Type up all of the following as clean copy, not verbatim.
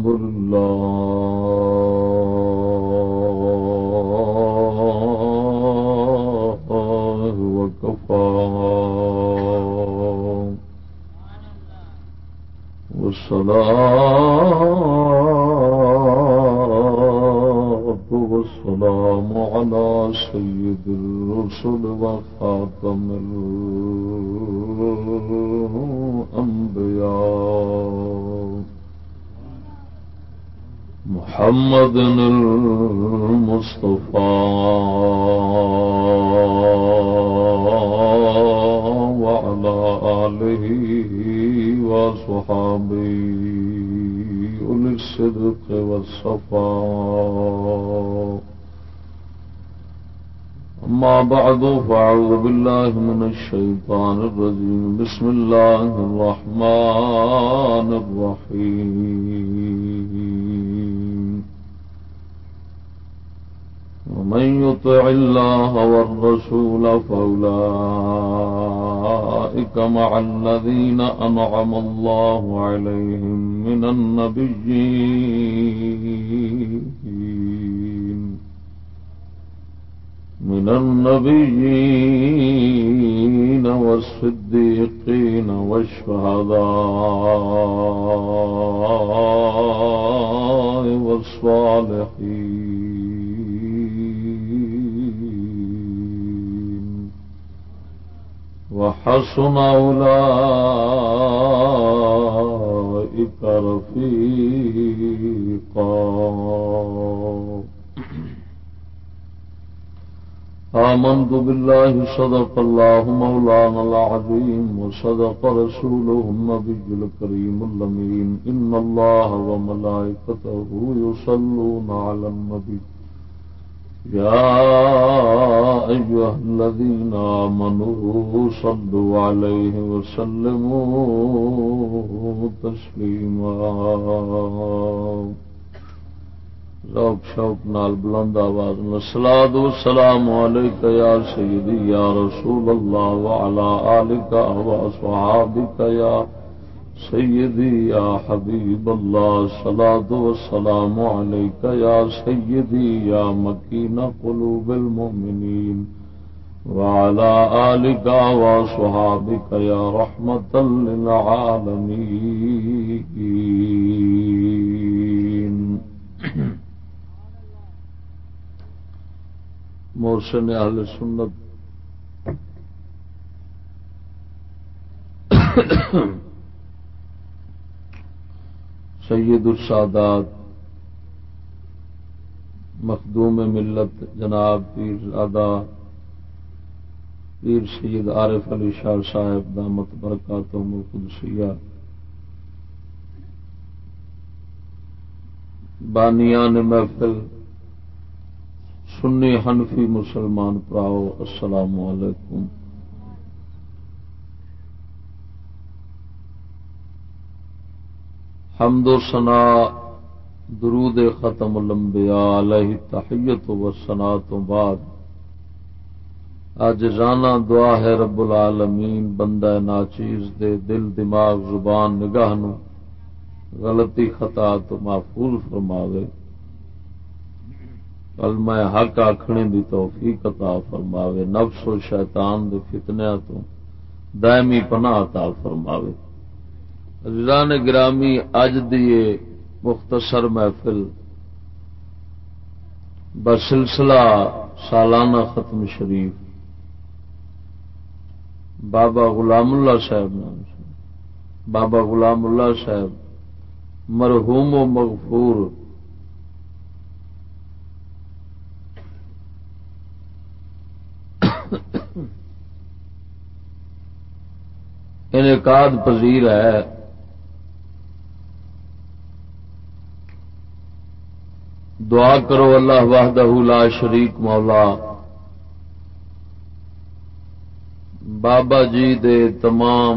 الحمد لله وكفى والصلاة والسلام على سيد الرسل وخاتم الأنبياء محمد المصطفى وعلى آله وصحابه أولي الصدق والصفاء أما بعد فأعوذ بالله من الشيطان الرجيم بسم الله الرحمن الرحيم ومن يطع الله والرسول فأولئك مع الذين أنعم الله عليهم من النبيين والصديقين والشهداء والصالحين وحسن أولئك رفيقا آمنت بالله صدق الله مولانا العظيم وصدق رسوله النبي الكريم الأمين إن الله وملائكته يصلون على النبي يا أيها الذين آمنوا صلوا عليه وسلموا تسليما ذوق شوق نال بلند آواز الصلاۃ والسلام علیک یا سیدی یا رسول اللہ وعلی آلک واصحابک یا سیدی یا حبیب اللہ الصلاۃ والسلام علیک یا سیدی یا مکین قلوب المؤمنین وعلی آلک واصحابک یا رحمۃ للعالمین محسن اہل سنت سید السادات مخدوم ملت جناب پیر زادہ پیر سید عارف علی شاہ صاحب دامت برکاتہم القدسیہ بانیان محفل سنی حنفی مسلمان پراؤ السلام علیکم. حمد و ثنا درود ختم الانبیاء علیہ تحیت و ثنا تو بعد عاجزانہ دعا ہے رب العالمین بندہ ناچیز دے دل دماغ زبان نگاہ نو غلطی خطا تو محفوظ فرماوے، کلمہ حق آکھنے دی توفیق عطا فرماوے، نفس و شیطان دے فتنیاں تو دائمی پناہ عطا فرماوے. عزیزان گرامی، اج دی مختصر محفل بسلسلہ سالانہ ختم شریف بابا غلام اللہ صاحب نام سے بابا غلام اللہ صاحب مرحوم و مغفور انعقاد پذیر ہے. دعا کرو اللہ وحدہ لا شریک مولا بابا جی دے تمام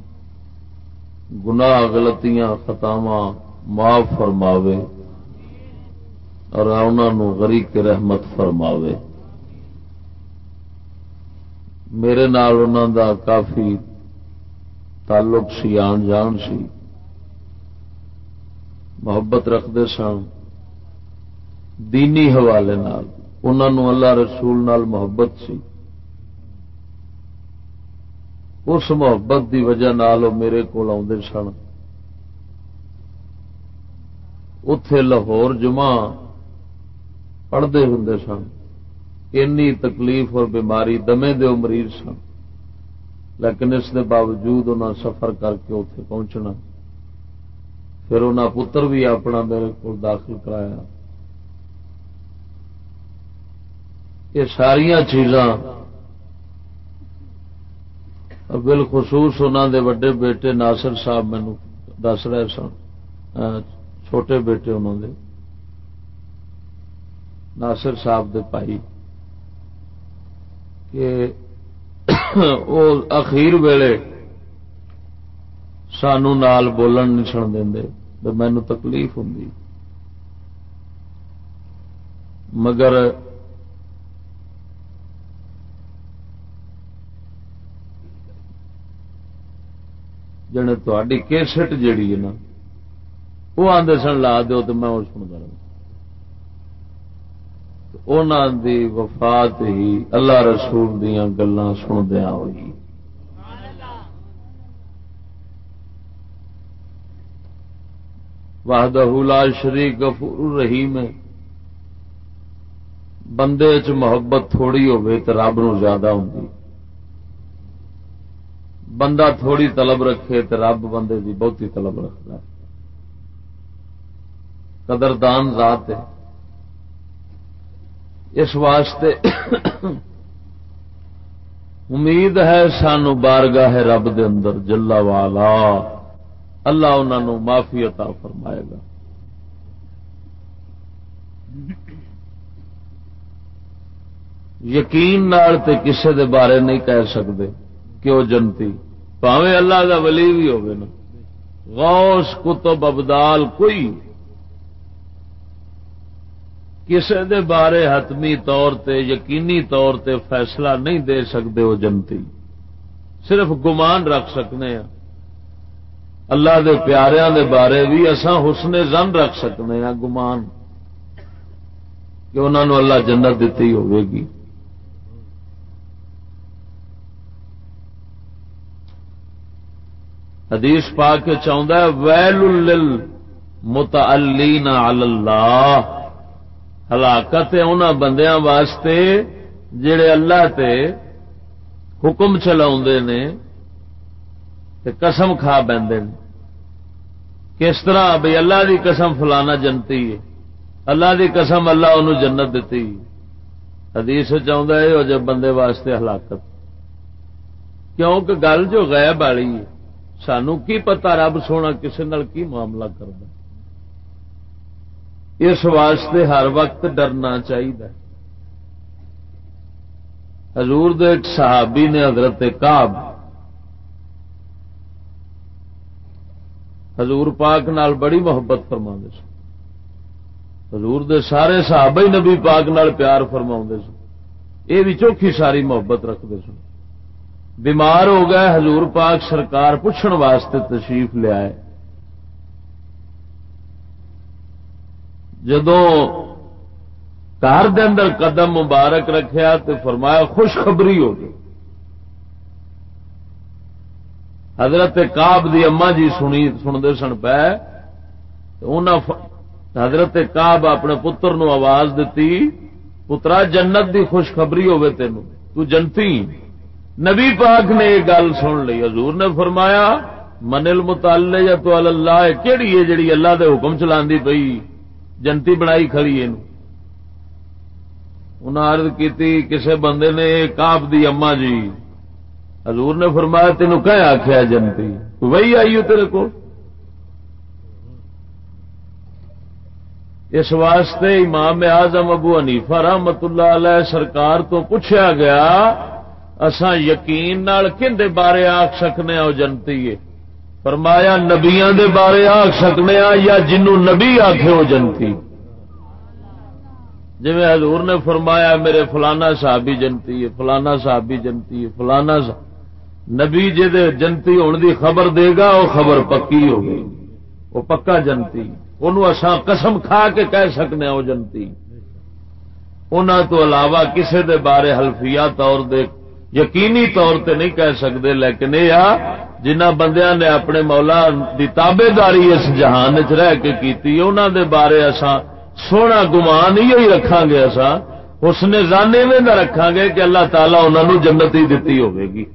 گناہ غلطیاں خطاواں معاف فرماوے اور انہاں غریق رحمت فرماوے. میرے نال انہاں دا کافی تعلق سی، آن جان سی. محبت رکھتے سن دینی حوالے نال، انہاں نوں اللہ رسول نال محبت سی، اس محبت دی وجہ نال وہ میرے کول آندے سن، اتے لاہور جمعہ پڑھتے ہوں سن، اینی تکلیف اور بیماری دمے دے مریض سن، لیکن اس کے باوجود انہاں سفر کر کے اتے پہنچنا، پھر انہاں پتر بھی اپنا میرے کو داخل کرایا۔ یہ ساریاں چیزاں بالخصوص انہوں دے وڈے بیٹے ناصر صاحب مینوں دس رہے سن، چھوٹے بیٹے انہوں دے ناصر صاحب دے بھائی، کہ وہ اخیر ویلے سانو نال بولن نہیں سن دے، مینوں تکلیف ہوں، مگر جنے تہاڈی کیسٹ جیڑی ہے نا وہ آندے سن لا دیو تو میں وہ سنتا رہا، انہاں دی وفات ہی اللہ رسول دیاں گلاں سندیاں ہوئی۔ وحدہ لا شریک غفور الرحیم ہے، بندے چ محبت تھوڑی ہوئے تو رب نو زیادہ ہوندی، بندہ تھوڑی طلب رکھے تو رب بندے دی بہتی طلب رکھتا ہے، قدردان ذات ہے۔ اس واسطے امید ہے سانو بارگاہ رب دے اندر جلا والا اللہ انہاں نو معافی عطا فرمائے گا۔ یقین نال تے کسے دے بارے نہیں کہہ سکتے کہ وہ جنتی، پاویں اللہ دا ولی بھی ہوگی نا، غوث کتب ابدال، کوئی کسے دے بارے حتمی طور تے یقینی طور تے فیصلہ نہیں دے سکتے وہ جنتی، صرف گمان رکھ سکنے ہیں۔ اللہ دے پیاریاں دے بارے بھی اساں حسن ظن رکھ سکنے ہیں، گمان کہ انہاں نو اللہ جنت دیتی ہوے گی۔ حدیث پاک کے چاہتا ہے ویل للمتعلین علی اللہ، ہلاکت ہے انہاں بندیاں واسطے جڑے اللہ تے حکم چلاوندے نے تے قسم کھا بیندے نے۔ کس طرح بھئی اللہ دی قسم فلانا جنتی ہے، اللہ دی قسم اللہ انہوں جنت دیتی۔ حدیث چاہتا ہے وہ جب بندے واسطے ہلاکت، کیونکہ گل جو غیب والی ہے، سانو کی پتہ رب سونا کسے نال کی معاملہ کردا، اس واسطے ہر وقت ڈرنا چاہیے۔ حضور دے ایک صحابی نے حضرت کعب حضور پاک نال بڑی محبت فرماندے سن، حضور دے سارے صحابہ ہی نبی پاک نال پیار فرماندے سن، یہ بھی چوکھی ساری محبت رکھتے سن۔ بیمار ہو گئے، حضور پاک سرکار پوچھن واسطے تشریف لے آئے، جدوں گھر دے اندر قدم مبارک رکھیا تو فرمایا خوشخبری ہو گئی۔ حضرت کعب دی اما جی سنتے سن پے، حضرت کعب اپنے پتر نو آواز دیتی، پترا جنت دی خوشخبری ہوے تینوں، تو جنتی۔ نبی پاک نے یہ گل سن لی، حضور نے فرمایا من المتعلق علی اللہ، کیڑی ہے جڑی اللہ دے حکم چلاندی پئی، جنتی بنائی کھڑی ہے۔ انہاں عرض کیتی کسے بندے نے کعب دی اما جی، حضور نے فرمایا تینوں کہ آخیا جنتی، وہی آئی ہو تیرے کو۔ اس واسطے امام اعظم ابو حنیفہ رحمت اللہ علیہ سرکار تو پوچھا گیا اساں یقین نال کندے بارے آکھ سکنے او جنتی ہے؟ فرمایا نبیاں دے بارے آکھ سکنے یا جنوں نبی آکھے او جنتی۔ جی حضور نے فرمایا میرے فلانا صحابی جنتی ہے، فلانا صحابی جنتی ہے، فلانا نبی جے جنتی ہونے دی خبر دے گا وہ خبر پکی ہو گئی، وہ پکا جنتی، انہوں اساں قسم کھا کے کہہ سکنے وہ جنتی، انہاں تو علاوہ کسے دے بارے حلفیہ طور دے یقینی طور تے نہیں کہہ سکتے، لیکن یہ جنہ بندیاں نے اپنے مولا دی تابے داری اس جہان وچ رہ کے کیتی انہاں دے بارے اساں سونا گمان ہی رکھاں گے، اساں حسن ظن ایویں دا رکھاں گے کہ اللہ تعالیٰ انہاں نو جنت ہی دتی ہوے گی۔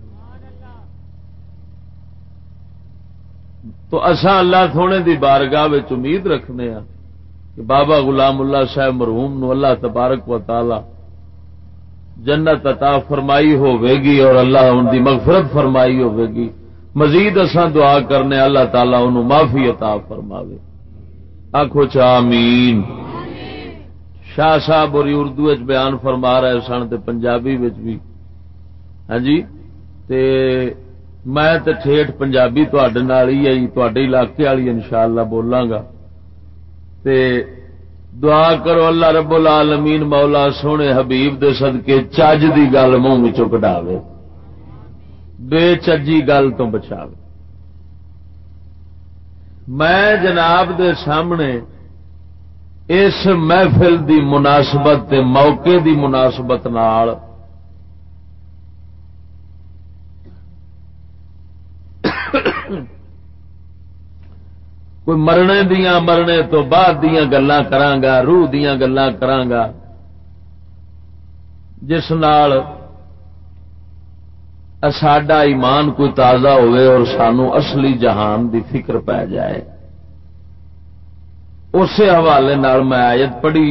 تو اساں اللہ سونے دی بارگاہ وچ امید رکھنے ہاں کہ بابا غلام اللہ صاحب مرحوم نو اللہ تبارک و تعالی جنت عطا فرمائی ہوے گی اور اللہ ان دی مغفرت فرمائی ہوے گی۔ مزید اساں دعا کرنے اللہ تعالی انہوں معافی عطا فرماوے، آکھو چا آمین۔ شاہ صاحب اور اردو وچ بیان فرما رہے سن تے پنجابی وچ بھی، ہاں جی، تے میں تے ٹھیٹھ پنجابی تواڈے نال ہی آئی تواڈے علاقے والی انشاءاللہ بولاں گا، تے دعا کرو اللہ رب العالمین مولا سونے حبیب دے صدقے چج دی گل منہ وچوں کڈاوے، بے چجی گل تو بچاوے۔ میں جناب دے سامنے اس محفل دی مناسبت تے موقع دی مناسبت نال کوئی مرنے تو بعد دیاں گلاں کرانگا، روح دیاں گلاں کرانگا، جس نال ساڈا ایمان کوئی تازہ ہوئے اور سانو اصلی جہان دی فکر پی جائے۔ اسی حوالے نال میں آیت پڑھی،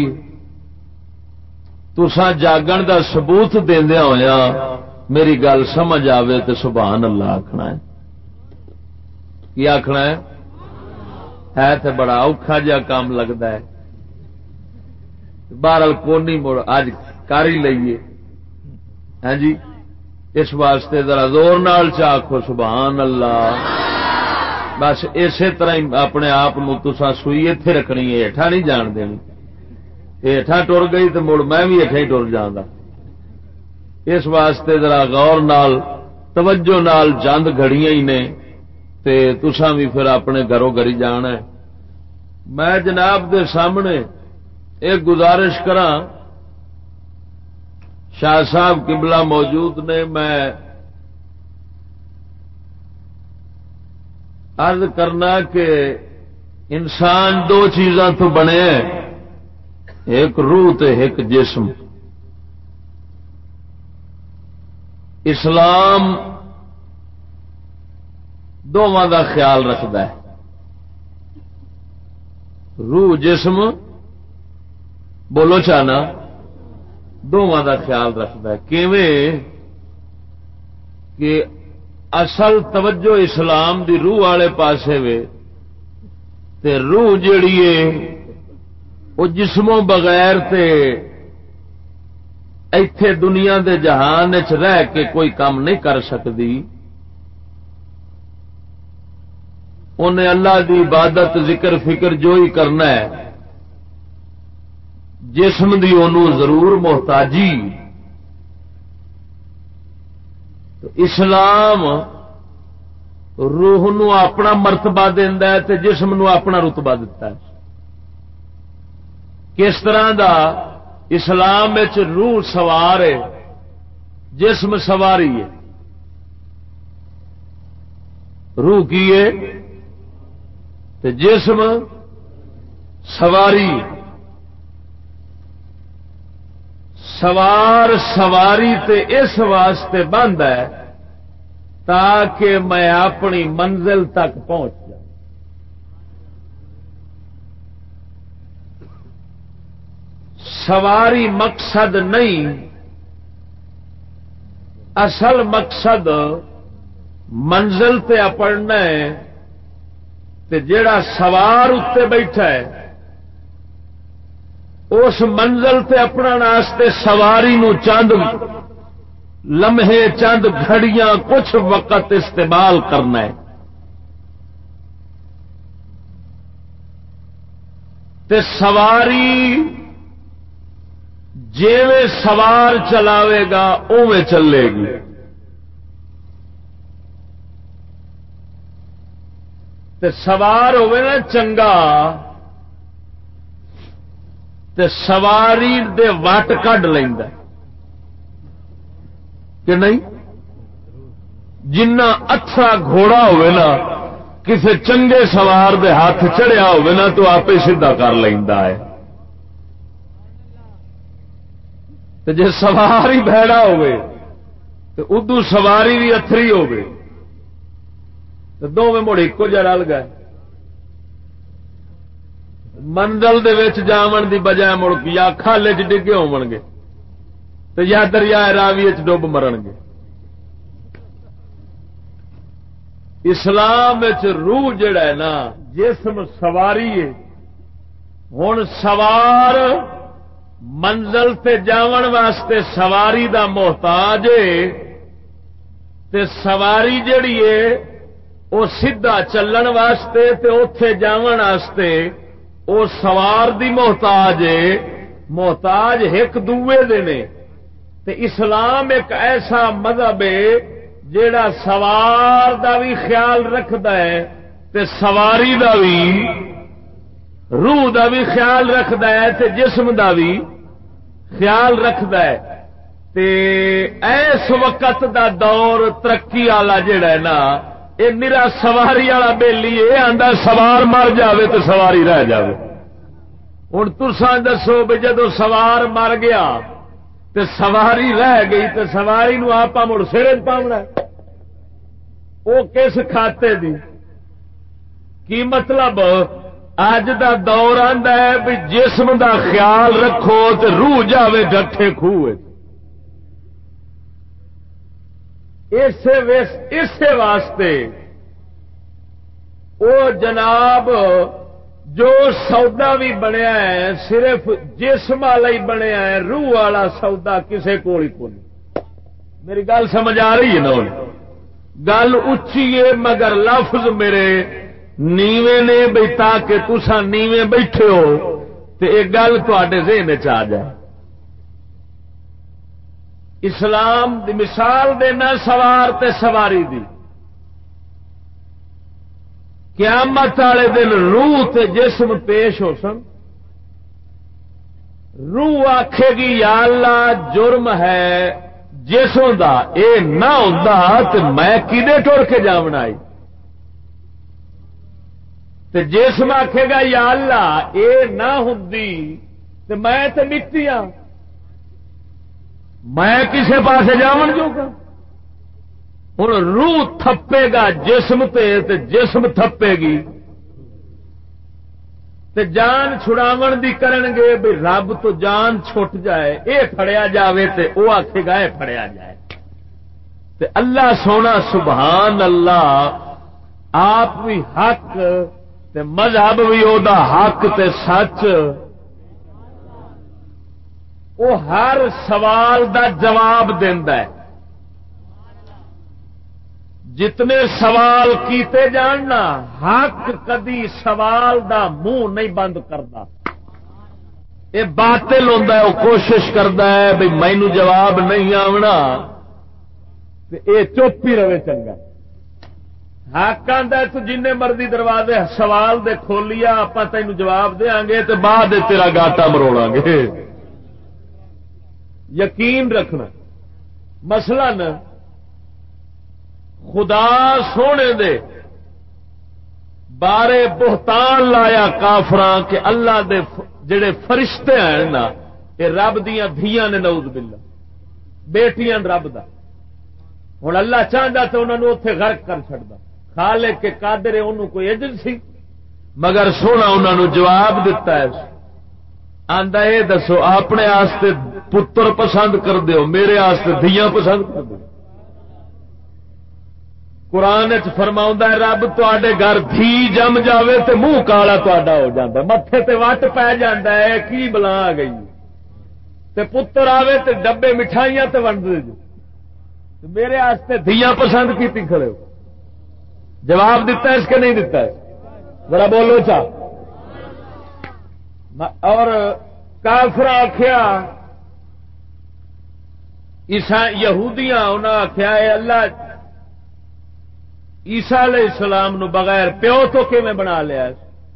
تساں جاگن دا ثبوت دیندیاں ہویا میری گل سمجھ آوے تے سبحان اللہ آکھنا ہے۔ کی آکھنا ہے تے بڑا اوکھا جہا کام لگتا ہے، بہرحال کونی مڑ اج کر ہی لئیے، ہاں جی، اس واسطے ذرا زور نال آکھو سبحان اللہ۔ بس اسی طرح ہی اپنے آپ تساں سوئی ایتھے رکھنی ہے، ہیٹھاں نہیں جان دینی، ہیٹھاں ٹر گئی تو مڑ میں بھی ہیٹھاں ہی ٹر جانا۔ اس واسطے ذرا غور نال توجہ نال چند گھڑیاں ہی نے تے تساں بھی پھر اپنے گھروں گھری جانا ہے۔ میں جناب دے سامنے ایک گزارش کراں، شاہ صاحب قبلہ موجود نے، میں عرض کرنا کہ انسان دو چیزاں تو بنے ہیں، ایک روح تے ایک جسم۔ اسلام دونوں دا خیال رکھتا ہے، روح جسم بولو چانا دونوں دا خیال رکھتا ہے۔ کیویں کہ اصل توجہ اسلام دی روح والے پاسے وے تے روح جیڑی ہے وہ جسموں بغیر تے ایتھے دنیا دے جہان وچ رہ کے کوئی کام نہیں کر سکتی، انہیں اللہ دی عبادت ذکر فکر جو ہی کرنا ہے، جسم دی انہوں ضرور محتاجی۔ تو اسلام روح نو اپنا مرتبہ دیندا ہے تے جسم نو اپنا رتبہ دیتا ہے۔ کس طرح دا اسلام وچ روح سوار ہے، جسم سواری ہے۔ روح کی ہے تے جسم سواری، سوار سواری تے اس واسطے بند ہے تاکہ میں اپنی منزل تک پہنچ جاؤں۔ سواری مقصد نہیں، اصل مقصد منزل تے اپڑنا ہے، تے جیڑا سوار اتنے بیٹھا ہے اس منزل تے اپنا واسطے سواری نو چند لمحے چند گھڑیاں کچھ وقت استعمال کرنا ہے، تے سواری جیویں سوار چلاوے گا اوویں چلے گی۔ تے تے سوار ہوئے نا چنگا تے سواری دے وٹ کڈ لیندا کہ نہیں؟ جنہ اچھا گھوڑا ہوئے نا کسے چنگے سوار دے ہاتھ چڑھیا ہوئے نا تو آپ سیدھا کر لیندا ہے، تے جے سواری بھڑا ہوئے تو ادو سواری بھی اتری ہوئے تو دونوں مڑ ایکو جہ رل گئے، منزل دے وچ جاون دی بجائے مڑ یا کھالے چ ڈگے ہون گے تو یا دریائے راوی چ ڈب مرن گے۔ اسلام روح جڑا ہے نا جسم سواری ہے، ہن سوار منزل تے جاون واسطے سواری دا محتاج ہے تے سواری جڑی ہے وہ سیدھا چلن واسطے تے اوتھے جاون واسطے وہ سوار دی محتاج ہے، محتاج ایک دوے دے نے۔ تے اسلام ایک ایسا مذہب ہے جیڑا سوار دا بھی خیال رکھدا ہے تے سواری دا بھی، روح دا بھی خیال رکھدا ہے تے جسم دا بھی خیال رکھدا ہے۔ تے ایس وقت دا دور ترقی والا جیڑا ہے نا یہ میرا سواری والا بیلی یہ آندا سوار مر جاوے تے سواری رہ جاوے۔ ہن تساں دسو بھی جدو سوار مر گیا تے سواری رہ گئی تے سواری نو آپا مڑ سر چ پاونا وہ کس کھاتے دی؟ کی مطلب اج دا دور آندا ہے بھی جسم دا خیال رکھو تے روح جاوے ڈٹھے کھوے۔ اسے واسطے او جناب جو سودا بھی بنیا ہے صرف جسم والا ہی بنیا ہے، روح والا سودا کسے کول ہی کوئی۔ میری گل سمجھ آ رہی ہے نا؟ گل اچھی ہے مگر لفظ میرے نیویں نے بھئی تاکہ تساں نیویں بیٹھے ہو تے ایک گل تواڈے ذہن وچ آ جائے۔ اسلام دی مثال دینا سوار تے سواری دی، قیامت والے دن روح تے جسم پیش ہو سن، روح آکھے گی یا اللہ جرم ہے جسم دا اے نہ ہوندا تے میں کدے ٹر کے جاونا آئی، تے جسم آکھے گا یا اللہ اے نہ ہوندی تے میں تے مٹی ہاں، میں کسے پاسے جاون جو گا۔ ہن روح تھپے گا جسم تے جسم تھپے گی تے جان چھڑاون دی کرن گے بھی رب تو جان چھٹ جائے، اے پھڑیا جاوے تے او آکھے گا اے پھڑیا جائے۔ تے اللہ سونا سبحان اللہ آپ بھی حق تے مذہب بھی او دا حق تے سچ، وہ ہر سوال دا جواب دیندا ہے۔ جتنے سوال کیتے جاننا حق کدی سوال دا منہ نہیں بند کرتا، یہ باطل ہوندا ہے، وہ کوشش کرتا ہے بھئی مینوں جواب نہیں آونا تے اے چپ ہی رہے چنگا۔ حق آندا ہے تو جن مرضی دروازے سوال دے کھولیا آپا تینوں جواب دیاں گے تے بعد تیرا گاٹا مروڑاں گے۔ یقین رکھنا مثلاً خدا سونے دے بارے بہتان لایا کافراں کہ اللہ دے جڑے فرشتے ہیں نا یہ رب دیاں دھیاں نے، نعوذ باللہ بیٹیاں رب دا۔ ہن اللہ چاہندا تے انہاں نوں اوتھے غرق کر چھڑدا، خالق کے قادر انہوں کوئی عجز سی، مگر سونا انہاں نوں جواب دتا ہے، آندا اے دسو اپنے واسطے پتر پسند کر دیو میرے واسطے دھیاں پسند کر دیو۔ قرآن فرماؤں ہے رب تے گھر دھی جم جاوے تے منہ کالا تا ہو جاتا، متے تے وٹ پی جاتا ہے کی بلا آ گئی، تے پتر آوے تے ڈبے مٹھائیاں تے ونڈ دے میرے واسطے دھیاں پسند کیتی کھڑے ہو۔ جواب دیتا ہے اس کے نہیں دیتا ہے؟ ذرا بولو چا۔ اور کافر آخیا یہودیاں انہاں آخیا اے اللہ عیسیٰ علیہ السلام نو بغیر پیو تو کیویں بنا لیا؟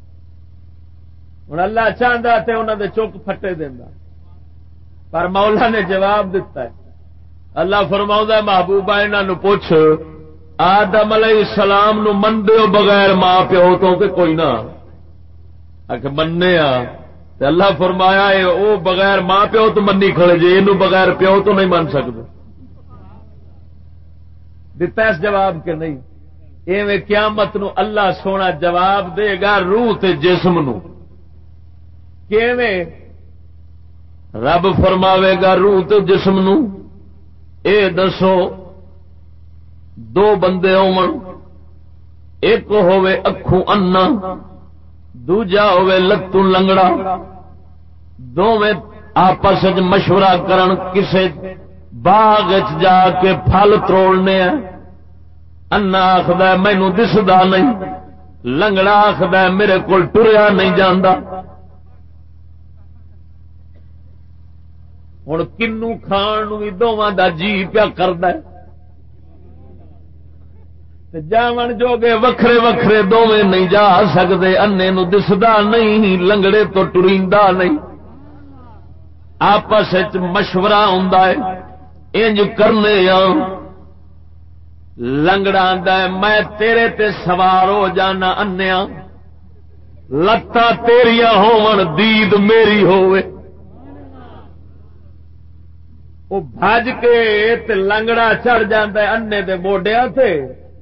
ہوں اللہ چاہتا تے انہوں دے چک پھٹے دینا، پر مولا نے جواب دیتا ہے۔ اللہ فرماؤں محبوبہ انہاں نو پوچھ آدم علیہ السلام نو مندے ہو بغیر ماں پیو تو کہ کوئی نہ کہ مننے تے اللہ فرمایا اے او بغیر ماں پیو تو منی کھڑے جے اینو بغیر پیو تو نہیں من سکتے۔ دیتا اس جواب کہ نہیں؟ ایویں قیامت نو اللہ سونا جواب دے گا روح تے جسم نو۔ کیویں؟ رب فرماوے گا روح تے جسم نو اے دسو دو بندے ہون، ایک ہوے اکھوں انا دوجا ہوے لتوں لنگڑا، دوویں آپس وچ مشورہ کرن کسے باغ وچ جا کے پھل توڑنے ہیں۔ انا آخد مینوں دسدا نہیں، لنگڑا آخد میرے کول ٹریا نہیں جاندا۔ ہن کنوں کھان نوں بھی دوواں دا جی پیا کردا ہے، جاون جوگے وکھرے وکھرے دوویں نہیں جا سکدے، انے نوں دسدا نہیں، لنگڑے تو ٹریندا نہیں۔ آپس وچ مشورہ ہوندا ہے انج کرنے آ۔ لنگڑا آندا ہے میں تیرے تے سوار ہو جانا انیا، لتاں تیریاں ہون دید میری ہوے۔ وہ بھج کے تے لنگڑا چڑھ جاندا ہے انے دے موڈیاں تے،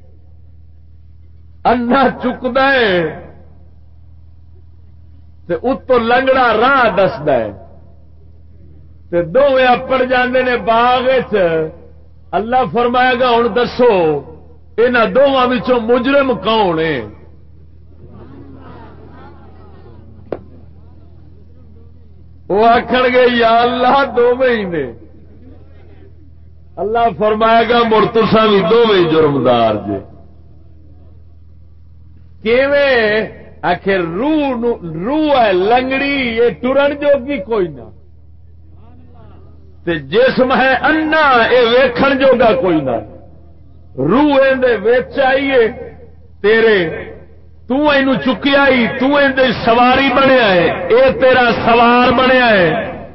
انا چکدا ہے تے اتوں لنگڑا راہ دسدا ہے تے دوویں اپڑ جاندے نے باغ وچ۔ اللہ فرمائے گا ہن دسو انہاں دوواں وچوں مجرم کون ہے؟ وہ آکھن گے یا اللہ دوویں ہی نے۔ اللہ فرمائے گا مڑ تساں وی دوویں جرمدار جے۔ کیویں؟ آخر روح ہے لنگڑی، یہ ٹرن جوگی کوئی نہ، تے جسم ہے انا اے ویکھن جوگا کوئی نہ۔ روح اندے وچ آئیے تیرے، تو اینو چکیا ہی، تو اندے سواری بنیا ہے، اے تیرا سوار بنیا ہے۔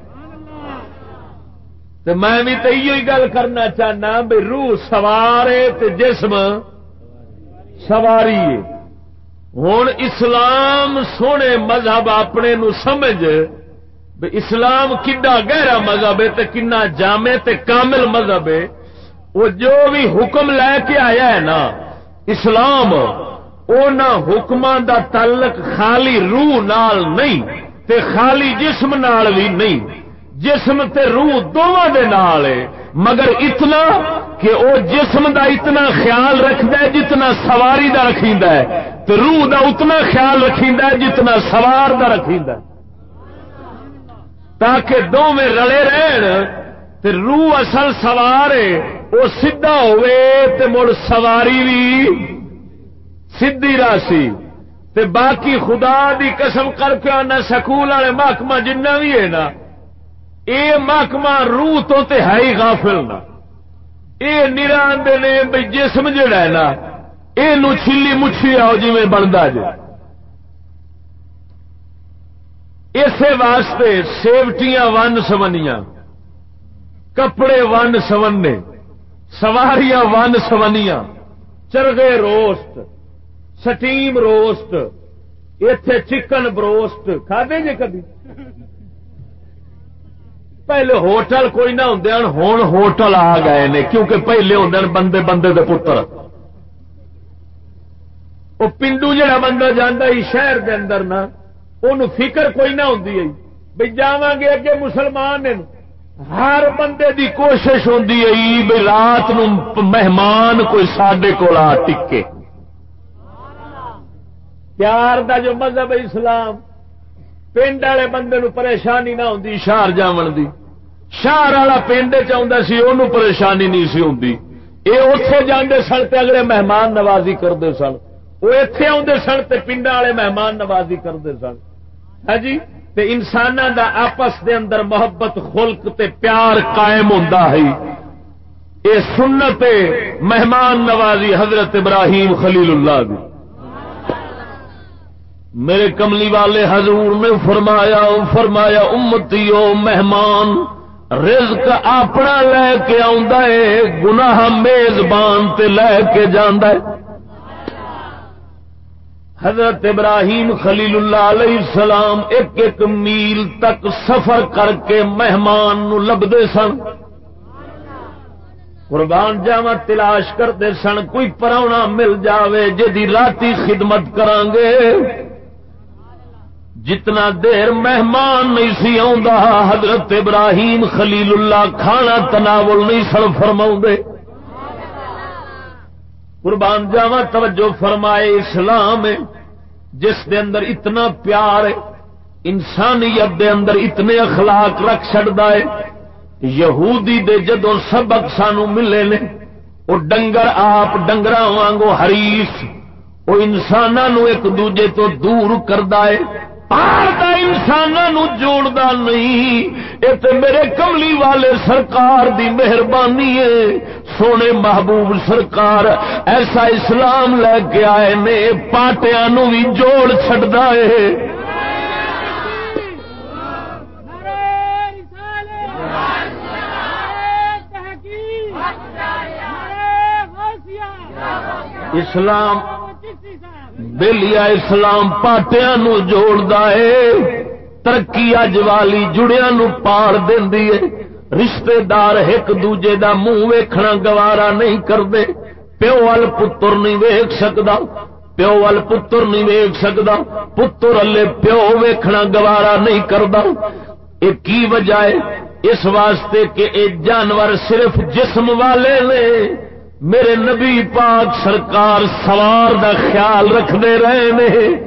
تے میں بھی تو یہی گل کرنا چاہنا بھی روح سوار ہے تے جسم سواری ہے۔ ہن اسلام سونے مذہب اپنے نو سمجھ بھی اسلام کڈا گہرا مذہب ہے تے کنا جامع تے کامل مذہب ہے۔ وہ جو بھی حکم لے کے آیا ہے نا اسلام، انہاں حکماں دا تعلق خالی روح نال نہیں تے خالی جسم نال بھی نہیں، جسم تے روح دونوں دے نال ہے، مگر اتنا کہ او جسم دا اتنا خیال رکھدا ہے جتنا سواری دا رکھیندا ہے، تے روح دا اتنا خیال رکھیندا ہے جتنا سوار دا رکھیندا ہے، تاکہ دونوں رلے رہن۔ تے روح اصل سوار ہے، وہ سیدھا ہوئے تے مڑ سواری بھی سیدھی راسی۔ تے باقی خدا دی قسم کر کے آنا سکول والے محکمہ جنہ بھی ہے نا، اے محکمہ روح تو تے ہے ہی غافل نہ۔ اے نراندے نے بھئی جسم جڑا ہے نا اے نو چھلی مچھی آؤ جی میں بندا جے۔ اسے واسطے سیفٹیاں ون سونیاں، کپڑے ون سونے، سواریاں ون سونیاں، چرغے روسٹ، سٹیم روسٹ، ایتھے چکن بروسٹ کھادے جے کبھی؟ پہلے ہوٹل کوئی نہ ہوندے ہن، ہن ہوٹل آ گئے نے، کیونکہ پہلے ہوندے بندے بندے دے پتر۔ وہ پنڈو جڑا بندہ جاندا ہی شہر دے اندر نا، انہوں فکر کوئی نہ ہوندی ہے بھئی جاواں گے اگے مسلمان نے، ہر بندے دی کوشش ہوندی ہے بھئی رات نو مہمان کوئی ساڈے کول آ ٹکے۔ پیار دا جو مذہب ہے اسلام، پنڈ والے بندے نو پریشانی نہ ہوندی شہر جاون دی، شہر والا پنڈ چ آندا سی اونوں پریشانی نہیں سی ہوندی، اے اوتھے جاندے سن تے اگلے مہمان نوازی کردے سن، وہ ایتھے آندے سن تے پنڈاں والے مہمان نوازی کردے سن۔ ہاں جی، تے انساناں دا آپس دے اندر محبت خلق تے پیار قائم ہوندا ہے۔ یہ سنت مہمان نوازی حضرت ابراہیم خلیل اللہ دی. میرے کملی والے حضور نے فرمایا امتیو مہمان رزق اپنا لے کے آندا ہے، گناہ میزبان تے لے کے جاندا ہے. حضرت ابراہیم خلیل اللہ علیہ السلام ایک ایک میل تک سفر کر کے مہمان نو لبدے سن. قربان جاواں تلاش کرتے سن کوئی پراونا مل جاوے جدی راتی خدمت کران گے. جتنا دیر مہمان نہیں سی آندا حضرت ابراہیم خلیل اللہ کھانا تناول نہیں سن فرماؤندے. قربان جاواں توجہ فرمائے، اسلام ہے جس دے اندر اتنا پیار ہے، انسانیت دے اندر اتنے اخلاق رکھ چھڑدا ہے. یہودی دے جدوں سبق سانو ملے نے، وہ ڈنگر آپ ڈنگراں وانگو حریص، وہ انساناں نو ایک دوجے تو دور کردا ہے، پاردا انساناں نو جوڑدا نہیں. اے تے میرے کملی والے سرکار دی مہربانی ہے. سونے محبوب سرکار ایسا اسلام لے کے آئے نے پاٹیاں نو بھی جوڑ چھڑدا ہے. اسلام بیلیا اسلام پاٹیاں نو جوڑدا ہے. ترقی اج والی جڑیاں نو پاڑ دیندی ہے. رشتے دار ایک دوجے دا منہ ویکھنا گوارا نہیں کردے. پیو وال پتر نہیں ویکھ سکدا، پیو وال پتر نہیں ویکھ سکدا، پتر اللہ پیو ویکھنا گوارا نہیں کردا. یہ کی وجہ ہے؟ اس واسطے کہ اے جانور صرف جسم والے نے. میرے نبی پاک سرکار سوار دا خیال رکھتے رہے نے.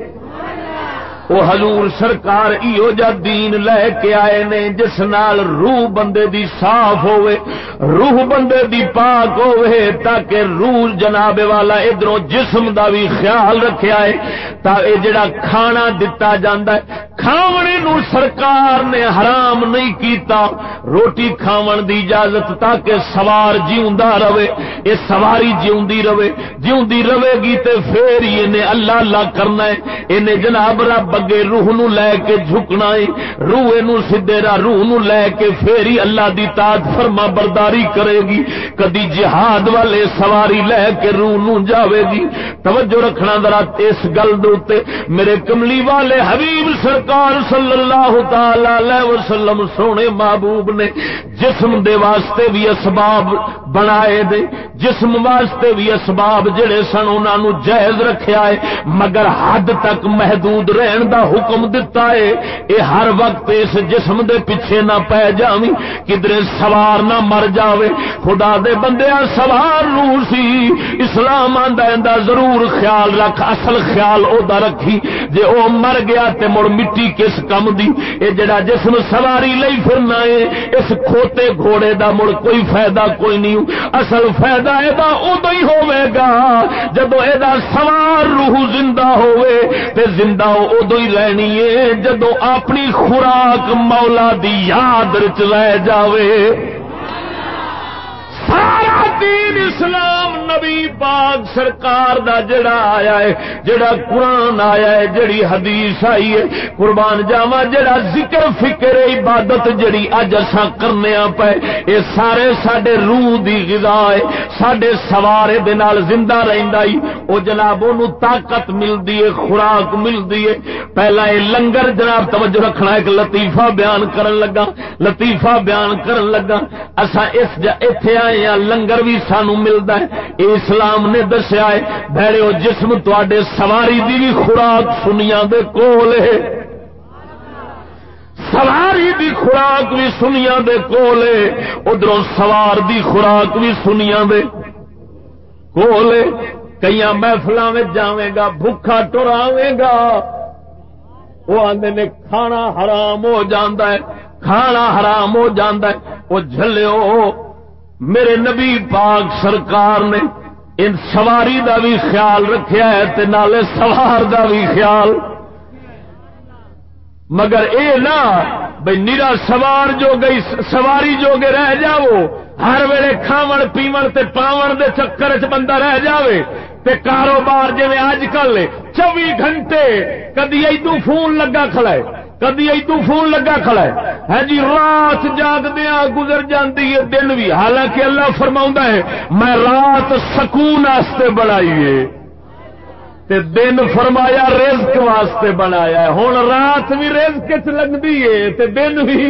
وہ حضور سرکار ایو جا دین لے کے آئے نے جس نال روح بندے دی صاف ہوئے، روح بندے دی پاک ہوئے، تاکہ روح جناب والا ادھروں جسم دا بھی خیال رکھیا ہے. تاکہ جڑا کھانا دتا جاندا ہے کھاونے نو سرکار نے حرام نہیں کیتا، روٹی کھاون دی اجازت تاکہ سوار جیوندا رہے. اے سواری جیوندی رہے گی تے پھر ہی نے اللہ اللہ کرنا ہے. انہیں جناب رب اگے روح نو لے کے جھکنا ہے، روح نو سدھے راہ روح نو لے کے پھر ہی اللہ دی طاعت فرما برداری کرے گی. کدی جہاد والے سواری لے کے روح نو جاوے گی. توجہ رکھنا ذرا اس گل دے. میرے کملی والے حبیب سرکار صلی اللہ تعالی علیہ وسلم سونے محبوب نے جسم دے واسطے بھی اسباب بنائے دے، جسم واسطے بھی اسباب جڑے سن انہاں نو جائز رکھیا ہے، مگر حد تک محدود رہن دا حکم دتا ہے. اے ہر وقت اس جسم دے پیچھے نہ پے جاویں، کدھر سوار نہ مر جاوے. خدا دے بندیاں سوار روح سی، اسلام آندا ضرور خیال رکھ، اصل خیال او دا رکھی جے او مر گیا تے مڑ مٹی کس کم دی. اے جڑا جسم سواری لئی پھرنا ہے اس کھوتے گھوڑے دا مڑ کوئی فائدہ کوئی نہیں. اصل فائدہ اے دا ادو ہی ہوے گا جدو اے دا سوار روح زندہ ہوئے تے زندہ ادو ہی رہنی ہے جدو اپنی خوراک مولا دی یاد رچ رہ جاوے. سارا دین اسلام نبی پاک سرکار دا جڑا آیا ہے، جڑا قرآن آیا ہے، جڑی حدیث آئی ہے، قربان جاواں جڑا ذکر فکر عبادت جڑی اج اساں کرنے پے، اے سارے ساڈے روح دی غذا ہے. ساڈے سوارے دے نال زندہ رہندا ہی او جناب اونوں طاقت ملدی ہے، خوراک ملدی ہے. پہلا اے لنگر جناب توجہ رکھنا، ایک لطیفہ بیان کرن لگا اساں ایتھے آئے ہاں، لنگر بھی سانو ملدا ہے. اے اسلام نے دسیا ہے بھڑیو جسم تواڈے سواری دی بھی خوراک سنیاں دے کول ہے، سواری دی خوراک بھی سنیاں دے کول ہے، ادھروں سوار دی خوراک بھی سنیاں دے کول ہے. کئی محفلاں وچ جاویں گا بھوکا ٹراویں گا، وہ آندے نے کھانا حرام ہو جاندا ہے، کھانا حرام ہو جاندا ہے. وہ جھلیو میرے نبی پاک سرکار نے ان سواری دا بھی خیال رکھیا ہے تے نالے سوار دا بھی خیال. مگر اے نہ بھئی نیرا سوار جو گئی سواری جو گے رہ جاؤ، ہر ویلے کھاون پیون تے پاون دے چکر چ بندہ رہ جاوے تے کاروبار جی اج کل 24 گھنٹے کدی ادو فون لگا کھڑا ہے کدی ادو فون لگا کھڑا ہے جی رات جاگدیا گزر جاندی ہے دن بھی حالانکہ اللہ فرماؤں ہے میں رات سکون واسطے بنائی ہے تے دن فرمایا رزق واسطے بنایا ہے ہن رات بھی رزق چ لگدی ہے تے دن بھی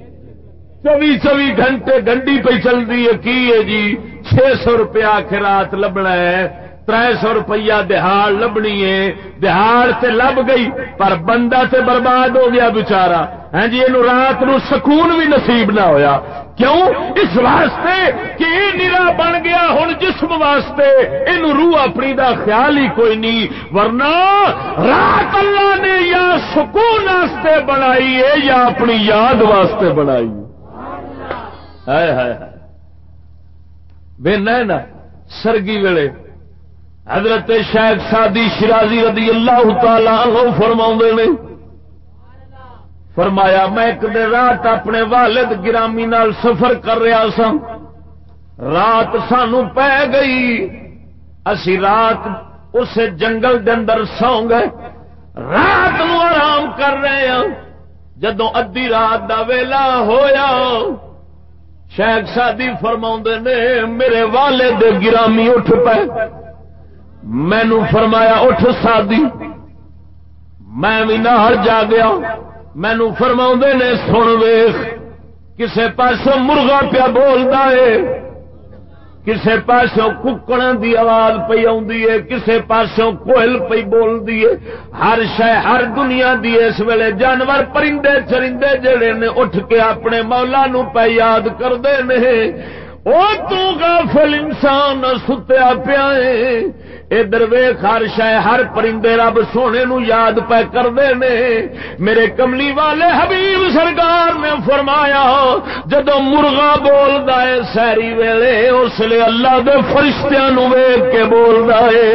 24 گھنٹے گنڈی پہ چلتی ہے کی ہے جی 600 روپیہ آخرات لبنا ہے 300 روپیہ دہاڑ لبنی ہے دہاڑ تے لب گئی پر بندہ تے برباد ہو گیا بچارا ہاں جی یہ رات نو سکون بھی نصیب نہ ہویا کیوں اس واسطے کہ یہ نرا بن گیا ہن جسم واسطے یہ روح اپنی دا خیال ہی کوئی نہیں ورنہ رات اللہ نے یا سکون واسطے بنائی ہے یا اپنی یاد واسطے بنائی ہائے ہائے بے نینا سرگی ویلے حضرت شیخ سعدی شرازی رضی اللہ تعالی عنہ فرماؤندے نے فرمایا میں ایک دن رات اپنے والد گرامی نال سفر کر رہا سا رات سانو پے گئی اسی رات اس جنگل دے اندر سو گئے رات نو آرام کر رہے ہیں جدوں ادھی رات دا ویلا ہویا شیخ سعدی فرماؤندے نے میرے والد گرامی اٹھ پے مینو فرمایا اٹھ سعدی میں بھی نال جا گیا مینو فرماؤندے نے سن ویخ کسے پاسوں مرغا پیا بولدا ہے کسے پاسوں ککڑاں دی آواز پئی آوندی ہے کسے پاسوں کوئل پئی بولدی ہے ہر شے ہر دنیا دی اس ویلے جانور پرندے چرندے جڑے نے اٹھ کے اپنے مولا نو پہ یاد کردے نے او تو غافل انسان ستیا پیا ہے ادھر ویخ ہر شے ہر پرندے رب سونے نو یاد پہ کردے نے میرے کملی والے حبیب سرکار نے فرمایا جدو مرغا بولدا ہے سحری ویلے اس لیے اللہ دے فرشتیاں نو ویکھ کے بولدا ہے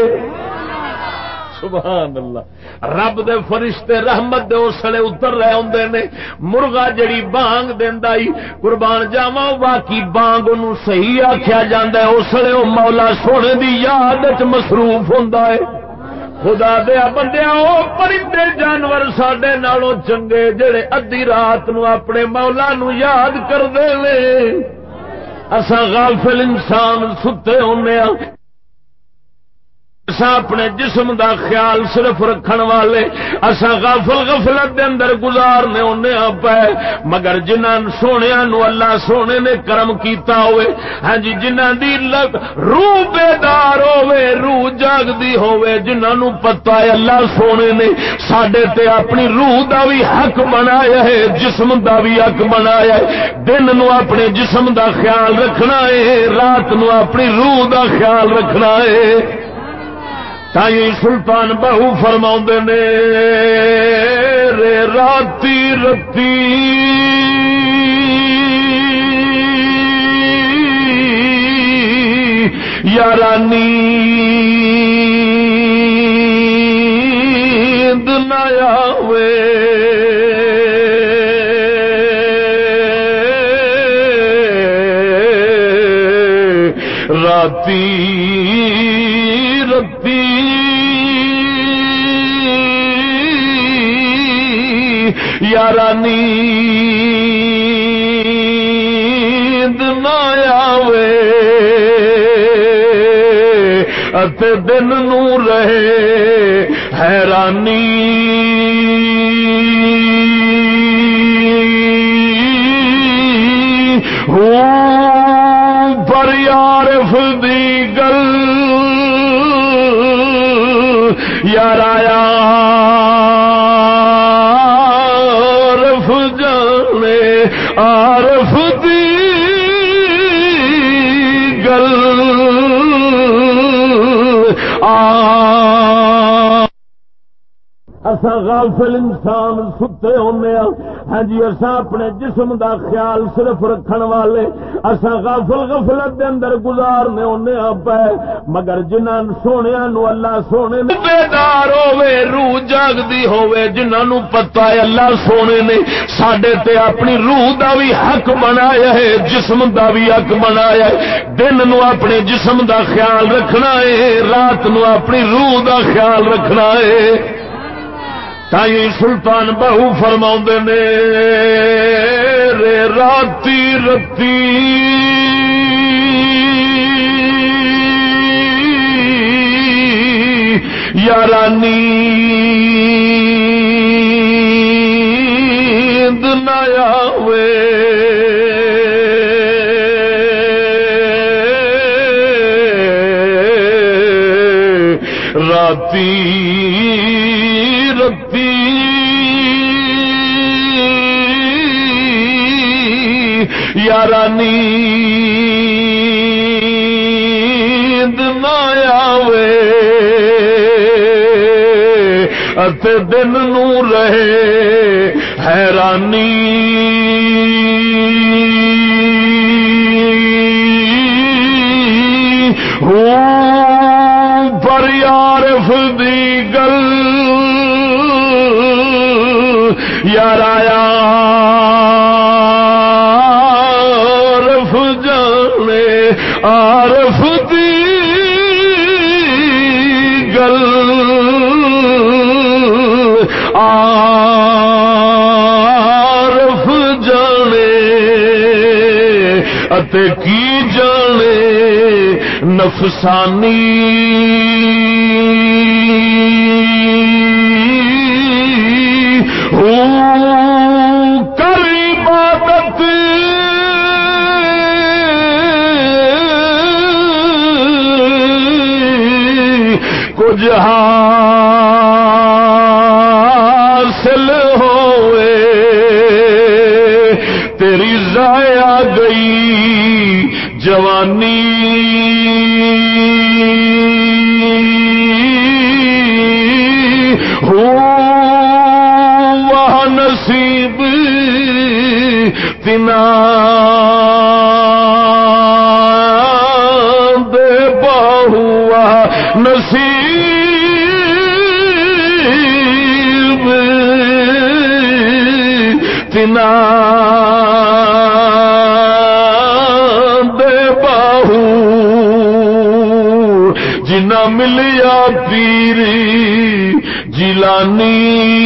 سبحان اللہ رب دے فرشتے رحمت دے اسلے اتر رہے ہوندے نے مرغا جڑی بانگ دیندا ای قربان جاواں واقعی بانگ نو صحیح آکھیا جاندا ہے اسلے او مولا سونے دی یاد وچ مصروف ہوندا ہے خدا دیا بندیا او پرندے جانور ساڈے نالوں چنگے جڑے ادھی رات نو اپنے مولا نو یاد کردے نے اساں غافل انسان ستے ہونے ہاں اساں اپنے جسم دا خیال صرف رکھن والے اساں غفلت دے اندر گزارنے ہونے پے مگر جنہاں سونیاں نو اللہ سونے نے کرم کیتا ہوئے ہاں جی جنہاں دی روح بیدار ہوئے روح جاگدی ہوئے جنہاں نو پتہ ہے اللہ سونے نے ساڈے تے اپنی روح دا بھی حق بنایا ہے جسم دا بھی حق بنایا ہے دن نو اپنے جسم دا خیال رکھنا ہے رات نو اپنی روح دا خیال رکھنا ہے تائی سلطان بہو فرماؤندے نے رے راتی رتی یارانی نیند نہ آوے راتی یارانی نیند نہ آوے اتے دن نو رہے حیرانی ہوں پر یارف دی گل یار آیا عارف دی گل اسا غافل انسان ستے ہونے ہاں جی اسا اپنے جسم دا خیال صرف رکھن والے اسا غفلت دے اندر گزارنے ہونے پے مگر جنہاں سونیاں نو اللہ سونے نے بیدار ہوے روح جاگدی ہوے جنہاں نو پتہ ہے اللہ سونے نے ساڈے تے اپنی روح دا بھی حق بنایا ہے جسم دا بھی حق بنایا ہے دن نو اپنے جسم دا خیال رکھنا ہے رات نو اپنی روح دا خیال رکھنا ہے تائی سلطان بہو فرماؤندے نے رے راتی رتی یارانی نیند نہ آوے راتی رتی یارانی نیند نہ آوے اتے دن نو رہے حیرانی پر یارف دی گل یار عارف جانے عارف دی گل عارف جانے اتے کی جانے نفسانی کر عبادت کچھ حاصل ہوئے تیری ضائع گئی جوانی وہ نصیب تنا دے بہوا نصیب تنا دے بہو جنا ملیا پیری جیلانی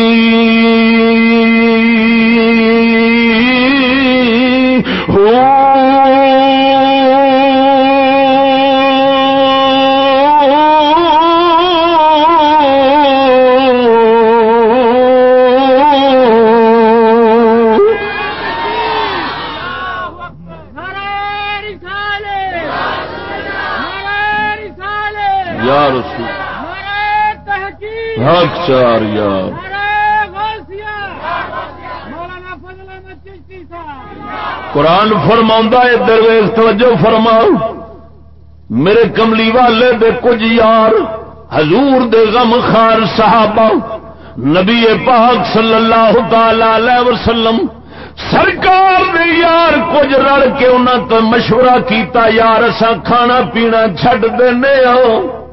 ہو حق چار یار قرآن فرماؤں ہے درویش توجہ فرماؤ میرے کملی والے دے کچھ یار حضور دے غم خار صحابہ نبی پاک صلی اللہ تعالی علیہ وسلم سرکار نے یار کچھ رل کے انہاں تو مشورہ کیتا یار اساں کھانا پینا چھڈ دینے ہو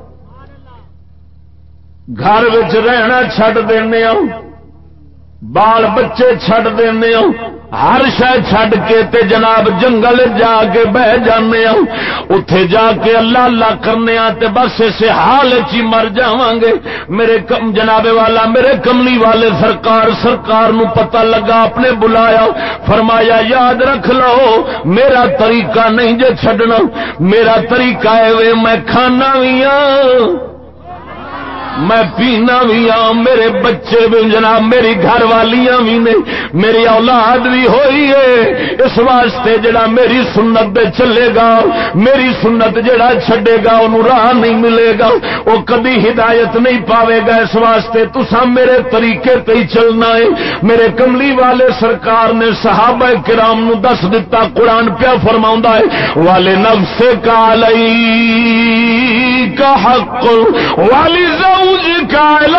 گھر وچ رہنا چھڈ دینے ہو بال بچے چھڈ دینے ہو ہر شے چھڈ کے تے جناب جنگل جا کے بہ جانے ہو اتے جا کے اللہ اللہ کرنے تے بس اسے حال چی مر جاواں گے میرے جناب والا میرے کملی والے سرکار نو پتہ لگا اپنے بلایا فرمایا یاد رکھ لو میرا طریقہ نہیں جے چھڈنا میرا طریقہ ہے میں کھانا بھی ہاں میں پینا بھی ہاں میرے بچے بھی جناب میری گھر والیاں بھی نے میری اولاد بھی ہوئی ہے اس واسطے جڑا میری سنت دے چلے گا میری سنت جڑا چھڈے گا انہوں راہ نہیں ملے گا وہ کبھی ہدایت نہیں پاوے گا اس واسطے تساں میرے طریقے تے ہی چلنا ہے میرے کملی والے سرکار نے صحابہ کرام نو دس دتا قرآن پیا فرماوندا ہے والے نفس کا علیک حق والی زوجک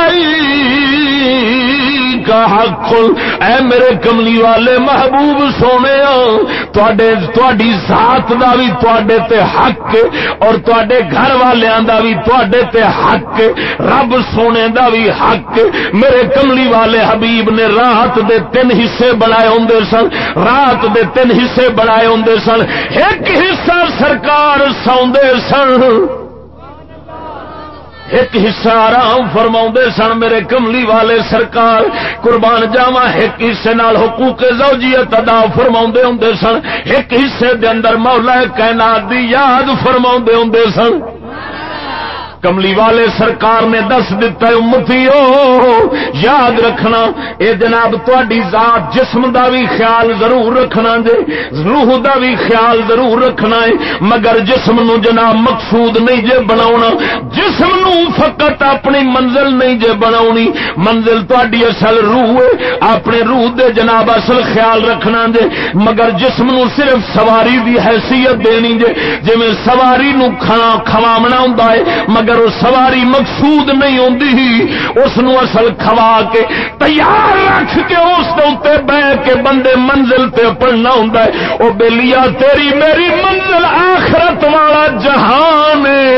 علیک حق، اے میرے کملی والے محبوب سونے تواڈی ذات دا بھی تواڈے تے حق اور تواڈے گھر والیاں دا بھی تواڈے تے حق، رب سونے دا بھی حق۔ میرے کملی والے حبیب نے رات دے 3 حصے بنائے ہوندے سن، رات دے 3 حصے بنائے ہوندے سن، ایک حصہ سرکار سوندے سن، ایک حصہ آرام فرماؤندے سن میرے کملی والے سرکار قربان جاواں، ایک حصے نال حقوق زوجیت ادا فرماؤندے ہوندے سن، ایک حصے دے اندر مولا کائنات دی یاد فرماؤندے ہوندے سن۔ کملی والے سرکار نے دس دیتا ہے امتیو یاد رکھنا اے جناب تواڈی ذات جسم دا بھی خیال ضرور رکھنا جے، روح دا بھی خیال ضرور رکھنا ہے، مگر جسم نو جناب مقصود نہیں جے بناونا، جسم نو فقط اپنی منزل نہیں جے بناونی، منزل تواڈی اصل روح ہے، اپنے روح دے جناب اصل خیال رکھنا جے، مگر جسم نو صرف سواری دی حیثیت دینی جے، جویں سواری نو کھواونا ہوندا ہے مگر وہ سواری مقصود نہیں ہوندی، اس نو اصل کھوا کے تیار رکھ کے اس دے اوتے بیٹھ کے بندے منزل تے پڑھنا ہوندا ہے۔ او بیلیا تیری میری منزل آخرت والا جہان ہے،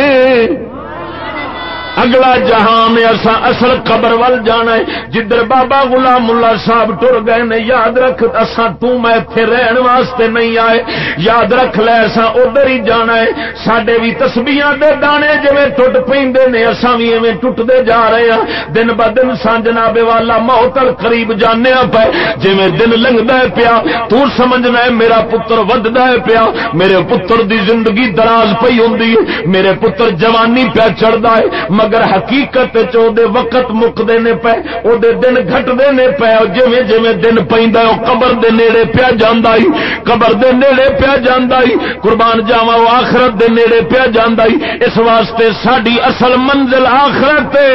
اگلا جہان اساں اصل قبر ول جانا ہے، جدھر بابا غلام اللہ صاحب ٹر گئے نے، یاد رکھ اساں تو میں ایتھے رہن واسطے نہیں آئے، یاد رکھ لے اساں ادھر ہی جانا ہے۔ ساڈے بھی تسبیحاں دے دانے جویں ٹٹ پیندے نے اساں بھی ایویں ٹٹدے جا رہے ہاں، دن ب دن سان جناب والا موت قریب جانے پے، جویں دن لنگدا ہے پیا تو سمجھنا ہے میرا پتر وددا ہے پیا، میرے پتر دی زندگی دراز پئی ہوندی ہے، میرے پتر جوانی پیا چڑھدا ہے، مگر حقیقت چ دے وقت مکدے نے پے، او دے دن گھٹدے نے پے، جویں جویں دن پیندا او قبر دے نیڑے پیا جاندا ہی، قبر دے نیڑے پیا جاندا ہی، قربان جاواں او آخرت دے نیڑے پیا جاندا ہی۔ اس واسطے ساڈی اصل منزل آخرت ہے۔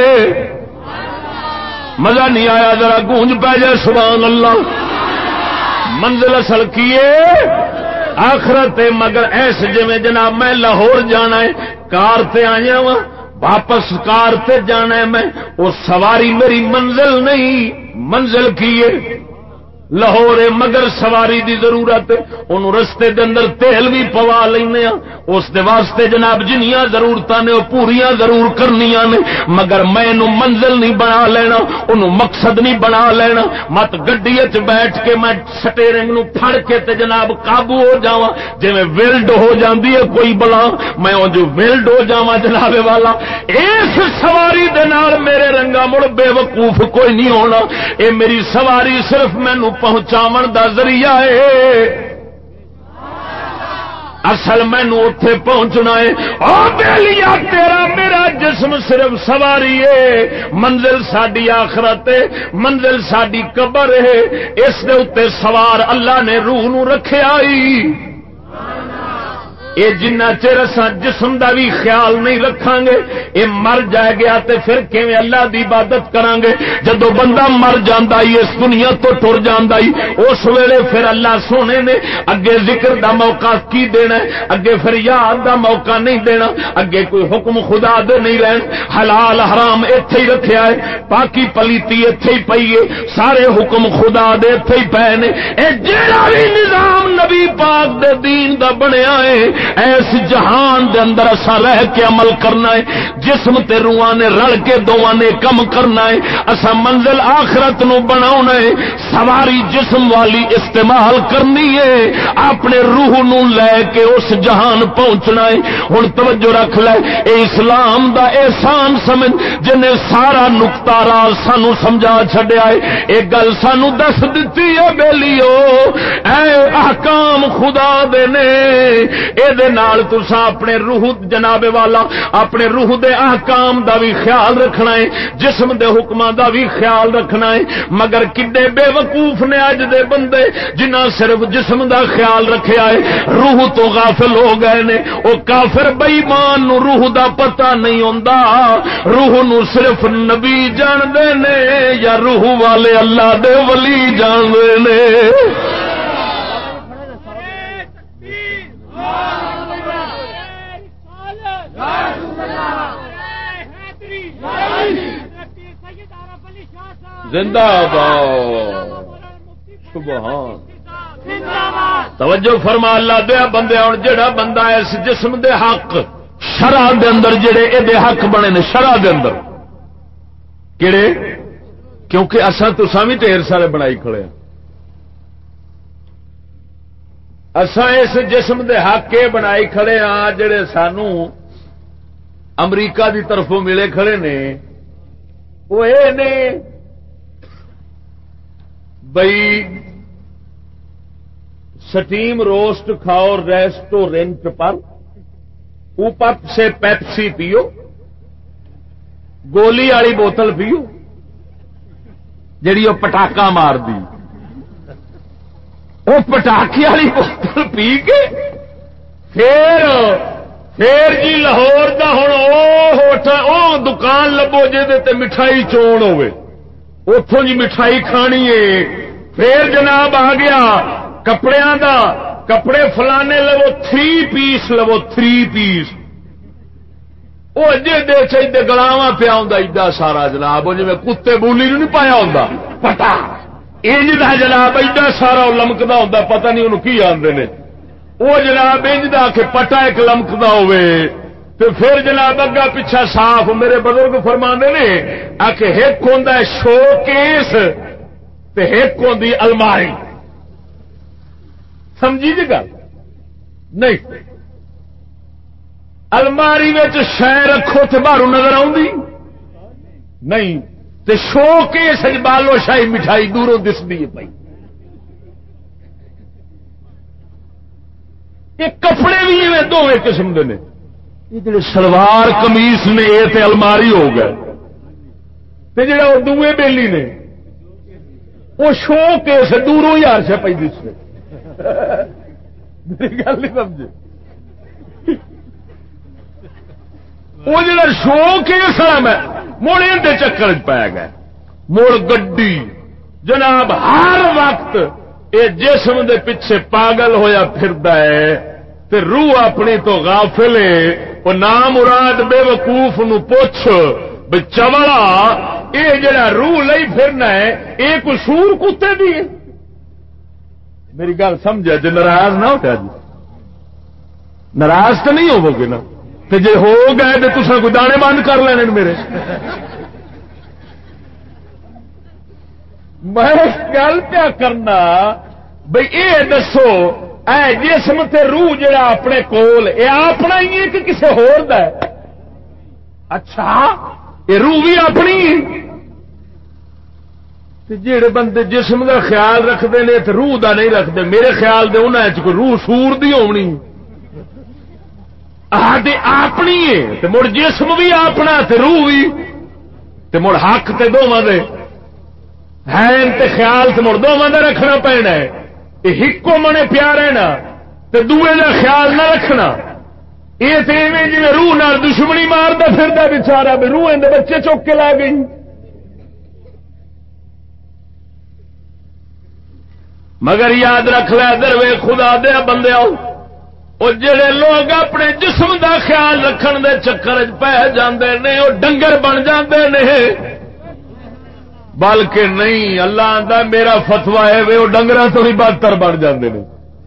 مزہ نہیں آیا؟ ذرا گونج پہ جائے سبحان اللہ۔ منزل اصل کی ہے آخرت ہے، مگر ایس جویں جناب میں لاہور جانا ہے کار تے آیا وا واپس کار تے جانا ہے، میں وہ سواری میری منزل نہیں، منزل کی ہے لاہور ہے، مگر سواری دی ضرورت ہے، انہوں رستے دے اندر تیل بھی پوا لینے ہاں، اس دے واسطے جناب جنیاں ضرورتاں نے وہ پوریاں ضرور کرنیاں نے، مگر میں انہوں منزل نہیں بنا لینا، انہوں مقصد نہیں بنا لینا، مت گڈی وچ بیٹھ کے میں سٹیرنگ نو پھڑ کے تے جناب قابو ہو جاواں، جویں ویلڈ ہو جاندی ہے کوئی بلا میں او جو ویلڈ ہو جاواں جناب والا، اس سواری دے نال میرے رنگا مڑ بے وقوف کوئی نہیں ہونا، اے میری سواری صرف مینوں پہنچاون دا ذریعہ ہے، اصل مینو اتے پہنچنا ہے۔ او بیلیا تیرا میرا جسم صرف سواری ہے، منزل ساڈی آخرت ہے، منزل ساڈی قبر ہے، اس دے اتے سوار اللہ نے روح نو رکھیا ہی۔ اے جنہ چر اساں جسم دا بھی خیال نہیں رکھاں گے اے مر جائے گیا تے پھر کیویں اللہ دی عبادت کران گے؟ جدو بندہ مر جاندا ہی اس دنیا تو ٹر جاندا ہی اس ویلے پھر اللہ سونے نے اگے ذکر دا موقع کی دینا ہے، اگے پھر یاد دا موقع نہیں دینا، اگے کوئی حکم خدا دے نہیں رہن، حلال حرام ایتھے ہی رکھیا ہے، پاکی پلیتی ایتھے ہی پئی ہے، سارے حکم خدا دے ایتھے ہی پے نے۔ اے جیڑا بھی نظام نبی پاک دے دین دا بنیا ہے ایس جہان دے اندر اساں رہ کے عمل کرنا ہے، جسم تے روحاں نے رل کے دوواں نے کم کرنا ہے، اساں منزل آخرت نو بناونا ہے، سواری جسم والی استعمال کرنی ہے، اپنے روح نو لے کے اس جہان پہنچنا ہے۔ ہن توجہ رکھ لے، اے اسلام دا احسان سمجھ جن سارا نقطہ راز سانو سمجھا چھڈیا ہے، ایک گل سانو دس دتی ہے بیلیو، اے احکام خدا دے نے، اے دے نال تساں اپنے روح جناب والا اپنے روح دے احکام دا بھی خیال رکھنا ہے، جسم دے حکماں دا بھی خیال رکھنا ہے، مگر کڈے بے وقوف نے اج دے بندے جنہاں صرف جسم دا خیال رکھیا ہے، روح تو غافل ہو گئے نے۔ او کافر بے ایمان نو روح دا پتہ نہیں ہوندا، روح نو صرف نبی جان دے نے یا روح والے اللہ دے ولی جان دے نے۔ زندہ باد سبحان توجہ فرما اللہ دیا بندے ہوں جڑا بندہ اس جسم دے حق شرع دے اندر جڑے اے دے حق بنے نے شرع دے اندر کیڑے کیونکہ اساں تساں بھی ڈھیر سارے بنائی کھڑے ہیں اساں اس جسم دے حق کے بنائی کھڑے ہاں جڑے سانو امریکہ دی طرفوں ملے کھڑے نے وہ اے نے بھئی سٹیم روسٹ کھاؤ ریسٹورینٹ پر اوپر سے پیپسی پیو گولی والی بوتل پیو جیڑی وہ پٹاکا مار دی وہ پٹاکی والی بوتل پی کے پھر جی لاہور دا ہوں دکان لبو جے مٹھائی چون ہوے اتوں جی مٹھائی کھانی ہے پھر جناب آ گیا کپڑیاں دا کپڑے فلانے لو 3 پیس لو 3 پیس وہ اجے دے چاہیے گلاواں پیا ہوں ایڈا سارا جناب وہ جی کتے بولی نہیں پایا ہوں پتا انج دا جناب ایڈا سارا لمکدا ہوں پتہ نہیں انہوں کی آندے نے وہ جناب انج دا کہ پٹا ایک لمکدا ہوئے تو پھر جناب اگا پیچھا صاف میرے بزرگ فرماندے نے آ کہ ایک ہوندا ہے شو کیس تے ایک ہوندی الماری سمجھی جی گل نہیں الماری میں شے رکھو تے باہر نظر آؤندی نہیں تے شو کیس بالو شاہی مٹھائی دوروں دسدی ہے پئی یہ کپڑے بھی میں دونوں قسم دے نے یہ جڑے سلوار قمیص نے یہ تے الماری ہو گئے تے جڑا وہ دوے بیلی نے وہ شو کیس دوروں ہی ہر شے پئی دس رہے میری گل نہیں سمجھے وہ جڑا شو کیس ہے میں مڑ اندر چکر پی گئے مڑ گڈی جناب ہر وقت یہ جسم دے پیچھے پاگل ہویا پھردا ہے تے روح اپنی تو غافل ہے وہ نام مراد بے وقوف نو پوچھ بے چوڑا یہ جڑا روح لئی پھرنا ہے یہ کوئی سور کتے دی ہے میری گل سمجھا جی ناراض نہ ہوتا جی ناراض تو نہیں ہوو گے نا تو جی ہو گئے تو تصا کوئی دانے بند کر لینے میرے میں گل پیا کرنا بھئی یہ دسو اے جسم تے روح جڑا اپنے کول اے اپنا ہی ہے کہ کسے ہور دا ہے اچھا یہ روح بھی اپنی جڑے بندے جسم دا خیال رکھتے ہیں تو روح دا نہیں رکھتے میرے خیال دے انہوں کوئی روح سور دی ہونی اپنی ہے تے مڑ جسم بھی اپنا تے روح بھی تے مڑ حق تے دونوں دے ہیں تے خیال تے مڑ دونوں دا رکھنا پینا ہے یہ ہکو منے پیا رہنا تے دوے دا خیال نہ رکھنا یہ تے ایویں جی روح نال دشمنی ماردا پھردا بیچارہ بھی روح دے بچے چوک کے لا گئی مگر یاد رکھ لے دروے خدا دیا بندے وہ جڑے لوگ اپنے جسم دا خیال رکھن دے چکر پہ جاندے نے وہ ڈنگر بن جاندے نے بلکہ نہیں اللہ آندا میرا فتوا ہے وہ ڈنگراں تو بھی بدتر بن جاندے نے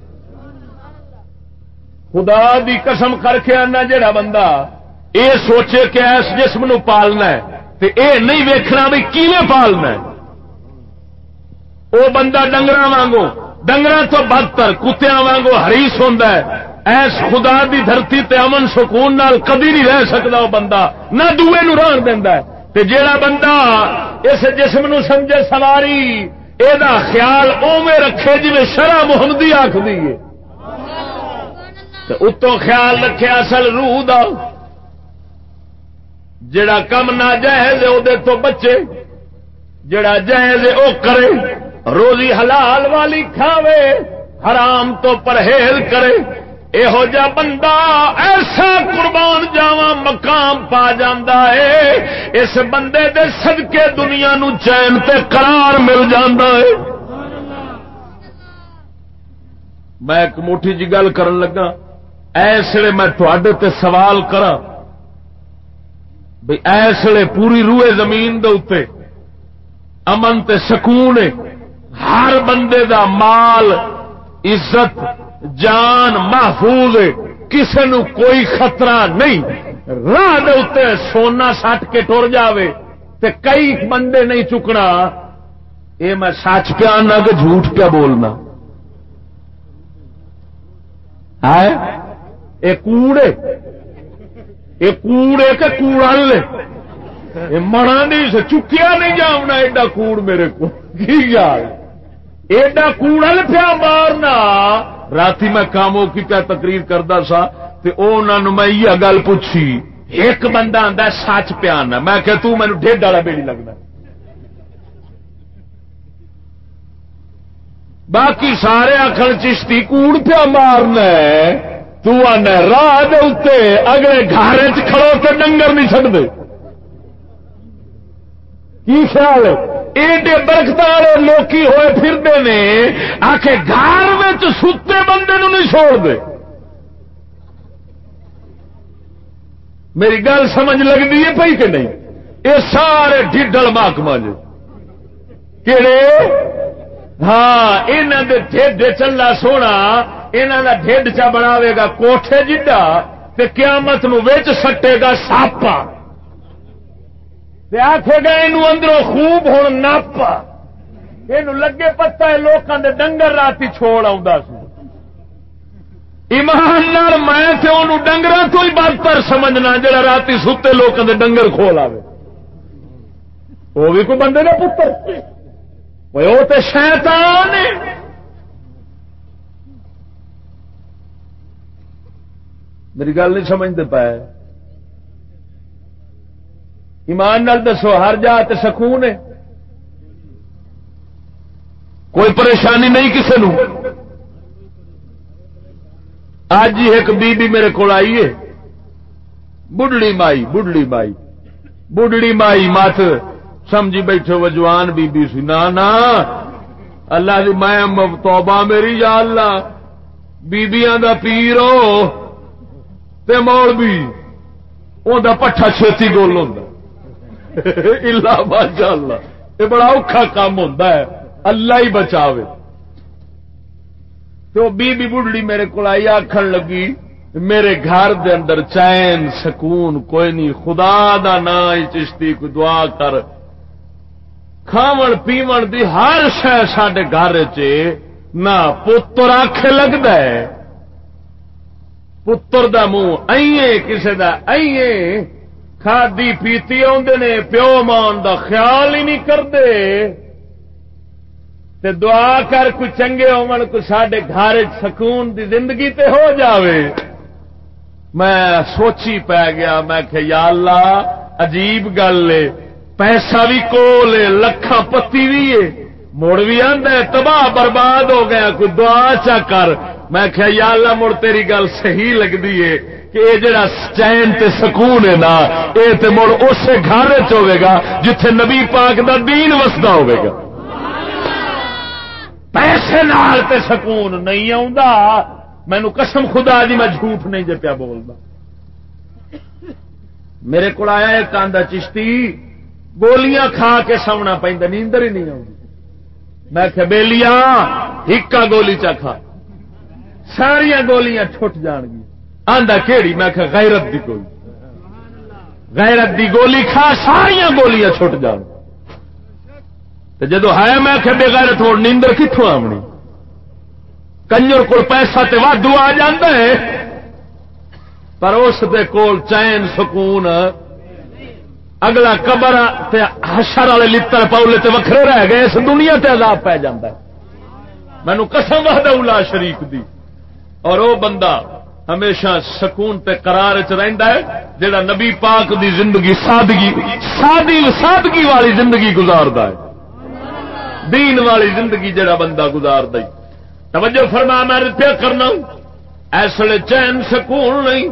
خدا دی قسم کر کے آنا جڑا بندہ اے سوچے کہ اس جسم نو پالنا ہے تے اے نہیں ویکھنا بھی کیویں پالنا ہے وہ بندہ ڈنگراں وانگو ڈنگراں تو بدتر کتیاں وانگو حریص ہوندا ہے ایس خدا دی دھرتی تے امن سکون نال کبھی نہیں رہ سکدا وہ بندہ نہ دوے نو رہن دیندا ہے تے جیڑا بندہ اس جسم نو سمجھے سواری اے دا خیال اوویں رکھے جویں شرع محمدی آکھدی ہے تے اتوں خیال رکھے اصل روح دا جیڑا کم ناجائز ہے او دے تو بچے جیڑا جائز ہے او کرے روزی حلال والی کھاوے حرام تو پرہیز کرے یہو جا بندہ ایسا قربان جاواں مقام پا جاندا ہے اس بندے دے صدقے دنیا نو چین تے قرار مل جاندا ہے میں ایک موٹی جی گل کرن لگا ایسے میں تواڈے تے سوال کراں بھئی ایسے پوری روئے زمین دے اوتے امن تے سکون ہے، ہر بندے دا مال عزت جان محفوظ ہے، کسے نو کوئی خطرہ نہیں، راہ دے اتے سونا سٹ کے ٹر جاوے تے کئی بندے نہیں چکنا، اے میں سچ پہ آنا کہ جھوٹ پہ بولنا ہے؟ اے کوڑے، اے کوڑے کہ کوڑل منا نہیں سے چکیا نہیں جاؤنا ایڈا کوڑ میرے کو کی یار ایڈا کوڑل پیا مارنا۔ راتی میں کاموں کی پیا تقریر کردا سا تے انہاں نوں میں یہ گل پوچھی، ایک بندہ آندا سچ پیا آنا، میں کہ تو مینوں ڈھڈ والا بیڑی لگدا، باقی سارے آخر چشتی کوڑ پیا مارنا تو آنا راہ دے اتے اگلے گھر کھڑو تے ڈنگر نہیں چڈتے کی خیال ایڈے برکت والے لوکی ہوئے پھرتے نے آخ گھر ستے بندے نو نہیں چھوڑ دے۔ میری گل سمجھ لگتی ہے پئی کہ نہیں؟ یہ سارے ڈھڈل محکمہ جی کہڑے ہاں انہوں دے ڈھڈ چلا سونا انہوں دا ڈھڈ چا بناوے گا کوٹھے جڈا تے قیامت نو وچ سٹے گا ساپا تے آکھے گا اینو اندروں خوب ہن ناپا اینو لگے پتہ ہے لوکاں دے ڈنگر راتی چھوڑ آوندا سی۔ ایمان نال میں تے اونوں ڈنگراں تو ہی بدتر سمجھنا جڑا راتی ستے لوکاں دے ڈنگر کھول آوے، وہ بھی کوئی بندے دا پتر وہ تے شیطان ہے۔ میری گل نہیں سمجھتے پائے؟ ایمان نال دسو ہر جا تے سکون ہے، کوئی پریشانی نہیں کسے نو۔ آج ہی ایک بی بی میرے کو آئی ہے بڑھڑی مائی بڑھڑی مائی مت سمجھی بیٹھے وہ جوان بی بی سی نا اللہ دی میں توبہ میری یا اللہ بیبیاں دا پیرو تے مولوی او دا پٹھا چھتی گول ہوندا اللہ ماشاءاللہ یہ بڑا اوکھا کام ہوندا ہے، اللہ ہی بچاوے۔ تو بی بی بڑھڑی میرے کو آئی آکھن لگی میرے گھر دے اندر چین سکون کوئی نہیں، خدا دا نام چشتی کوئی دعا کر، کھاون پیون دی ہر شے ساڈے گھر چ نہ پتر آکھے لگدا ہے، پتر دا منہ ائیں کسے دا ائیں کھادی پیتی آندے نے، پیو مان دا خیال ہی نہیں کردے تے دعا کر کوئی چنگے ہون کوئی ساڈے گھر سکون دی زندگی تے ہو جاوے۔ میں سوچی پی گیا میں کہ یا اللہ عجیب گل ہے، پیسہ بھی کول ہے لکھاں پتی بھی ہے مڑ بھی آندا ہے تباہ برباد ہو گیا، کوئی دعا چا کر۔ میں کہ یا اللہ مڑ تیری گل صحیح لگدی ہے کہ یہ جڑا چین تے سکون ہے نا اے تے مڑ اسے گھر وچ ہوے گا جتھے نبی پاک دا دین وسدا ہوے گا۔ پیسے نال تے سکون نہیں آوندا، مینوں قسم خدا دی میں جھوٹ نہیں جے پیا بولدا۔ میرے کو آیا ایک آندا چشتی گولیاں کھا کے سونا پیندا نیندر ہی نہیں آؤندی، میں کہ بیلیا ہکا گولی چا کھا ساریاں گولیاں چھٹ جان گی، آندا کیڑی؟ میں کہ غیرت دی گولی، غیرت دی گولی کھا ساریاں گولیاں چھٹ جان۔ جدو ہے میں کہ بے غیرت ہو نیندر کتوں آمنی؟ کنجر کو پیسہ تے وادو آ جاندے ہے پر اس دے کول چین سکون اگلا قبر تے حشر والے لتر پاؤلے تے وکھرے رہ گئے، اس دنیا تے عذاب پی جاندا ہے۔ مینوں قسم وحدہ لا شریک دی۔ اور وہ بندہ ہمیشہ سکون تے قرار وچ رہندا ہے جڑا نبی پاک دی زندگی سادگی والی زندگی گزاردا ہے، دین والی زندگی جڑا بندہ گزار دئی۔ توجہ فرما میں رپیا کرنا اس لیے چین سکون نہیں،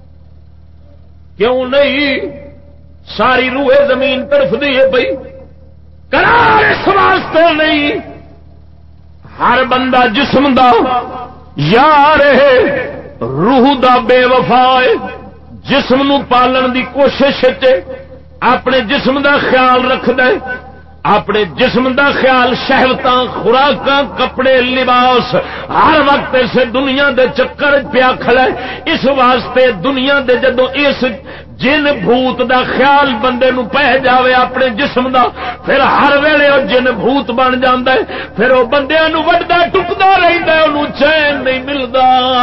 کیوں نہیں؟ ساری روح زمین طرف دی ہے بھائی، قرار اس واسطے نہیں ہر بندہ جسم دا یار ہے، روح دا بے وفا ہے، جسم نو پالن دی کوشش ہے، اپنے جسم دا خیال رکھدا ہے، اپنے جسم دا خیال، شہوتاں، خوراکاں، کپڑے، لباس، ہر وقت اسے دنیا دے چکر پیا کھڑا ہے۔ اس واسطے دنیا دے جدوں اس جن بھوت دا خیال بندے نو پہ جاوے اپنے جسم دا، پھر ہر ویلے وہ جن بھوت بن جاندا ہے، پھر وہ بندیاں نو وڈدا ٹکدا رہندا ہے، انہوں چین نہیں ملدا۔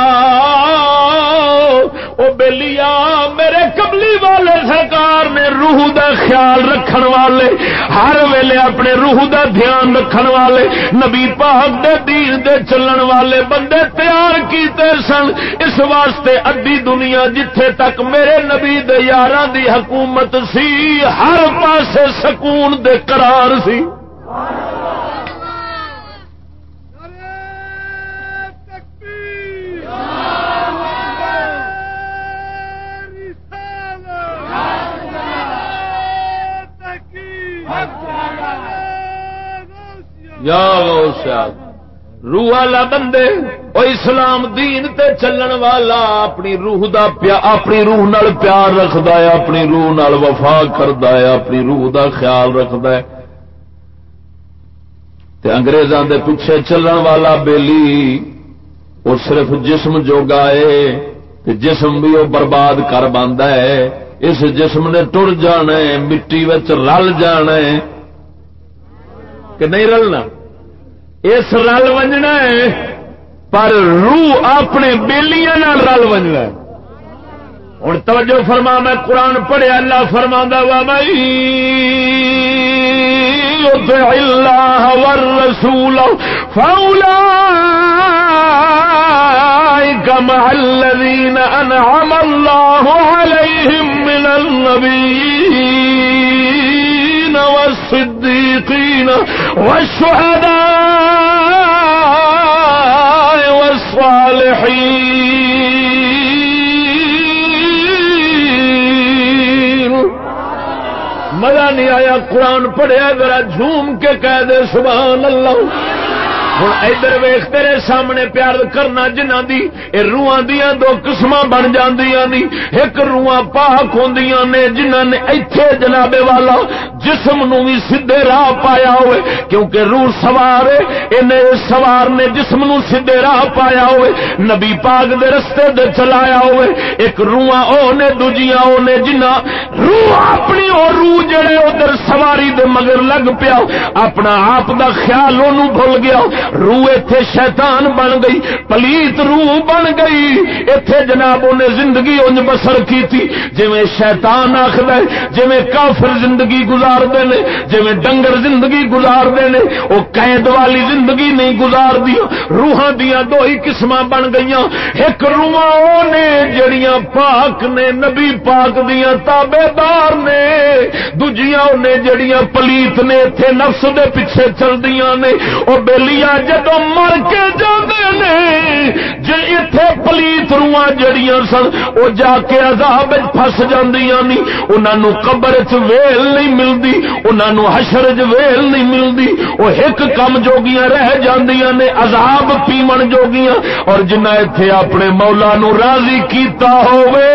او بیلیا میرے کملی والے سرکار نے روح دا خیال رکھن والے، ہر ویلے اپنے روح دا دھیان رکھن والے، نبی پاک دے دین دے چلن والے بندے تیار کیتے سن۔ اس واسطے ادھی دنیا جتھے تک میرے نبی دے یاراں دی حکومت سی، ہر پاسے سکون دے قرار سی۔ یا غوث روح والا بندے او اسلام دین تے چلن والا اپنی روح دا اپنی روح نال پیار رکھدا ہے، اپنی روح نال وفا کردا ہے، اپنی روح دا خیال رکھدا ہے۔ تے انگریزاں دے پیچھے چلن والا بیلی او صرف جسم جوگا ہے، تے جسم بھی او برباد کر باندا ہے۔ اس جسم نے ٹر جانا ہے، مٹی وچ رل جانا ہے کہ نہیں رلنا، اس رل ونجنا ہے، پر روح اپنے بیلیاں نال رل ونجنا ہے۔ ہن توجہ فرما، میں قرآن پڑھیا، اللہ فرماندا وَمَن يُطِعِ اللَّهَ وَالرَّسُولَ فَأُولَٰئِكَ مَعَ الَّذِينَ أَنْعَمَ اللَّهُ عَلَيْهِم مِّنَ النَّبِيِّينَ والصديقين والشهداء والصالحين۔ مزہ نہیں آیا؟ قرآن پڑھیا ذرا جھوم کے کہہ دے سبحان اللہ۔ ہوں ادھر ویخ، تیرے سامنے پیار کرنا جنہ دی اے روحاں دیاں دو قسم بن جاندیاں نی۔ ایک روحاں پاک ہوندیاں نے جنہاں نے ایتھے جناب والا جسم نو بھی سیدھے راہ پایا ہوئے، کیونکہ روح سوار ہے، انہیں سوار نے جسم نو سیدھے راہ پایا ہوئے، نبی پاک دے رستے دے چلایا ہوئے۔ ایک روحاں او نے، دوجیاں او نے جنہ روح اپنی او روح جڑے ادھر سواری دے مگر لگ پیا، اپنا آپ دا خیال انہوں بھول گیا، روح ایتھے شیطان بن گئی، پلیت روح بن گئی۔ ایتھے جناب نے زندگی انج بسر کی تھی جویں شیطان آخد ہے، جویں کافر زندگی گزار دے نے، جویں ڈنگر زندگی گزار دے نے، وہ قید والی زندگی نہیں گزار دی۔ روحاں دیاں دو ہی قسماں بن گئیاں، ایک روحاں او نے جڑیاں پاک نے، نبی پاک دیاں تابع دار نے، دوجیاں او نے جڑیاں پلیت نے، ایتھے نفس دے پیچھے چل دیاں نے۔ او بیلیا جدو مر کے جاندے نے، جے ایتھے پلیت روحاں جڑیاں سن او جا کے عذاب وچ پھس جاندیاں نی، انہاں نو قبر وچ ویل نہیں ملدی، انہاں نو حشر وچ ویل نہیں ملدی، او ایک کم جوگیاں رہ جاندیاں نے، عذاب پیمن جوگیاں۔ اور جنہ ایتھے اپنے مولا نو راضی کیتا ہوئے،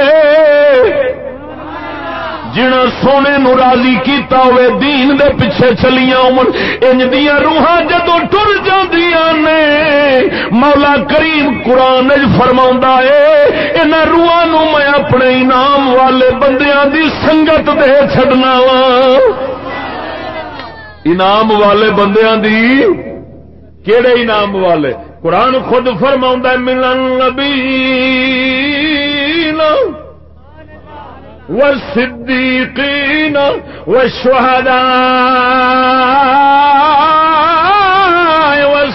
جنہاں سونے نو راضی کیتا ہوئے، دین دے پیچھے چلیاں ہون، انج دیاں روحاں جدوں ٹر جاندیاں نے، مولا کریم قرآن وچ فرماوندا ہے انہاں روحاں نو میں اپنے انعام والے بندیاں دی سنگت دے چھڈنا وا۔ انعام والے بندیاں دی کیڑے انعام والے؟ قرآن خود فرماوندا ہے من النبیین والصدیقین والشہداء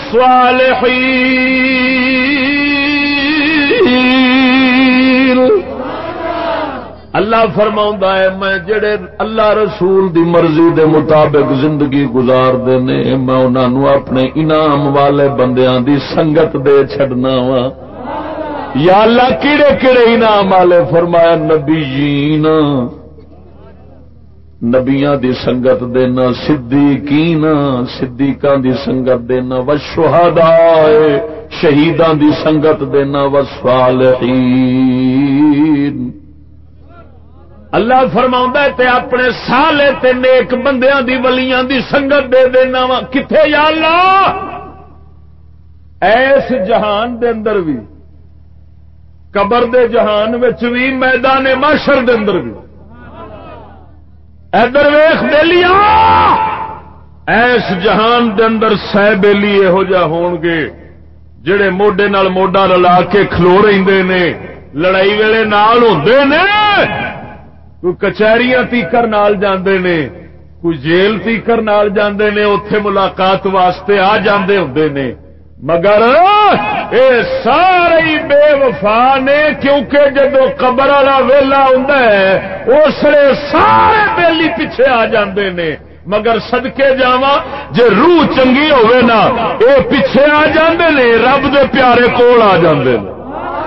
والصالحین۔ اللہ فرماوندا ہے میں جڑے اللہ رسول دی مرضی دے مطابق زندگی گزار دے نے، میں انہاں نو اپنے انعام والے بندیاں دی سنگت دے چھڈنا وا۔ یا اللہ کیڑے کیڑے انعام والے؟ فرمایا نبیین، نبیاں دی سنگت دینا، صدیقین، صدیقاں دی سنگت دینا، والشہداء، شہیداں دی سنگت دینا، والصالحین، اللہ فرماؤں تے اپنے سالے تے نیک بندیاں دی ولیاں دی سنگت دے دینا وا کتھے یا اللہ ایس جہان دے اندر بھی قبر دے جہان وچ بھی میدان محشر دے اندر بھی ادھر ویخ بیلیا ایس جہان دے اندر سہ بیلی یہو جا ہون گے جڑے موڈے نال موڈا رلا کے کھلو رہندے نے لڑائی ویلے نال ہوندے نے کوئی کچہریاں تیکر نال جاندے نے کوئی جیل تیکر نال جاندے نے اوتھے ملاقات واسطے آ جاندے ہوندے نے مگر اے سارے بے وفا نے کیونکہ جدو قبر والا ویلا ہوندا ہے اس لیے سارے بیلی پیچھے آ جاندے نے مگر صدقے جاواں جے روح چنگی ہوئے نا اے پیچھے آ جاندے نے رب دے پیارے کول آ جاندے نے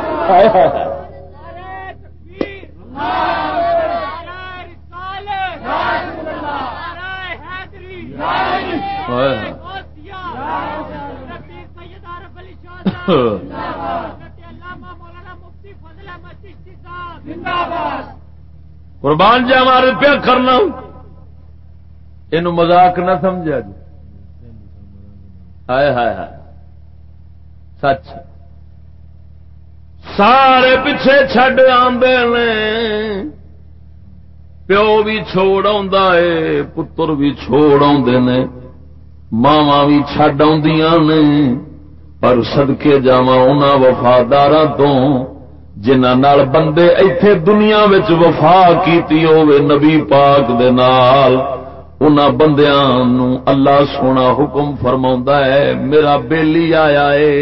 قربان جاواں روپیہ کرنا یہ مذاق نہ سمجھا جی ہائے ہائے ہائے سچ سارے پیچھے چڈ آندے نے پیو بھی چھوڑ آندا ہے پتر بھی چھوڑ آندے نے ماواں بھی چڈ آندیاں نے پر صدقے جاواں انہاں وفاداراں تو جنہاں نال بندے ایتھے دنیا وچ وفا کیتی ہوے نبی پاک دے نال انہاں بندیاں نو اللہ سونا حکم فرماوندا ہے میرا بیلی آیا ہے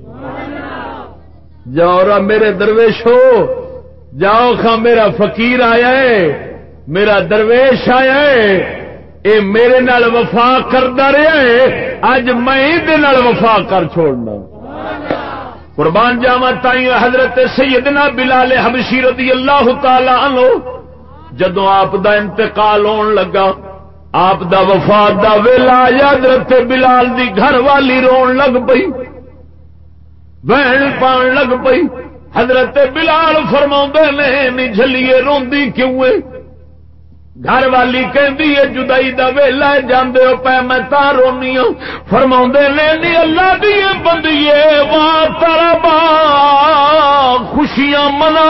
جاؤ را میرے درویشو جاؤ خاں میرا فقیر آیا ہے میرا درویش آیا ہے اے میرے نال وفا کردا رہیا ہے اج میں دے نال وفا کر چھوڑنا قربان جاواں تائیں حضرت سیدنا بلال حبشی رضی اللہ تعالی عنہ جدوں آپ دا انتقال ہون لگا آپ دا وفات دا ویلا حضرت بلال دی گھر والی رون لگ پئی بہن پان لگ پئی حضرت بلال فرماؤندے نے نی جھلیے روندی کیوں ہے گھر والی کہندی ہے جدائی دا ویلا جاندے ہو پے میں تاں رونی ہوں فرماوندے نے نی اللہ دی بندیے وا تربا خوشیاں منا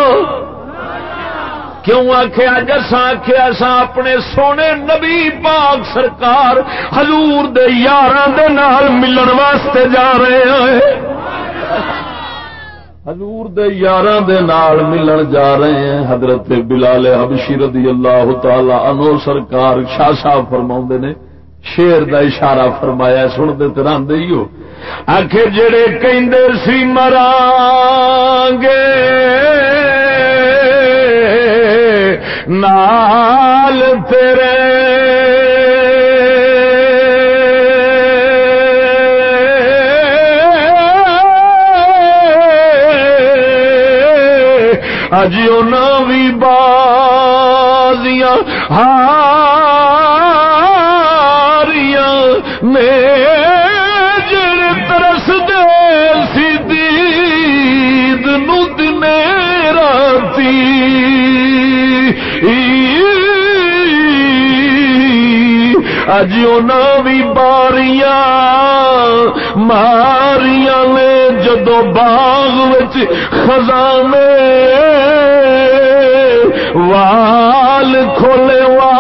کیوں آخیا جساں آخیا اساں اپنے سونے نبی پاک سرکار حضور دے یاراں دے نال ملن واسطے جا رہے ہیں حضور دے یاراں دے نال ملن جا رہے ہیں حضرت بلال حبشی رضی اللہ تعالی عنہ سرکار شاہ صاحب فرماوندے نے شیر دا اشارہ فرمایا سن دے تے راندے ہی ہو آکھے جڑے کہندے سی مران گے نال تیرے اجیو نوی بازیاں ہاریاں میں جڑ ترس دے سی دید نو دنے راتی اجیو نوی باریاں ماریاں نے جدو باغ وچ خزانے وال کھولے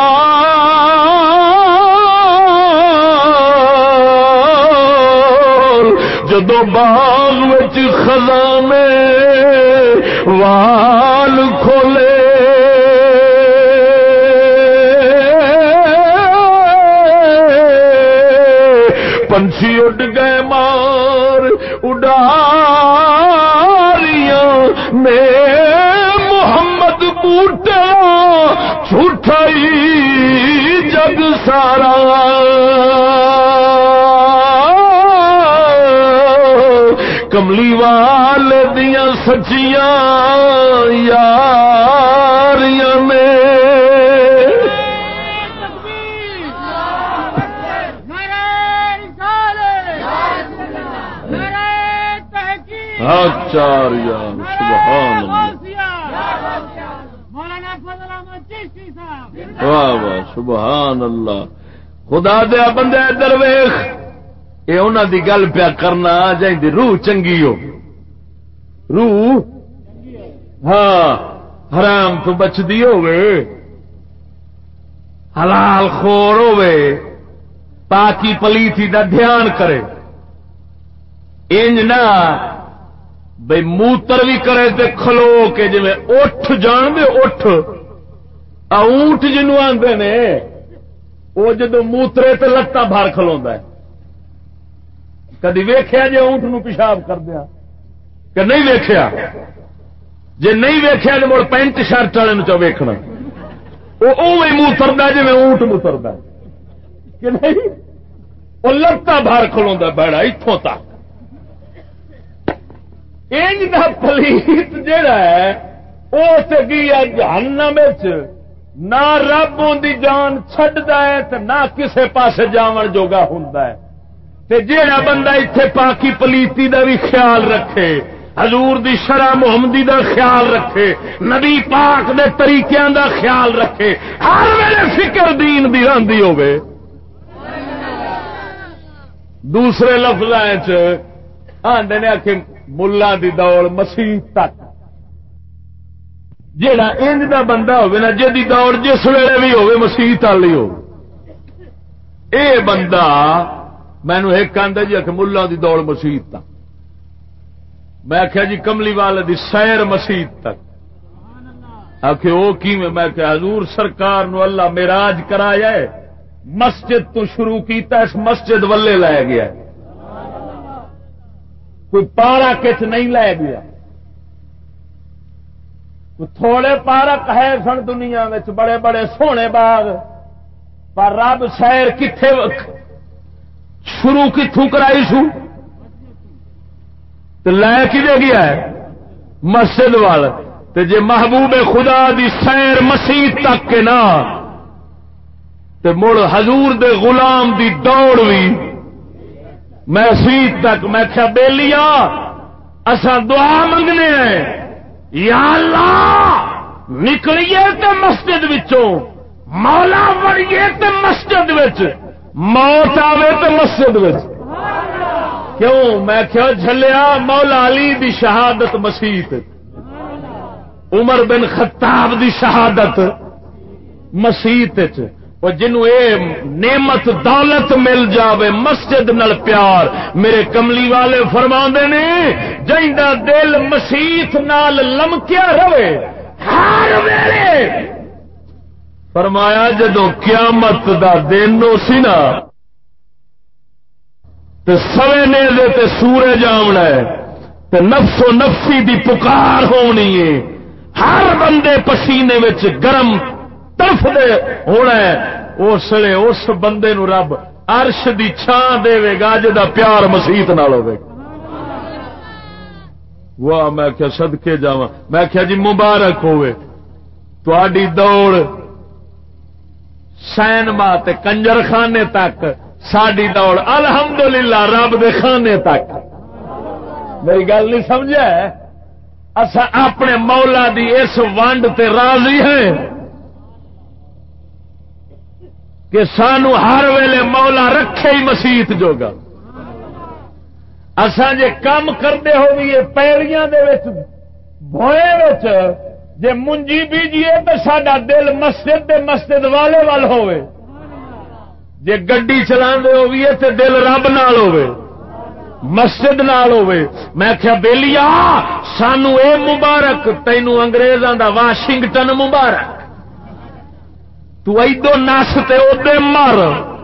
وال جدو باغ وچ خزانے وال کھولے پنچھی اڈ گئے مار اڈاریاں نے محمد بوٹا جھوٹائی جگ سارا کملی وال دیاں سچیاں یاریاں میں چار یار سبحان اللہ مولانا فضل احمد واہ واہ سبحان اللہ. خدا دیا بندے ادھر ویخ، یہ انہوں دی گل پیا کرنا جائیں روح چنگی ہو، روح ہاں حرام تو بچدی ہوے، حلال خور ہوے، پاکی پلیتی دا دھیان کرے، انج نہ بھئی موتر بھی کرے تے کھلو کے جی اٹھ جان دے اٹھ اونٹ جنوں آندے نے وہ جدو موترے تے لتاں بھار کھلوندا ہے. کدی ویکھیا جے اونٹ نو پیشاب کردیا کہ نہیں ویکھیا؟ جے نہیں ویکھیا تے مڑ پینٹ شرٹ والے نو چا ویکھنا وہ اوویں موتردا جویں اونٹ موتردا کہ نہیں، وہ لتاں بھار کھلوندا بیڑا ایتھوں تک. انج دا پلیت جڑا ہے وہ تے گیا جہنم وچ، نہ رب دی جان چھڈدا ہے تے نہ کسے پاسے جاون جوگا ہوندا ہے. تے جیڑا بندہ ایتھے پاکی پلیتی دا بھی خیال رکھے، حضور دی شرع محمدی دا خیال رکھے، نبی پاک دے طریقیاں دا خیال رکھے، ہر ویلے فکر دین دی راندی ہوے. دوسرے لفظاں وچ آندے نے کہ ملا دی دوڑ مسیح تک. جیڑا انج دا بندہ ہوے نا جدی دوڑ جس ویلے بھی ہوے مسیح تل ہی ہو، اے بندہ مینو ایک آندا جی کہ ملا دی دوڑ مسیح تک. میں آخیا جی کملی والے دی سیر مسیح تک. آخ وہ کیویں؟ میں کہ حضور سرکار نو اللہ معراج کرایا ہے، مسجد تو شروع کیتا اس مسجد ولے لے گیا ہے، کوئی پارا کچھ نہیں لے گیا. تھوڑے پارک ہے سن دنیا میں بڑے بڑے سونے باغ، پر رب سیر کتھے شروع کتوں کرائی سو تو لے کدے گیا ہے؟ مسجد وال. تے جے محبوب خدا دی سیر مسیح تک کے نا تے مڑ حضور دے غلام دی دوڑ بھی مسیح تک. میں کیا بیلیا اساں دعا منگنے ہیں، یا اللہ نکلیے تے مسجد وچوں، مولا وڑیے تے مسجد وچ، موت آوے تے مسجد وچ. کیوں؟ میں کیا جھلیا مولا علی دی شہادت مسیح، عمر بن خطاب دی شہادت مسیح، اور جنوں اے نعمت دولت مل جاوے مسجد نال پیار. میرے کملی والے فرماندے نے جیندا دل مسیت نال لمکیا رہے ہر ویلے. فرمایا جدوں قیامت دا دن ہو سی نا تے سوینے دے تے سورج آونا ہے تے نفس و نفسی دی پکار ہونی ہے، ہر بندے پسینے وچ گرم تڑف دے ہونا ہے. اس لیے اس بندے نو رب عرش دی چھاں دے گا جدا پیار مسیت نال ہوے. واہ میں کیا صدقے جاواں. میں کیا جی مبارک ہوئے تہاڈی دوڑ سینما تے کنجر خانے تک، ساڈی دوڑ الحمدللہ رب دے خانے تک. میری گل نہیں سمجھا؟ اسا اپنے مولا دی اس ونڈ تے راضی ہیں کہ سانو ہر ویلے مولا رکھے ہی مسیت جوگا. اساں جے کام کرتے ہوئیے پیڑیاں دے وچ بھوئے وچ جے منجی بیجیے تو ساڈا دل مسجد دے مسجد والے وال ہوئے، جے گڈی چلاندے ہوئیے تے دل رب نال ہوئے، مسجد نال ہوئے. میں کیا بیلیا سانو اے مبارک، تینوں انگریزاں دا واشنگٹن مبارک، تو ایدو نس تے اودے مر.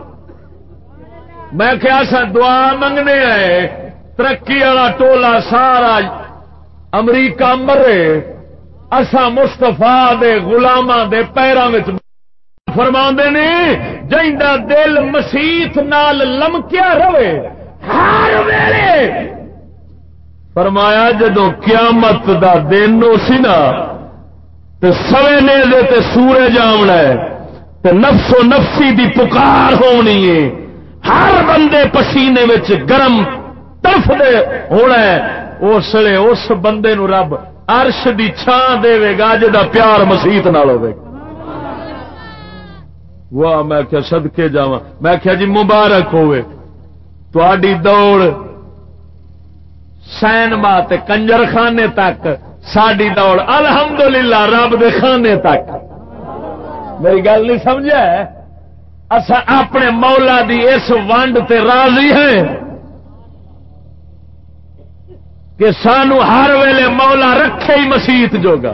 میں کیا سا دعا منگنے آئے ترقی والا ٹولا سارا امریکہ مرے، اسا مستفا دے غلاماں دے پیراں وچ. فرماندے نے جیندا دل مسیت نال لمکیا رہے ہر ویلے. فرمایا جدوں قیامت دا دن ہو سی نا تے سوینے دے تے سورج آونا ہے تے نفس و نفسی دی پکار ہونی ہے، ہر بندے پسینے وچ گرم تڑف دے ہونا ہے. اس لیے اس بندے نو رب عرش دی چھاں دے گا جدا پیار مسیت نال ہوے. واہ میں کیا صدقے جاواں میں کیا جی مبارک ہوئے تہاڈی دوڑ سینما تے کنجر خانے تک ساڈی دوڑ الحمدللہ رب دے خانے تک میری گل نہیں سمجھا اسا اپنے مولا دی اس ونڈ تے راضی ہیں کہ سانو ہر ویلے مولا رکھے ہی مسیت جوگا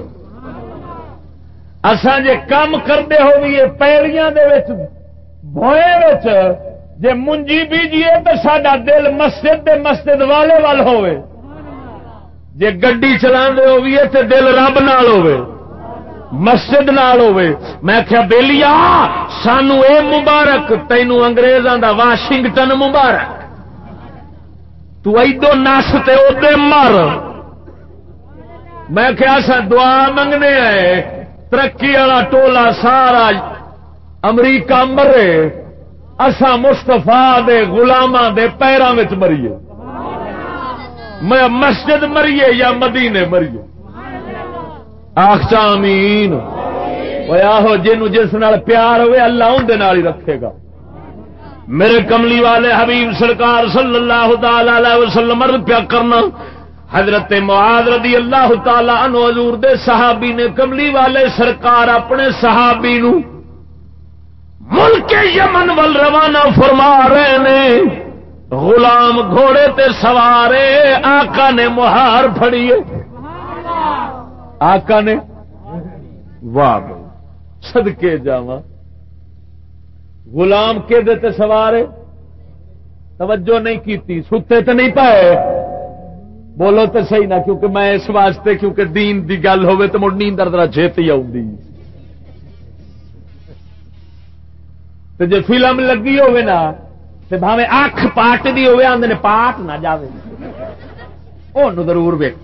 اساں جے کام کرتے ہوئیے پیڑیاں دے وچ بھوئے وچ جے منجی بیجیے تو ساڈا دل مسجد والے وال ہوئے جے گڈی چلاندے ہوئیے تے دل رب نال ہوئے مسجد نال ہوئے میں کہیا بیلیا سانو اے مبارک تینوں انگریزاں دا واشنگٹن مبارک تو ایدو نس تے اودے مر میں کہیا سا دعا منگنے آئے ترقی والا ٹولا سارا امریکہ مرے اساں مستفا دے غلاماں دے پیراں وچ مریے میں مسجد مریے یا مدینے مریے آخ آمین آہو جنوں جس نال پیار ہوئے اللہ اندے نال ہی رکھے گا میرے کملی والے حبیب سرکار صلی اللہ تعالی علیہ وسلم عرض پیا کرنا حضرت معاذ رضی اللہ تعالی عنہ حضور دے صحابی نے کملی والے سرکار اپنے صحابی نو ملک یمن ول روانہ فرما رہے نے غلام گھوڑے تے سوارے آقا نے مہار پھڑیے آقا نے واہ صدقے جاواں غلام کے دیتے سوارے توجہ نہیں کیتی ستے تو نہیں پائے بولو تو صحیح نہ کیونکہ میں اس واسطے کیونکہ دین دی گل ہوئے تو مڑ نیندر ذرا چھتی آؤندی تے جے فلم لگی ہوئے نا تے بھاویں اکھ پاٹ دی ہوئے آندے نے پاٹ نہ جاوے اونوں ضرور ویکھ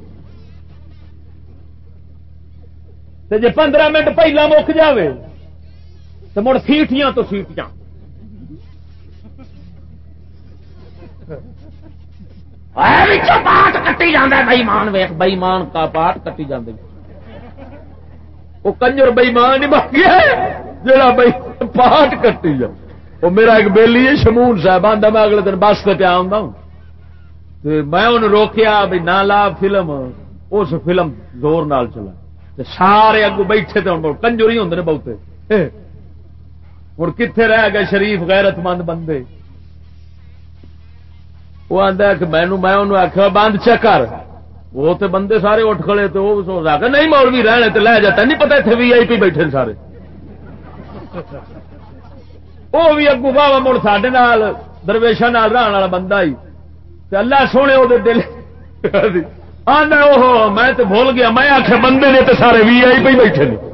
تے جے 15 منٹ پہلا مک جاوے تو مڑ سیٹیاں تو سیٹیاں پاٹ کٹی جانا بئیمان ویخ بئیمان کا پاٹ کٹی جاندے وہ کنجر بئیمان نہیں بن گیا جڑا پاٹ کٹی جا وہ میرا ایک بیلی ہے شمون صاحب آندا میں اگلے دن بس پہ آؤں میں انہوں روکیا بھی نہ لا فلم اس فلم زور نال چلا سارے اگو بیٹھے تو کنجر ہی ہوندے نے بہتے ہوں کتنے رہ گئے شریف غیرت مند بندے وہ آتا کہ میں انہوں آخیا بند چکر وہ تو بندے سارے اٹھ کھڑے تو وہ سوچ آ نہیں مولوی رہنے تو لے جاتا نہیں پتا اتنے وی آئی پی بیٹھے سارے وہ بھی اگو باوا مڑ ساڈے نال درویشاں نال رہن والا بندہ ہی اللہ سونے وہ دل آنا وہ میں تو بھول گیا میں آخیا بندے نے تو سارے وی آئی پی بیٹھے نے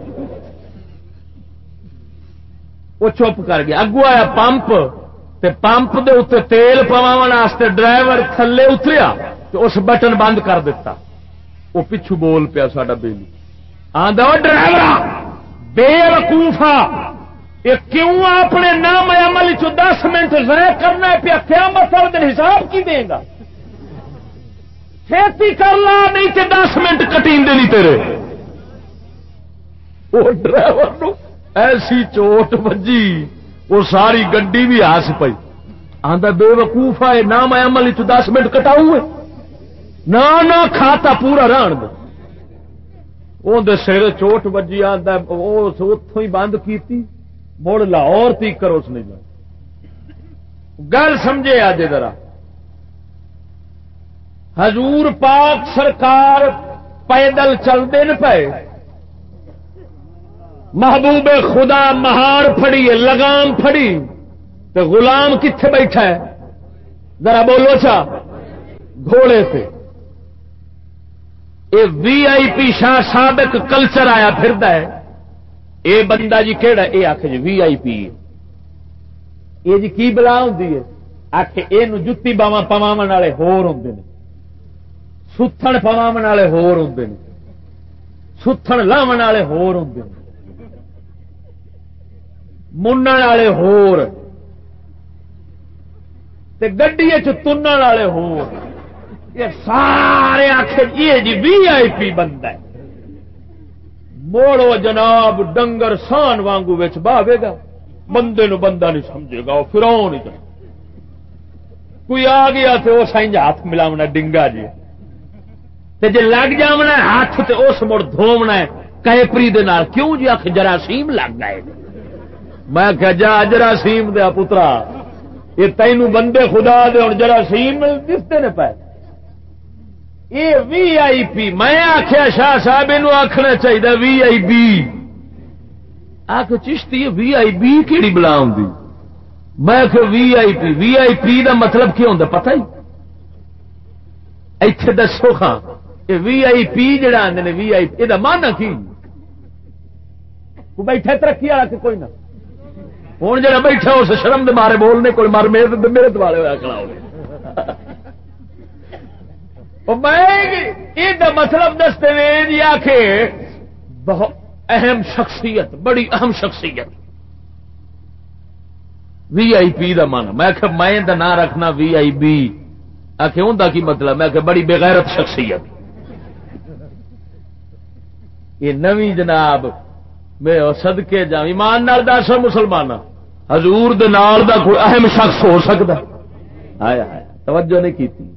وہ چپ کر گیا اگو آیا پمپ تے پمپ دے اتنے تیل پواون واسطے ڈرائیور تھلے اتریا تو اس بٹن بند کر دیتا وہ پچھو بول پیا ساڈا بیلی آندا او ڈرائیور بے وقوفا یہ کیوں اپنے نام عمل چ 10 منٹ ضائع کرنا پیا قیامت والے دن حساب کی دے گا چھتی کر لا نہیں تے 10 منٹ کٹیندے نہیں تیرے وہ ڈرائیور نو ایسی چوٹ بجی وہ ساری گڈی بھی ہس پئی آندا بے وقوف ہے نام عمل چ 10 منٹ کٹاؤ نہ کھاتا پورا رہن دے اون سر چوٹ بجی آندا اتوں ہی بند کیتی مڑ لاہور تیکر اس نے گل سمجھے آج ذرا حضور پاک سرکار پیدل چلتے نہ پے محبوب خدا مہار پھڑی لگام پھڑی تو غلام کتنے بیٹھا ہے ذرا بولو چا گھوڑے پہ یہ وی آئی پی شاہ سابق کلچر آیا پھردا ہے اے بندہ جی کہڑا اے آخ جی وی آئی پی یہ جی کی بلا ہوندی ہے آخ یہ جتی باواں پواون والے ہور ہوندے نے ستھن پواون والے ہور ہوندے نے ستھن لاون والے ہور ہوندے نے منن والے ہور تے گڈی تنن والے ہور یہ سارے آخر یہ جی وی آئی پی بندہ ہے موڑو جناب ڈنگر سان وانگو وچ باوے گا بندے نو بندہ نہیں سمجھے گا، وہ فرعون ہی کوئی آ گیا تو وہ سائنج ہاتھ ملاونا ڈنگا جی، جی لگ جاونا ہاتھ تے اس مڑ دھونا ہے کیپری دے نال، کیوں جی آخ جراثیم لگ گئے، میں کہ جا جراثیم دیا پترا، یہ تینوں بندے خدا دے ہن جراثیم دستے نے پائے، یہ وی آئی پی، میں آخیا شاہ صاحب یہ آخنا چاہیے وی آئی بی، آ کے چشتی وی آئی بی کہڑی بلا ہوں، میں کہ وی آئی پی دا مطلب کیا ہوتا پتہ ہی، ایتھے دسو خاں یہ وی آئی پی جڑا آدھے نے وی آئی پی یہ مانا کی بیٹھا ترقی والا کہ کوئی نہ، ہوں جا بیٹھا اس شرم دے مارے بولنے کوئی مار میرے دوالے ہوا کھڑا ہو، میں مطلب دستے میں جی آ کے بہت اہم شخصیت، بڑی اہم شخصیت وی آئی پی دا مانا، میں کہ میں دا نام رکھنا وی آئی بی، آخر ان کی مطلب میں کہ بڑی بغیرت شخصیت، یہ نویں جناب میں صدقے جا ایمان نال دس مسلمان حضور دے نال دا کوئی اہم شخص ہو سکتا، آیا توجہ نہیں کی تھی،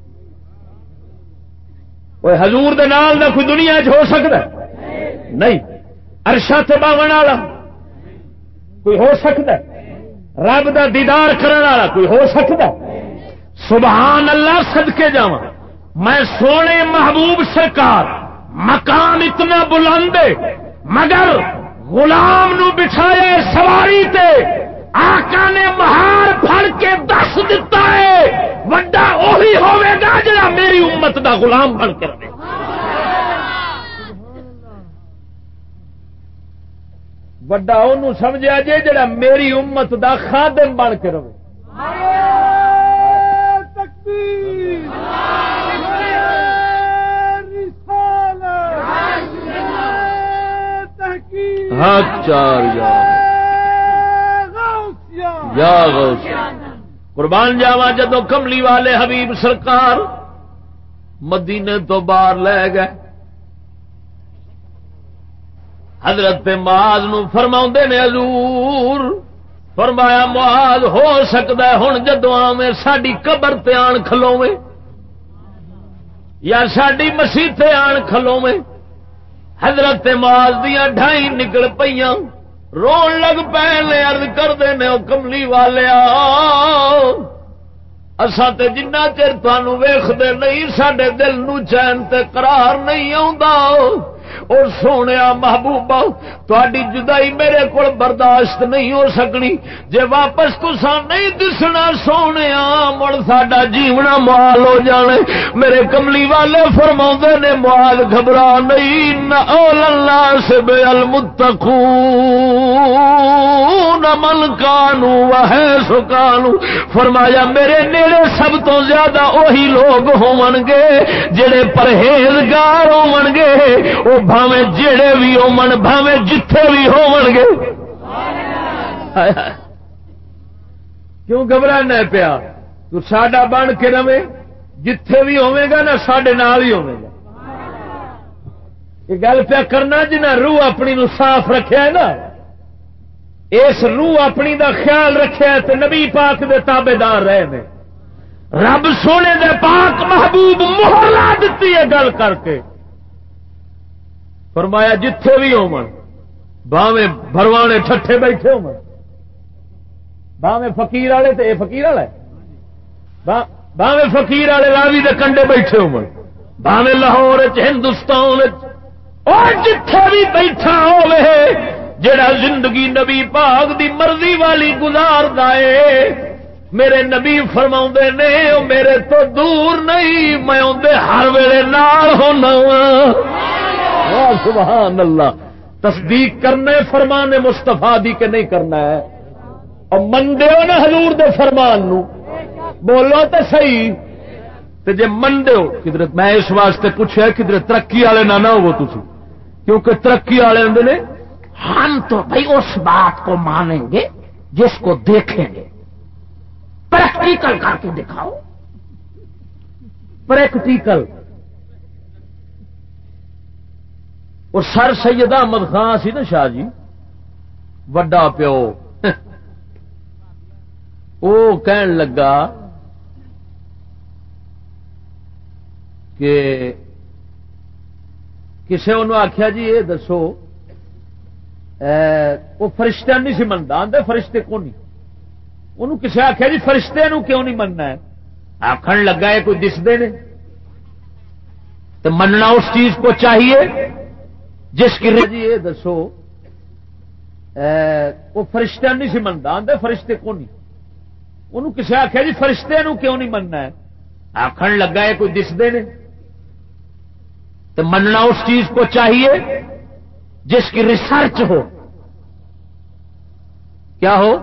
حضور دے نال دا کوئی دنیا چ ہو سکتا نہیں، عرشاں تے باون والا کوئی ہو سکتا، رب دا دیدار کرن والا کوئی ہو سکتا، سبحان اللہ صدقے جاواں میں سونے محبوب سرکار مقام اتنا بلند مگر غلام نو بٹھایا سواری تے آقا نے مہار پھڑ کے دس دیتا ہے وڈا اوہی ہوے گا جڑا میری امت دا غلام بن کے رہے، وڈا انہوں سمجھا جے جڑا میری امت دا خادم بن کے رہے، قربان جاوا جدو کملی والے حبیب سرکار مدینے تو باہر لے گئے، حضرت معاذ نو فرماؤندے نے حضور فرمایا معاذ ہو سکتا ہے ہن جدو آویں ساڈی قبر تے آن کھلوویں یا ساڈی مسیح تے آن کھلوویں، حضرت معاذ دیاں ڈھائی نکل پیاں، رون لگ پے نے، عرض کردے نے او کملی والے اساں تے جنہ چر تانوں ویکھدے نہیں ساڈے دل نو چین تے قرار نہیں آوندا، اور سونیا محبوبہ تہاڈی جدائی میرے کول برداشت نہیں ہو سکنی، جے واپس تساں نہیں دسنا سونیا مڑ ساڈا جیونا محال ہو جانا، میرے کملی والے فرماؤندے نے معاذ گھبرا نہیں، نہ اول الناس بالمتقون من کانوا وحیث کانوا، فرمایا میرے نیڑے سب تو زیادہ وہی لوگ ہون گے جڑے پرہیزگار ہون گے، وہ بھاویں جڑے بھی ہون بھاویں جتھے بھی ہون گے، کیوں گھبرانا پیا، تو ساڈا بن کے رہے جتھے بھی ہوے گا نا ساڈے نال ہی ہوے گا، یہ گل پیا کرنا جنہ روح اپنی نو صاف رکھیا ہے نا، اس روح اپنی دا خیال رکھیا ہے تے نبی پاک دے تابے دار رہے نے، رب سونے دے پاک محبوب مہر لا دتی ہے گل کر کے، فرمایا جتھے بھی ہون بھاویں بھروانے ٹھٹھے بیٹھے ہون، بھاویں فقیر والے تے اے فقیر والا ہے، بھاویں فقیر والے راوی دے کنڈے بیٹھے ہون، بھاویں لاہور ہندوستان اور جتھے بھی بیٹھا ہوے جڑا زندگی نبی پاک دی مرضی والی گزاردا ہے، میرے نبی فرماؤندے نے او میرے تو دور نہیں، میں اندے ہر ویلے نال ہونا ہاں، سبحان اللہ، تصدیق کرنا ہے فرمان مصطفیٰ دی کہ نہیں کرنا ہے، اور مندے ہو نا حضور دے فرمان نو، بولو تو صحیح، تے جے مندے ہو کدھر، میں اس واسطے پوچھا کدھر ترقی والے نہ ہو تسی، کیونکہ ترقی والے ہوندے نے ہم تو بھائی اس بات کو مانیں گے جس کو دیکھیں گے، پریکٹیکل کر کے دکھاؤ، پریکٹیکل، اور سر سید احمد خان سی نا شاہ جی وڈا پیو وہ کہن لگا کہ کسے انہوں آخیا جی یہ دسو وہ فرشتہ نہیں سی منتا آدھے فرشتے کون نہیں انہوں کسے آخیا جی فرشتے نو کیوں نہیں مننا ہے آخر لگا ہے کوئی دستے نے تو مننا اس چیز کو چاہیے جس کی جی یہ دسو وہ فرشتہ نہیں سی منتا آدھے فرشتے کون نہیں انہوں کسے آخیا جی فرشتے نو کیوں نہیں مننا ہے آخر لگا ہے کوئی دستے نے تو مننا اس چیز کو چاہیے جس کی ریسرچ ہو کیا ہو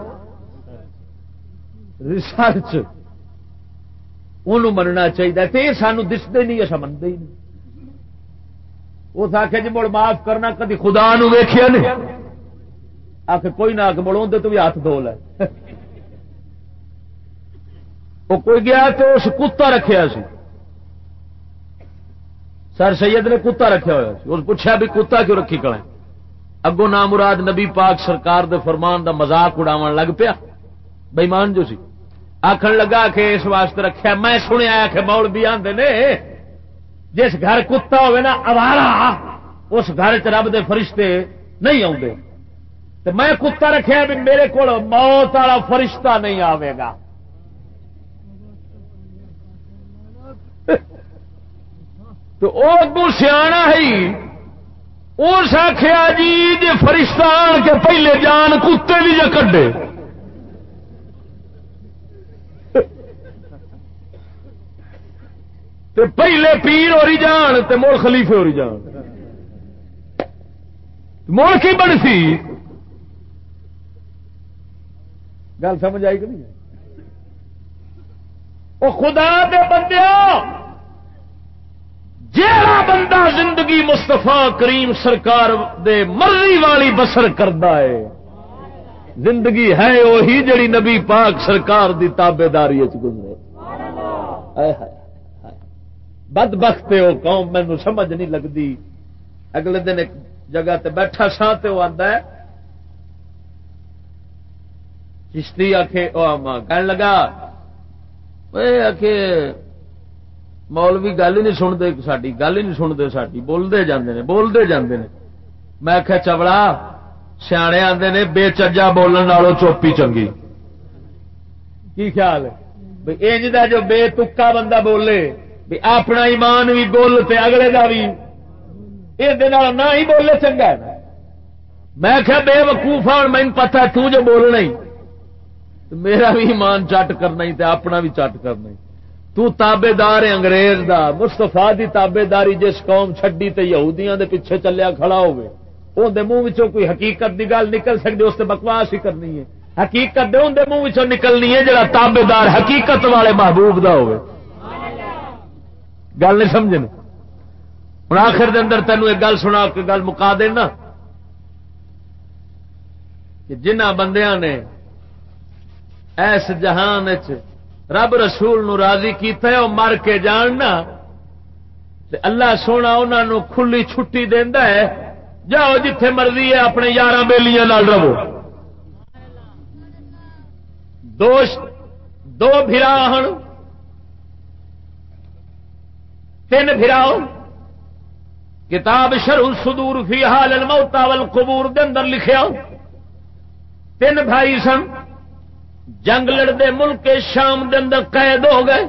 ریسرچ انہوں مننا چاہیے تو یہ سانو دستے نہیں اصا منتے ہی نہیں اس آخیا جی مڑ معاف کرنا کدی خدا نو ویکھیا نہیں آخ کوئی نہ آ کے مڑ تو بھی ہاتھ دھو لے وہ کوئی گیا تو اس کتا رکھیا سی سر سید نے کتا رکھا ہوا سی اس پوچھا بھی کتا کیوں رکھی کڑے اگوں نام مراد نبی پاک سرکار دے فرمان دا مذاق اڑاون لگ پیا بے ایمان جو سی آخر لگا کہ اس واسطے رکھا میں سنیا کہ مولوی آندے نے جس گھر کتا ہوئے نا اوارا اس گھر چ رب دے فرشتے نہیں آتے تو میں کتا رکھا بھی میرے کو موت والا فرشتہ نہیں آئے گا تو وہ سیاح ہے اس آخیا جی جی فرشتہ آن کے پہلے جان کتے بھی جا کڈے تے پہلے پیر ہو رہی جان تے مول خلیفے ہو رہی جان مول کی بن سی گل سمجھ آئی کہ نہیں وہ خدا دے بندیوں جیڑا بندہ زندگی مستفا کریم سرکار دے مرضی والی بسر کردا ہے زندگی ہے وہی جڑی نبی پاک سرکار دی تابے داری گزرے بدبخت وہ قوم مینوں سمجھ نہیں لگتی اگلے دن ایک جگہ تے بیٹھا سا تے وہ آندا ہے چشتی آکھے کہنے لگا مولوی گل ہی نہیں سنتے ساری گل ہی نہیں سنتے ساری بولتے جاندے نے میں آخیا چوڑا سیانے آندے نے بے چجا بولن نالوں چوپی چنگی کی خیال ہے بھئی انج دا جو بے تکا بندہ بولے بھی اپنا ایمان بھی گول تے اگلے دا بھی یہ نہ ہی بولے چنگا ہے میں آخیا بے وقوفا ہوں مجھے پتا تو جو بولنا ہی میرا بھی ایمان چٹ کرنا ہی تے اپنا بھی چٹ کرنا ہی تو تابے دار انگریز دا مستفا دی تابے داری جس قوم چھڈی تے یہودیاں دے پیچھے چلیا کھڑا ہوئے اون دے منہ وچوں کوئی حقیقت دی گل نکل سکدی اس تے بکواس ہی کرنی ہے حقیقت دے اون دے منہ وچوں نکلنی ہے جڑا تابے دار حقیقت والے محبوب دا ہوئے گل نہیں سمجھنے ہن آخر دے اندر تینوں ایک گل سنا کے گل مکا دینا کہ جنہ بندیاں نے ایس جہان وچ رب رسول نو راضی کیتا ہے وہ مر کے جاننا تے اللہ سونا انہاں نو کھلی چھٹی دیندا ہے جاؤ جتھے مرضی ہے اپنے یاراں بیلیاں نال رہو دو بھرا ہن تین بھرا کتاب شرح الصدور فی حال الموتى والقبور دے اندر لکھیا تین بھائی سن جنگ لڑتے ملک شام دے اندر قید ہو گئے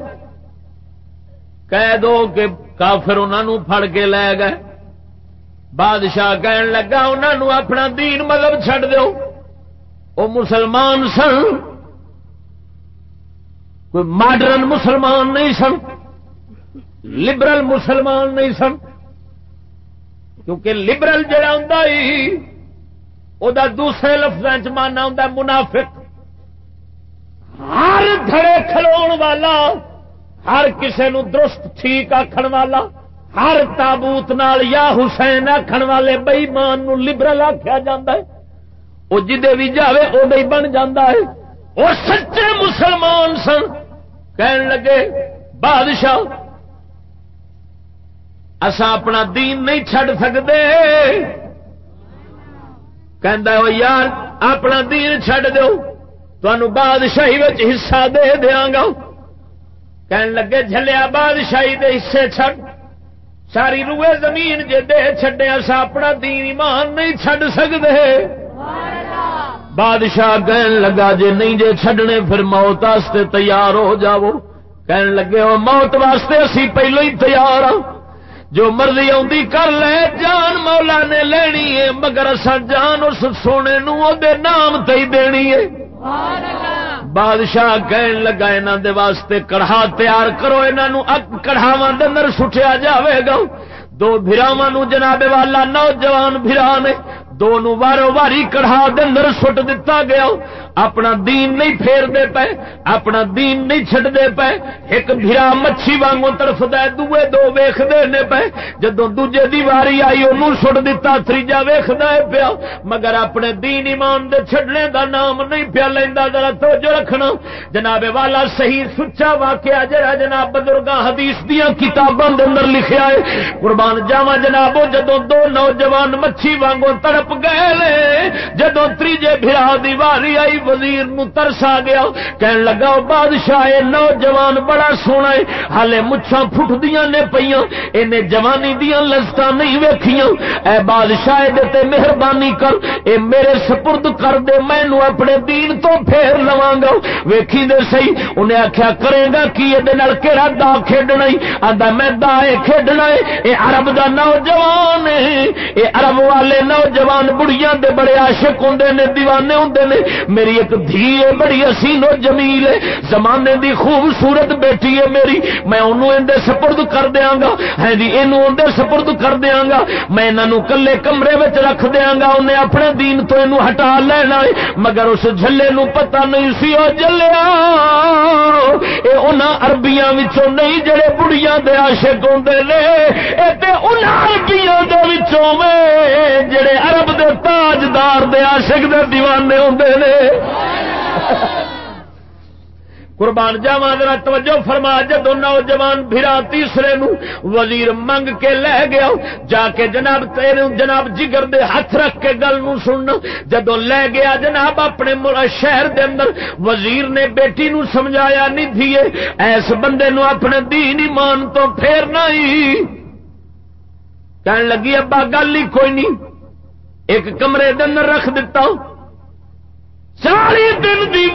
قید ہو کے کافر انہوں پھڑ کے لے گئے بادشاہ کہن لگا انہوں اپنا دین مذہب چھڈ دیو وہ مسلمان سن کوئی ماڈرن مسلمان نہیں سن لبرل مسلمان نہیں سن کیونکہ لبرل جڑا ہوں وہ دوسرے لفظ مانا ہوں منافق ہر دھڑے کھلون والا ہر کسے نو درست ٹھیک آکھن والا ہر تابوت نال یا حسین آکھن والے بے ایمان نو لبرل آکھیا جاندا ہے او جدے بھی جاوے او دے بن جاندا ہے او سچے مسلمان سن کہن لگے بادشاہ اساں اپنا دین نہیں چھڈ سکدے کہندا او یار اپنا دین چھڈ دیو تانوں بادشاہی وچ حصہ دے دیاں گا. کہن لگے جھلیا بادشاہی دے حصے چھڈ ساری روئے زمین جے دے چھڈے اسا اپنا دین ایمان نہیں چھڈ سکدے. بادشاہ کہن لگا جے نہیں جے چھڈنے پھر موت واسطے تیار ہو جاؤ. کہن لگے او موت واسطے اسی پہلو ہی تیار ہاں جو مرضی آندی کر لے جان مولا نے لینی ہے مگر اسا جان اس سونے نو او دے نام تے ہی دینی ہے. بادشاہ کہن لگا انہاں دے واسطے کڑھا تیار کرو انہاں نو کڑھاواں دے اندر سٹیا جاوے گا. دو بھراواں نو جناب والا نوجوان بھرا نے دونوں وارو واری کڑھا دے اندر سٹ دتا گیا. اپنا دین نہیں پھیر دے پے اپنا دین نہیں چھڈ دے پے. ایک بھرا مچھی وانگوں طرفدا دوے دو ویکھدے نے پے جدوں دوجے دی واری آئی اونوں سٹ دتا تیجا ویکھدا پیا مگر اپنے دین ایمان دے چھڈنے دا نام نہیں پیا لیندا. ذرا توجہ رکھنا جناب والا صحیح سچا واقعہ جڑا جناب بزرگاں حدیث دیاں کتاباں دے اندر لکھیا ہے قربان جاواں جناب جدوں دو نوجوان مچھی وانگوں تڑپ گئے لے جدوں تیجے بھرا دی واری آئی وزیر نو ترس آ گیا. کہن لگا بادشاہ اے نوجوان بڑا سونا ہے حالے مچھاں پھٹدیاں نے پیاں اینے جوانی دیاں لذتاں نہیں ویکھیاں. اے بادشاہ دے تے مہربانی کر اے میرے سپرد کر دے مینوں اپنے دین تو پھیر لواں گا. ویکھی دے صحیح انہیں آکھیا کرے گا کی دے نال کیڑا دا کھیڈنا ہی آندا میں دا کھیڈنا ہے. اے عرب دا نوجوان ہے اے عرب والے نوجوان بڑیاں دے بڑے عاشق ہوندے نے دیوانے ہوندے نے. میری ایک دھی ہے بڑی حسین و جمیل ہے زمانے دی خوبصورت بیٹی ہے میری میں انہوں اندے سپرد کر دیاں گا. ہے جی اینوں اندے سپرد کر دیاں گا میں انہاں نوں کلے کمرے وچ رکھ دیاں گا. انہیں اپنے دین تو اینوں ہٹا لینا ہے مگر اس جھلے نوں پتہ نہیں سی او جلیا اے انہاں عربیاں وچوں نہیں جڑے بڑیاں دے عاشق ہوندے نے اے تے انہاں عربیاں دے وچوں وے جڑے عرب دے تاجدار دے عاشق دے دیوانے ہوندے نے. قربان جاواں ذرا توجہ فرما جدوں نوجوان بھرا تیسرے نو وزیر منگ کے لے گیا جا کے جناب تیرے جناب جگر دے ہاتھ رکھ کے گل نو سننا جدوں لے گیا جناب اپنے شہر دے اندر وزیر نے بیٹی نو سمجھایا نہیں تھیے ایس بندے نو اپنے دین ایمان تو پھیرنا ہی. کہن لگی ابا گل ہی کوئی نہیں ایک کمرے دے اندر رکھ دتا 40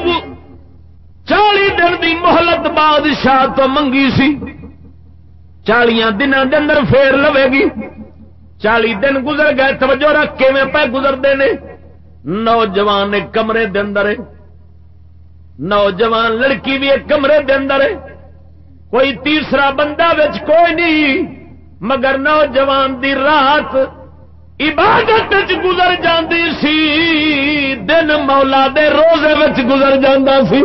دن دی مہلت بادشاہ تو منگی سی 40 دنوں دے اندر پھیر لوے گی. 40 دن گزر گئے توجہ رکھ کے میں پہ گزرتے نے. نوجوان ایک کمرے دے اندر ہے نوجوان لڑکی بھی ایک کمرے دے اندر ہے کوئی تیسرا بندہ وچ کوئی نہیں مگر نوجوان دی رات عبادت گزر جاندی سی دن مولا دے روزے وچ گزر جاندا سی.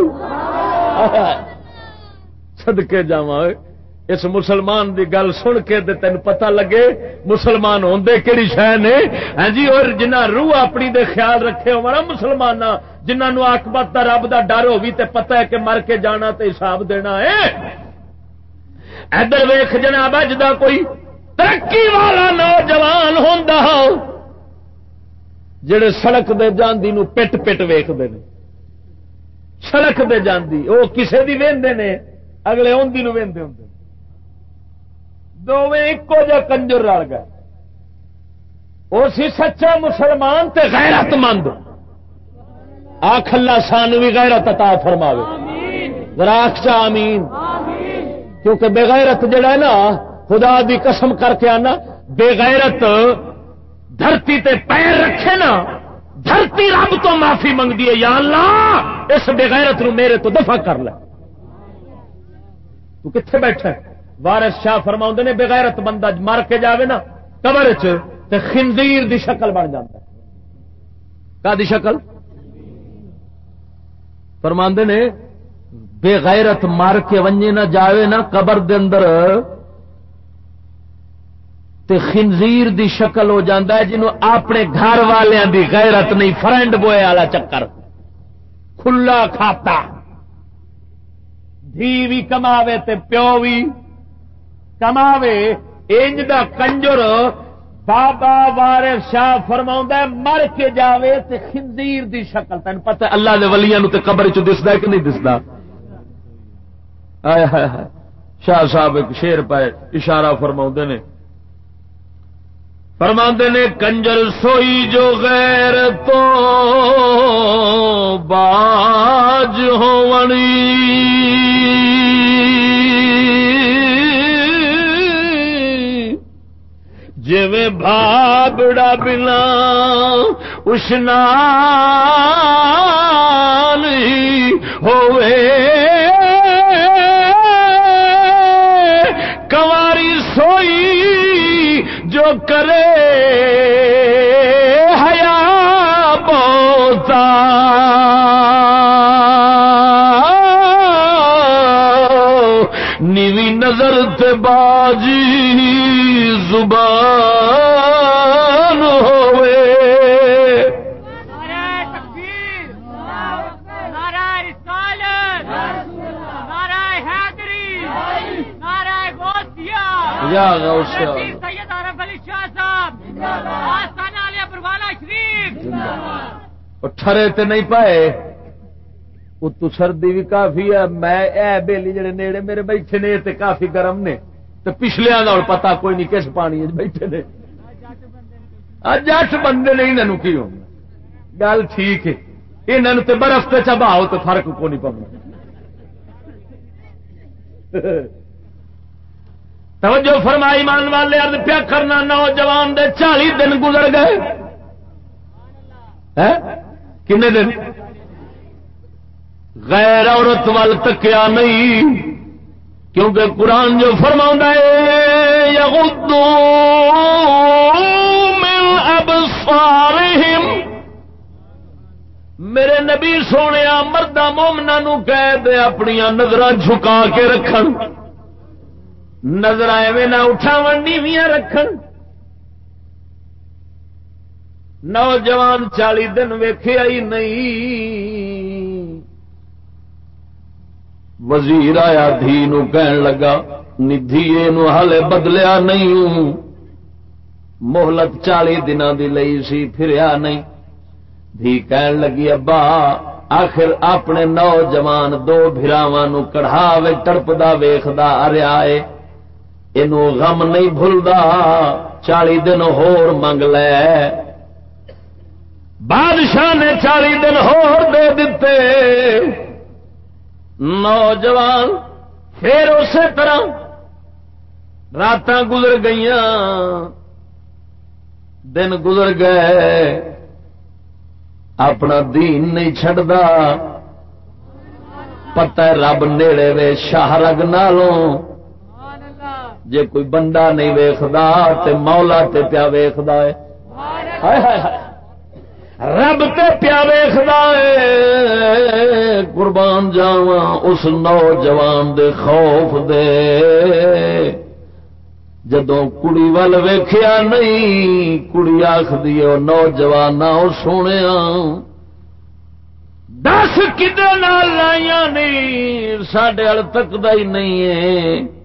صدقے جاواں اس مسلمان دی گل سن کے تے تینوں پتہ لگے مسلمان ہوندے کیڑی شے نے. ہاں جی اور جنہاں روح اپنی دے خیال رکھے ہوا مسلماناں جنہاں نو عاقبت دا رب دا ڈر ہووی تے پتہ ہے کہ مر کے جانا تے حساب دینا ہے. ادھر ویکھ جناب اج دا کوئی ترقی والا نوجوان ہوندا جڑے سڑک دے جاندی نو پٹ پٹ ویکھدے نے سڑک دے جاندی او کسے دی ویندے نے اگلے اوندی نو ویندے ہوندے دوویں اکو جا کنجر رل گئے. او سی سچا مسلمان تے غیرت مند آکھ اللہ سانو بھی غیرت عطا فرماوے ذرا آکھ چا آمین. کیونکہ بے غیرت جڑا ہے نا خدا دی قسم کر کے آنا بے غیرت دھرتی تے پیر رکھے نا دھرتی رب تو معافی منگ دی ہے یا اللہ اس بے غیرت نو میرے تو دفع کر لے. تو کتنے بیٹھا ہے وارث شاہ فرماؤں نے بے غیرت بندہ مر کے جاوے نا قبر تے خنزیر دی شکل بن جاتا ہے. کا دی شکل فرماندے نے بے غیرت مار کے ونجے نہ جاوے نا قبر دے اندر تے خنزیر دی شکل ہو جاندا ہے جنوں اپنے گھر والیاں دی غیرت نہیں فرینڈ بوئے والا چکر کھلا کھاتا دھی بھی کماوے تے پیو بھی کماوے انج دا کنجر بابا وارث شاہ فرماؤں مر کے جاوے تے خنزیر دی شکل تین پتہ اللہ دے ولیاں نو تے قبر چ دسدا کہ نہیں دسدا ہائے ہائے ہائے شاہ صاحب ایک شعر پہ اشارہ فرماؤندے نے کنجر سوئی جو غیر تو باج ہونی جویں بھابڑا بلا اشنانی ہوئے کنواری سوئی جو کرے حیا بوتا نیوی نظر تے باجی زبان ہوئے نعرہ تکبیر نعرہ رسالت نعرہ حیدری نعرہ غوثیہ یا غوثیہ سید عرب علی شاہ صاحب آستانہ علیہ پروانہ شریف ٹھرے تے نہیں پائے اتو سردی بھی کافی ہے میں اے بیلی جڑے نیڑے میرے بیٹھے نے تے کافی گرم نے تے پچھلے اور پتا کوئی نہیں کس پانی بیٹھے نے جٹ بندے نے انہوں کی ہو گل ٹھیک ہے انہوں تے برف تے چباؤ تو فرق کو نہیں پاؤں توجہ فرمائی مان والے عرض پیا کرنا نوجوان دے 40 دن گزر گئے کنے دن غیر عورت وال تکیا نہیں کیونکہ قرآن جو فرماؤں ہے یغضوا من ابصارہم میرے نبی سونے مردہ مومنہ نو کہہ دے اپنی نظر جھکا کے رکھن نظر ایویں نہ اٹھاون نیویاں رکھن نوجوان 40 دن ویکھیا ہی نہیں وزیر آیا دھی نو کہن لگا ندھیے نو ہلے بدلیا نہیں مہلت 40 دنوں دی لئی سی پھریا نہیں دھی کہن لگی ابا آخر اپنے نوجوان 2 بھراواں نو کڑھا وچ تڑپدا ویکھدا آریا اے اینو غم نہیں بھلدا 40 دن ہور منگ لے بادشاہ نے 40 دن ہور دے دیتے نوجوان پھر اسی طرح رات گزر گئیاں دن گزر گئے اپنا دین نہیں چھڑدا پتہ رب نیڑے وے شاہ رگ نالوں جے کوئی بندہ نہیں ویکھدا تے مولا تے پیا ویکھدا ہے ہائے ہائے ہائے رب تے پیا ویکھدا اے قربان جاواں اس نوجوان دے خوف دے جدوں کڑی ول ویکھیا نہیں کڑی آکھدی او نوجوانا او سونیا 10 کدے نال لائیاں نہیں ساڈے ال تکدا ہی نہیں ہے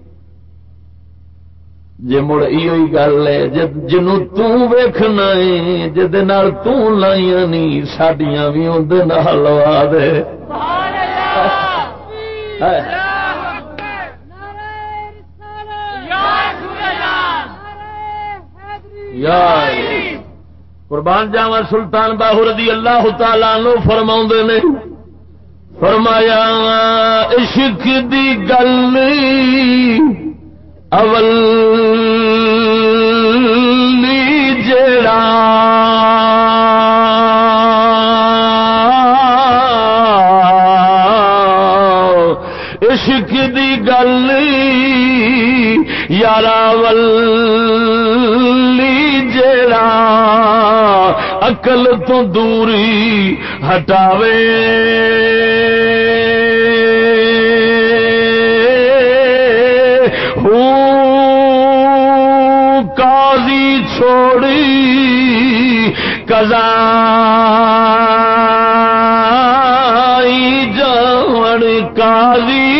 جے مڑ ایو ہی گل ہے جنوں توں ویکھنا ہے جدے نال توں لائیاں نہیں ساڈیاں وی اودے نال لوا دے سبحان اللہ یا قربان جاواں سلطان باہو رضی اللہ تعالی عنہ فرماوندے نے فرمایا عشق دی گل اول جڑا عشق دی گل یارا ولی جڑا عقل تو دوری ہٹاوے قاضی چھوڑی قضائی جان قاضی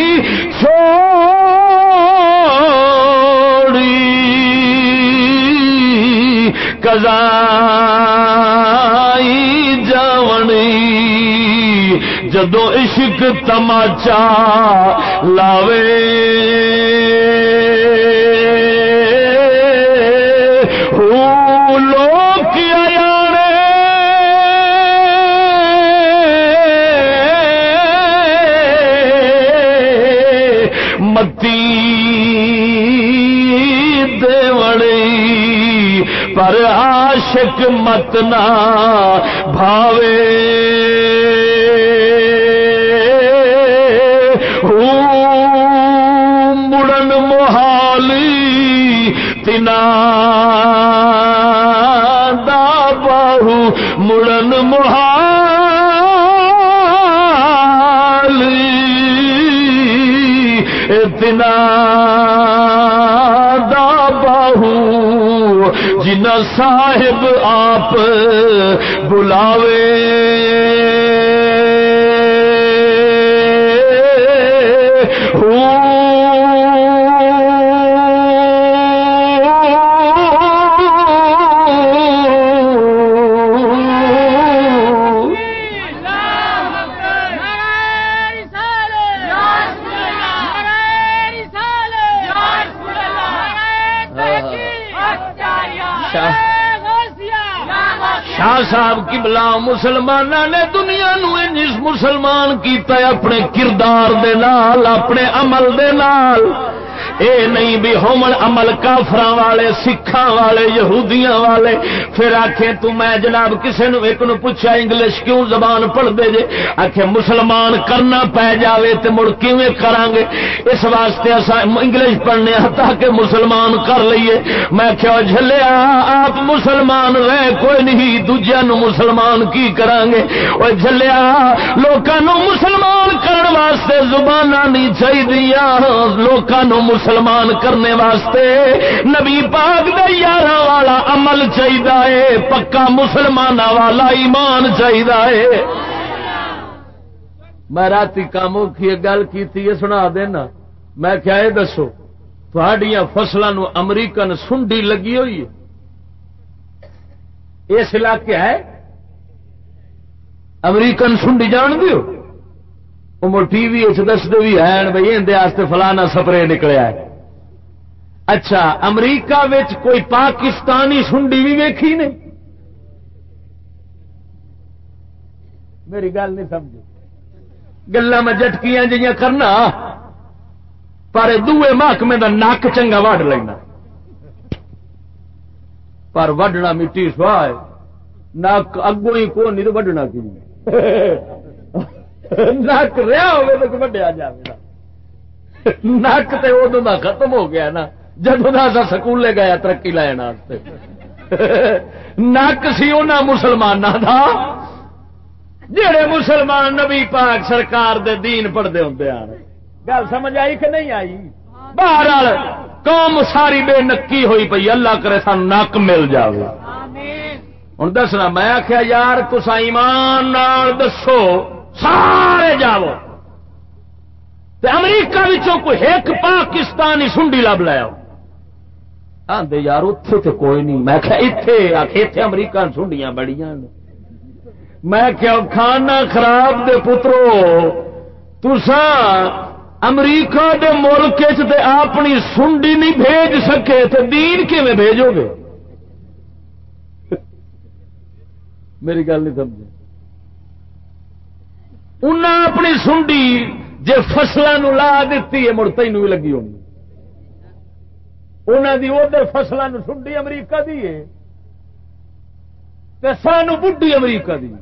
چھوڑی قضائی جاونی جدو عشق تماچا لاوے لوگ آیانے متی دیوڑی پر عاشق مت نہ بھاوے مڑن محالی تنا دا باہو مڑن محالی تنا دا باہو جنا صاحب آپ بلاوے شاہ صاحب قبلہ مسلمانوں نے دنیا نو انج مسلمان کیتا ہے اپنے کردار دے نال اپنے عمل دے نال اے نہیں بھی ہومن عمل کافراں والے سکھاں والے یہودیاں والے پھر آکھیں تو میں جناب کسے نو ایک نو پوچھا انگلش کیوں زبان پڑھ دے جے آکھیں مسلمان کرنا پے جاوے تے مڑ کیویں کرانگے اس واسطے اساں انگلش پڑھنے تاکہ مسلمان کر لئیے میں کہو جھلیا آپ مسلمان رہ کوئی نہیں دوجیاں نو مسلمان کی کرانگے او جھلیا لوکاں نو مسلمان کرن واسطے زباناں نہیں چاہیدیاں لوکاں نو مسلمان کرنے واسطے نبی پاک دے یاراں والا عمل چاہیے پکا مسلمانہ والا ایمان چاہیے میں راتی کاموں کی گل کی سنا دینا میں کیا یہ دسو تھوڑیاں فصلوں نو امریکن سنڈی لگی ہوئی ہے اس علاقے ہے امریکن سنڈی جان دیو وہ ٹی وی دستے بھی ہیں بھائی اندر فلانا سپرے نکلیا ہے اچھا امریکہ وچ کوئی پاکستانی سنڈی بھی ویکھی نے میری گل نہیں سمجھ گلا میں جٹکیاں جیاں کرنا پر دوے محکمے دا نک چنگا وڈ لینا پر وڈنا مٹی سواہ ہے نک اگوں ہی کو نہیں تو وڈنا کی نک رہا ہوئے تو وڈیا جائے نک تو ادو کا ختم ہو گیا نا جدو سکولے گیا ترقی لین نک سی انہاں مسلمانوں دا جڑے مسلمان نبی پاک سرکار دے دین پڑھتے ہوتے ہیں گل سمجھ آئی کہ نہیں آئی بہرحال قوم ساری بے نکی ہوئی پئی اللہ کرے سان نک مل جائے ہوں دسنا میں آخیا یار تسا ایمان نال دسو سارے جاؤ تے امریکہ وچوں کوئی ایک پاکستانی سنڈی لب لیا آندے یار اتے تو کوئی نہیں میں اتے امریکہ سنڈیاں بڑیاں میں کیا کھانا خراب دے پترو تسا امریکہ دے ملک تے اپنی سنڈی نہیں بھیج سکے تے دین کیویں بھیجو گے میری گل نہیں سمجھے انہاں اپنی سنڈی جے فصلوں لا دیتی ہے مڑ تینوں بھی لگی ہونی انہاں دی ادھر فصلوں سنڈی امریکہ دی ہے تے سانو بڈھی امریکہ دی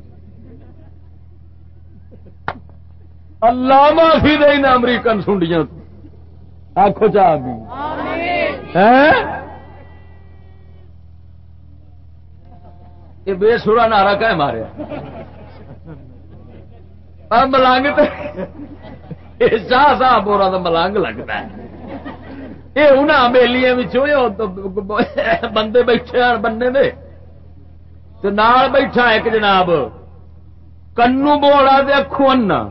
اللہ معافی دے نا امریکن سنڈیاں آخو چاہ بھی یہ بے سورا نعرہ کہ ماریا ملنگ شاہ صاحب ہو رہا تو ملنگ لگتا ہے یہ انہاں بیلیاں بندے بیٹھے بننے دے تو نال بیٹھا ایک جناب کنو بوڑا دے اکھوں انا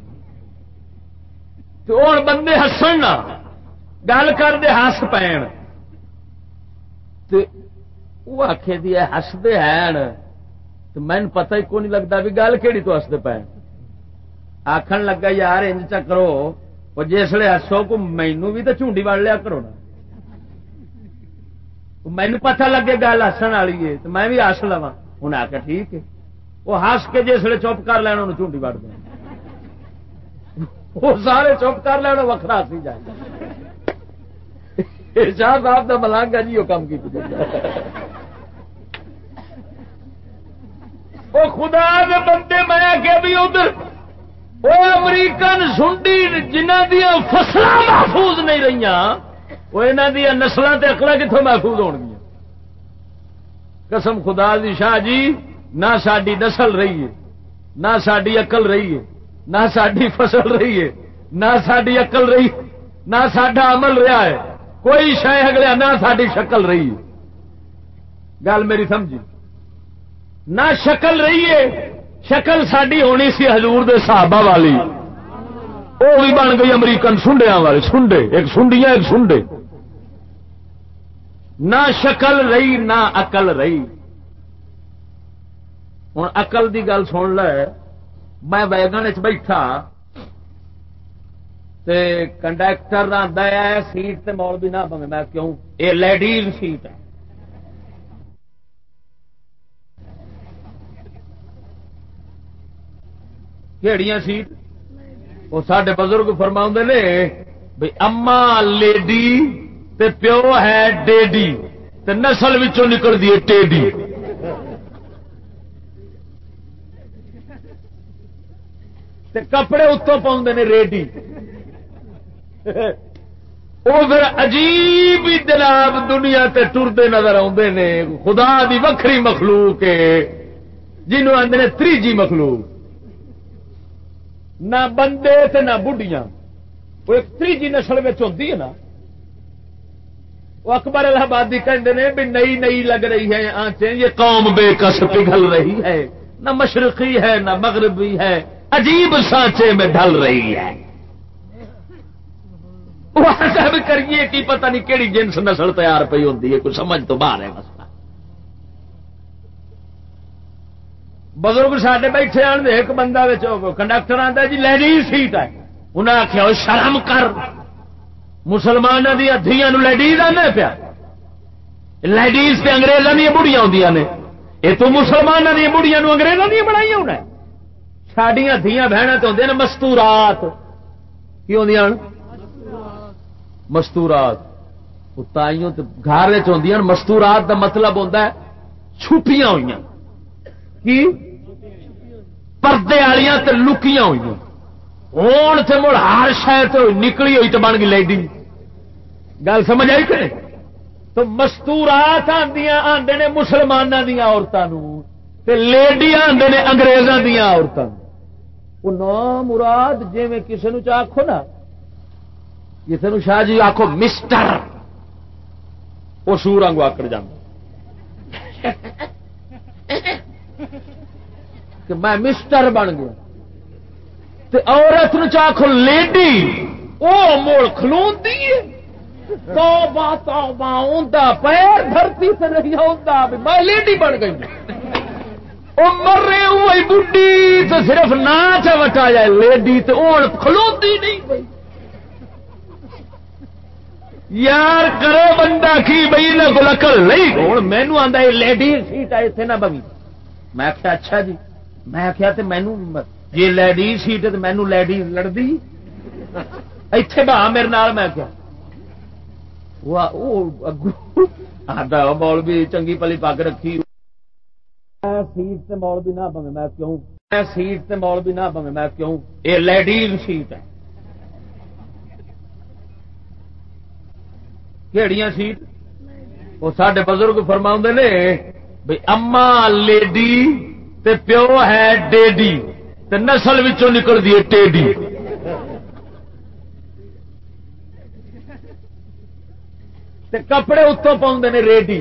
تو اور بندے ہسن نہ گل کر دے ہس پین وہ آخے دی ہستے ہیں تو مین پتہ ہی کو نہیں لگتا بھی گل کہڑی تو ہستے پے آخن لگا یار انج چا کرو وہ جسے ہسو کو مینو بھی تو چونڈی وڑ لیا کرو نا مینو پتہ لگے گل ہسن والی ہے تو میں بھی ہس لوا انہیں آخیا ٹھیک ہے وہ ہس کے جسے چپ کر لینا انہوں چونڈی وڑ دیں وہ سارے چپ کر لینا وکھرا سی جائے شاہ صاحب کا ملانگا جی وہ کام کی وہ خدا کے بندے میں کہ بھی ادھر وہ امریکن سنڈی جنہ دیا فصل محفوظ نہیں رہی وہ یہاں دیا نسل تے اقلاں کتوں محفوظ ہون گیا قسم خدا دی شاہ جی نہ ساری نسل رہی ہے نہ ساری عقل رہی ہے نہ ساری فصل رہی ہے نہ ساری عقل رہی نہ ساڈا عمل رہا ہے کوئی شے اگلے نہ ساری شکل رہی ہے گل میری سمجھی نہ شکل رہی ہے شکل ساری ہونی سی حضور دے صحابہ والی وہ بھی بن گئی امریکن سنڈیاں والے سنڈے ایک سنڈیاں ایک سنڈے نہ شکل رہی نہ عقل رہی ہوں عقل دی گل سن لے میں ویگن بیٹھا تے کنڈکٹر آتا ہے سیٹ تے مول بھی نہ پوے میں کیوں یہ لیڈیز سیٹ ہے کہڑیاں سیٹ وہ سارے بزرگ فرما نے بھائی اما لیڈی تے پیو ہے ڈیڈی تے نسل وچوں نکل دی ٹیڈی تے کپڑے اتوں پاؤں نے ریڈی وہ پھر عجیب ہی جناب دنیا تے ٹردے نظر آتے نے خدا دی وکھری مخلوق ہے جنہوں آدھے نے تریجی مخلوق نہ بندے تے نہ بڑھیاں وہ ایک تریجی نسل میں ہوتی ہے نا وہ اکبر الہ آبادی کہتے ہیں بھی نئی نئی لگ رہی ہے آنچیں یہ قوم بے کس پگھل رہی ہے نہ مشرقی ہے نہ مغربی ہے عجیب سانچے میں ڈھل رہی ہے بھی کریے کی پتہ نہیں کیڑی جنس نسل تیار پی ہوتی ہے کوئی سمجھ تو باہر ہے مسئلہ بزرگ ساڈے بیٹھے آن ایک بندہ کنڈکٹر آتا جی لیڈیز سیٹ ہے انہیں آخیا شرم کر مسلمانوں دیا دھیاں لیڈیز آنا پیا لیڈیز تے انگریزاں دیا بڑھیاں ہوندیاں نے یہ تو مسلمانوں دیا بڑھیاں انگریزاں دیا بنائی ہونا ساڈیاں دھیاں بہنیں تو ہوندیاں نے مستورات کی ہوندیاں مستورات تائیوں گھر ہوندیاں مستورات دا مطلب ہوتا ہے چھپیاں ہوئی کی پردے والیاں تے لکیاں ہوئی ہون تے مڑ ہر شے تے نکلی ہوئی تو بن گئی لیڈی گل سمجھ آئی کہ نہیں تو مستورات آندے نے مسلمانوں دیا عورتوں تے لیڈی آندے نے انگریزاں دیا عورتوں وہ نام مراد جی میں کسی نو آخو نا کسی نو شاہ جی آخو مسٹر وہ سور آنگو آکڑ جانا کہ میں مسٹر بن گیا تے عورت نو آخو لیڈی وہ موڑ کھلوندی ہے توبہ توبہ اوندا پیر دھرتی سے نہیں ہوندا میں لیڈی بن گئی وہ مرے ہوئی بڈی تو صرف ناچ وٹا جائے لیڈی تو ہوں کھلوتی نہیں پئی یار کرو بندہ کی بئی نہ کو لکڑ نہیں ہوں مینو آتا یہ لیڈی سیٹ ہے اتنے نہ بگی میں آخیا اچھا جی میں آخیا تو مینو یہ لیڈی سیٹ ہے تو مینو لیڈی لڑتی اتے بہا میرے نال میں کیا آتا بول بھی چنگی پلی پگ رکھی سیٹ تے مول بھی نہ پوے میں کیوں سیٹ تے مول بھی نہ پوے میں کیوں یہ لیڈیز سیٹ ہے کہڑیاں سیٹ وہ سارے بزرگ فرما نے بھائی اما لیڈی تے پیو ہے ڈیڈی تے نسل وچوں نکل دی ٹیڈی تے کپڑے اتوں پاؤں نے ریڈی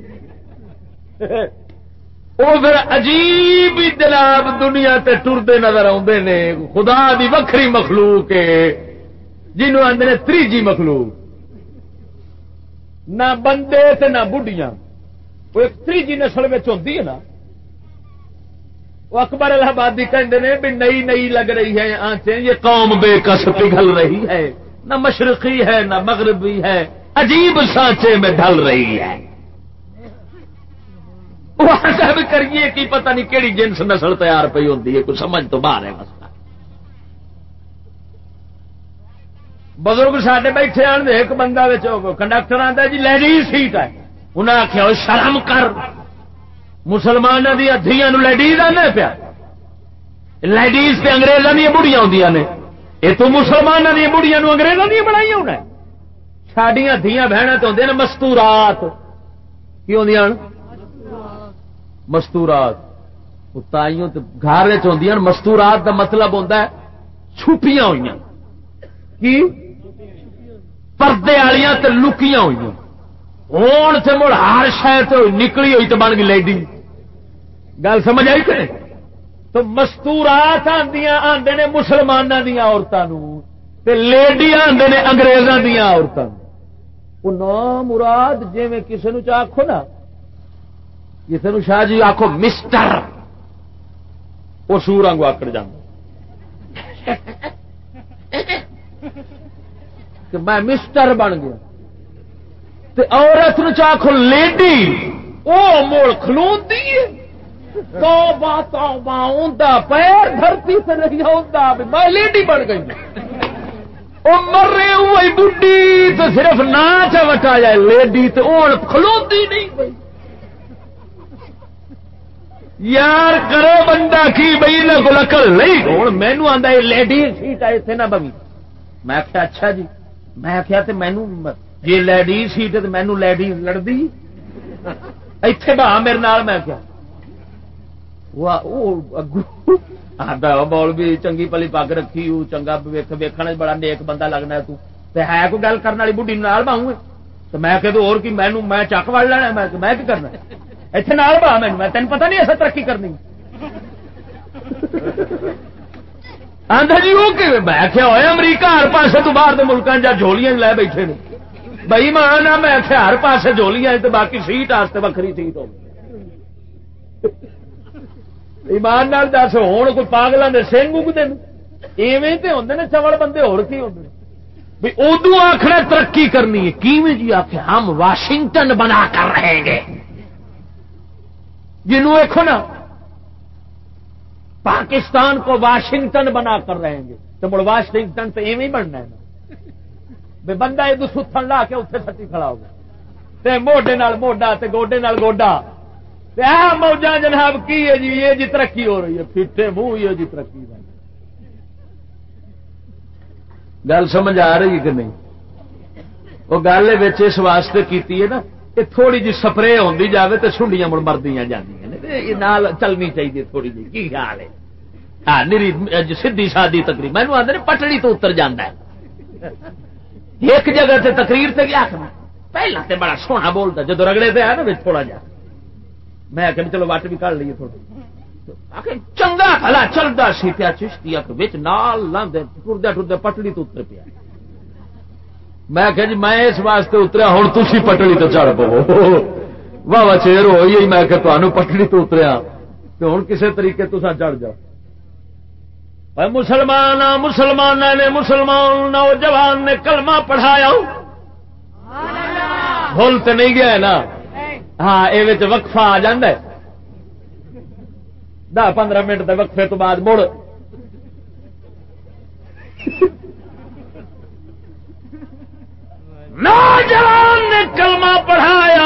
وہ پھر عجیب ہی جناب دنیا تے ٹردے نظر آتے نے خدا دی وکھری مخلوق ہے جنہوں آدھے نے تریجی مخلوق نہ بندے تے نہ بڑھیاں وہ ایک تیجی نسل میں ہوتی ہے نا، وہ اکبر الہ آبادی کہتے ہیں بھی نئی نئی لگ رہی ہے آنچیں، یہ قوم بے کس پگھل رہی ہے، نہ مشرقی ہے نہ مغربی ہے، عجیب سانچے میں ڈھل رہی ہے۔ وہاں بھی کریے کہ پتہ نہیں کیڑی جنس نسل تیار پی ہوتی ہے، کوئی سمجھ تو باہر ہے مسئلہ۔ بزرگ ساڈے بیٹھے آن ایک بندہ کنڈکٹر آتا جی لیڈیز سیٹ ہے، انہیں آخیا شرم کر، مسلمانوں دیا دھیاں لیڈیز آنا پیا، لیڈیز تے انگریزاں دیا بڑھیاں ہوندیاں نے، یہ تو مسلمانوں دیا بڑھیاں انگریزاں دیا بنائی ہونا، ساڈیاں دھیاں بہنیں تو ہوندیاں نے مستورات، کی ہوندیاں مستورات، تائیوں تے گھر وچ ہوندیاں مستورات دا مطلب ہوندا ہے چھپیاں ہوئیاں، کی پردے والیاں تے لکیاں ہوئیاں، ہون تے مڑ ہر شے تے نکلی ہوئی تے بن گئی لیڈی، گل سمجھ آئی کہ نہیں؟ تو مستورات آندے نے مسلمانوں دیا عورتوں تے لیڈی آندے نے انگریزاں دیا عورتوں، وہ نام مراد جی میں کسی نو آخو نا، کسی نو شاہ جی آخو مسٹر، وہ سور آنگو آکڑ جانا کہ میں مسٹر بن گیا، تے عورت نو آخو لیڈی، وہ موڑ کھلوندی ہے، توبہ توبہ اوندا پیر دھرتی سے نہیں ہوندا، میں لیڈی بن گئی، وہ مرے ہوئی بڈھی تو صرف ناچ وٹا جائے لیڈی، تو اون کھلوندی نہیں بھائی، یار کرو بندہ کی بھائی نہ کو لکل نہیں ہوں مینو آندا یہ لیڈی سیٹ آئے تھے نا بمی، میں آخیا اچھا جی، میں آخیا تے مینو جی لیڈی سیٹ ہے تو مینو لیڈی لڑدی ایتھے بہا میرے نال، میں کیا بول بھی چنگی پلی پگ رکھی چنگا ویکھن بڑا نیک بندہ لگنا تو ہے کوئی گل کرنے والی بڈھی نال باہوں تو میں کہ اور کی مینو میں چک وڑ لینا، میں کی کرنا اتنے نال بہا مینو، میں تین پتہ نہیں ایسا ترقی کرنی آندا جی وہ کہ میں کیا ہوا امریکہ ہر پاسے تو باہر کے ملکوں جا جھولیاں لے بیٹھے نے بئی مان آ، میں آخیا ہر پاسے جھولیاں تو باقی سیٹ واسطے وکری سیٹ ہو ایمان نال دس ہوں کوئی پاگلوں کے سنگ اگتے ہیں ایویں تے ہوندے نے چوڑ بندے ہور کی ہوندے بھی ادو آخر ترقی کرنی ہے کیویں جی آخ ہم واشنگٹن بنا کر رہیں گے، جنہوں دیکھو نا پاکستان کو واشنگٹن بنا کر رہیں گے، تو مڑ واشنگٹن تو ایویں بننا ہے نا بے بندہ ادو ستھن لا کے اتنے سٹی کھڑا ہوگا، موڈے نال موڈا تے گوڈے نال گوڈا، موجہ جناب کی ہے جی یہ جی ترقی ہو رہی ہے، پھٹے منہ یہ جی ترقی ہے، گل سمجھ آ رہی کہ نہیں؟ وہ گل اس واسطے کیتی ہے نا کہ تھوڑی جی سپرے ہوندی جاوے تو سنڈیاں مڑ مردیاں جاندیاں نال چلنی چاہیے تھوڑی جی، کی خیال ہے؟ ہاں نری سیدھی سادی تقریر، مینوں آندے پٹڑی تو اتر جاندا ہے، ایک جگہ تے تقریر تے گیا پہلا تے بڑا سونا بولدا، جدوں رگڑے تے آیا نا وچ تھوڑا جا میں کہ چلو وٹ بھی کر لیے تھوڑا، چنگا بھلا چلتا سی پیا چشتی نال لاندے ٹردے ٹردے پٹڑی تو اتر پیا، میں کہ جی میں اس واسطے اتریا ہوں تھی پٹڑی تو چڑھ پو واہ واہ چیر ہوئی، میں کہ تمہیں پٹڑی تو اتریا تو ہوں کسی طریقے تو چڑھ جاؤ۔ مسلمان نے مسلمان نوجوان نے کلمہ پڑھایا، بھول تو نہیں گیا نا؟ ہاں یہ وقفہ آ جاندہ ہے 10-15 منٹ کے وقفے تو بعد مڑ نوجوان نے کلمہ پڑھایا،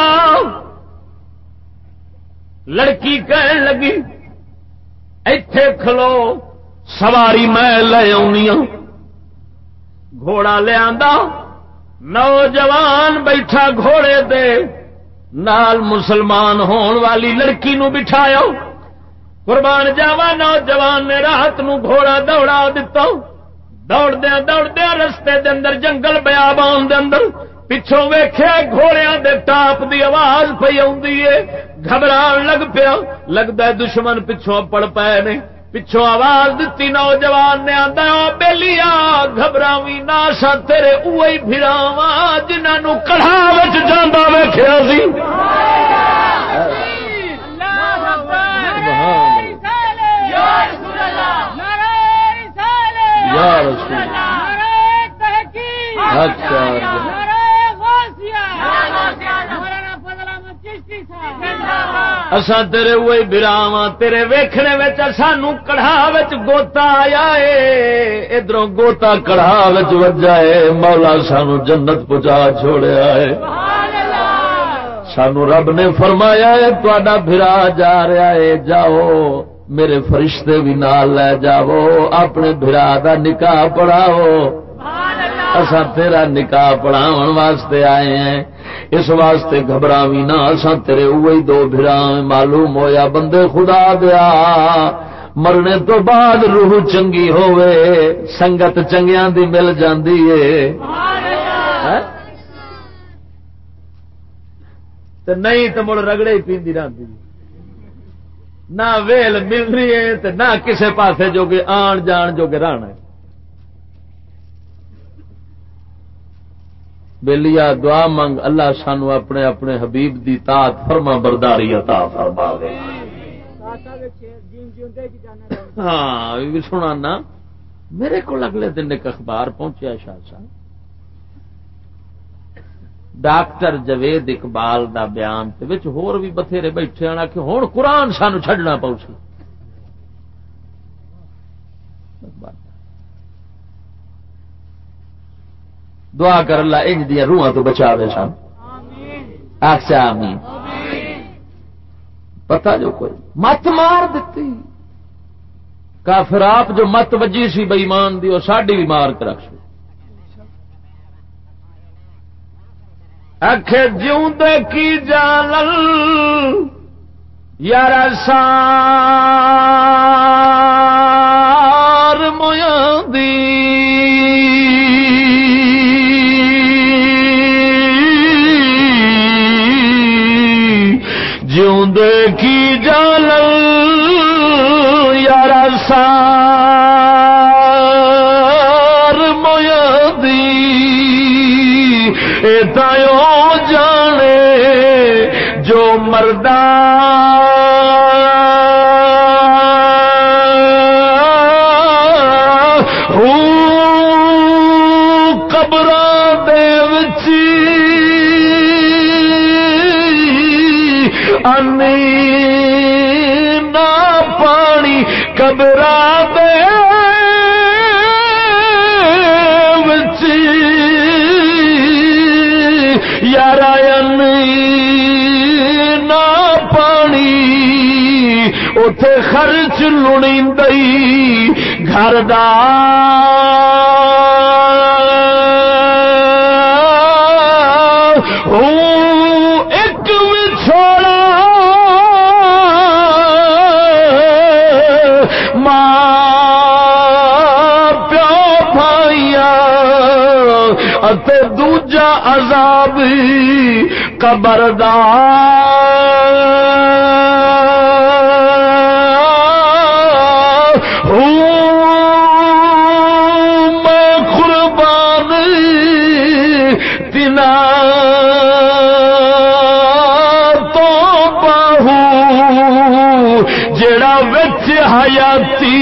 لڑکی کہنے لگی ایتھے کھلو سواری میں لے آنی ہوں، گھوڑا لے آندا، نوجوان بیٹھا گھوڑے دے نال مسلمان ہون والی لڑکی نو بٹھایا، قربان جاوا نوجوان نے رات نو گھوڑا دوڑا دتا، دوڑدیا رستے دے اندر جنگل بیابان دے اندر پچھوں ویکھیا گھوڑیاں دے ٹاپ دی آواز پئی آوندی ہے، گھبران لگ پیا، لگدا دشمن پچھوں پڑ پئے نے، پچھوں آواز دتی، نوجوان نے آندا بیلیا گھبراویں نہ سا تیرے اوہی بھراواں جنہاں نوں کڑھا وچ جاندا ویکھیا سی، اساں تیرے وہی براواں تیرے ویکھنے وچ سانو کڑھا وچ گوتا آیا اے ادھروں گوتا کڑھا وچ وجا اے مولا سانو جنت پہنچا چھوڑیا اے سانو رب نے فرمایا ہے تہاڈا بھرا جا رہا ہے جاؤ میرے فرشتے بھی نال لے جاؤ اپنے بھرا دا نکاح پڑھاؤ اساں تیرا نکاح پڑھاون واسطے آئے ہیں اس واسطے گھبراویں نہ اساں تیرے وہی دو بھرا معلوم ہویا بندے خدا دیا مرنے تو بعد روح چنگی ہوئے سنگت چنگیاں دی مل جاندی ہے تے نہیں تو مڑ رگڑے ہی پیندی رہندی نہ ویل مل رہی ہے تے نہ کسے پاسے جو کہ آن جان جو کہ رہنا ہے بیلیا دعا منگ اللہ سانو اپنے اپنے حبیب دی طاعت فرما برداری عطا فرماوے ہاں بھی سنانا میرے کو اگلے دن ایک اخبار پہنچیا شاہ صاحب ڈاکٹر جوید اقبال دا بیان تے وچ ہور بھی بتھیرے بیٹھے آنا کہ ہن قرآن سانو چھڈنا پاؤ سی دعا کر اللہ انج دیا روحاں تو بچاوے سان آخیا آمین پتہ جو کوئی مت مار دیتی کافر آپ جو مت وجی سی بے ایمان دی وہ ساڈی بھی مار کے رکھ سی اکھے جیوندے کی جالل یار سار مویاں دی جیوندے کی جالل یار سار مویاں دی اے تایوں جانے جو مردان قبراں دے وچ انی نہ پانی قبراں دے وچ یارا نہ پانی اتے خرچ لونی دئی گھر دا ایک وچھوڑا ماں پیو بھائیاں اتے دوجا عذاب قبر دا میں قربان تنا تو باہو جڑا وچ حیاتی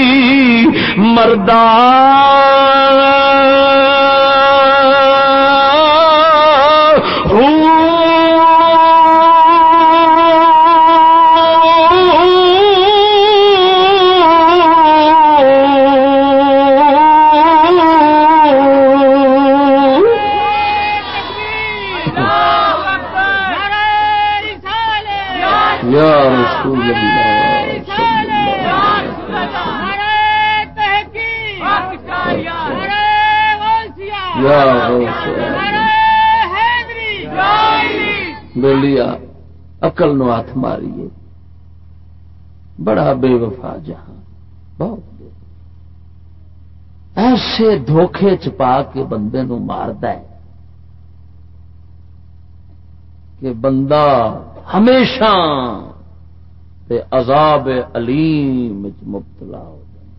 بولیا عقل نو ہاتھ ماریے بڑا بے وفا جہاں بہت بے ایسے دھوکھے چپا کے بندے نو ماردا ہے کہ بندہ ہمیشہ تے عذاب علیم وچ مبتلا ہو جائے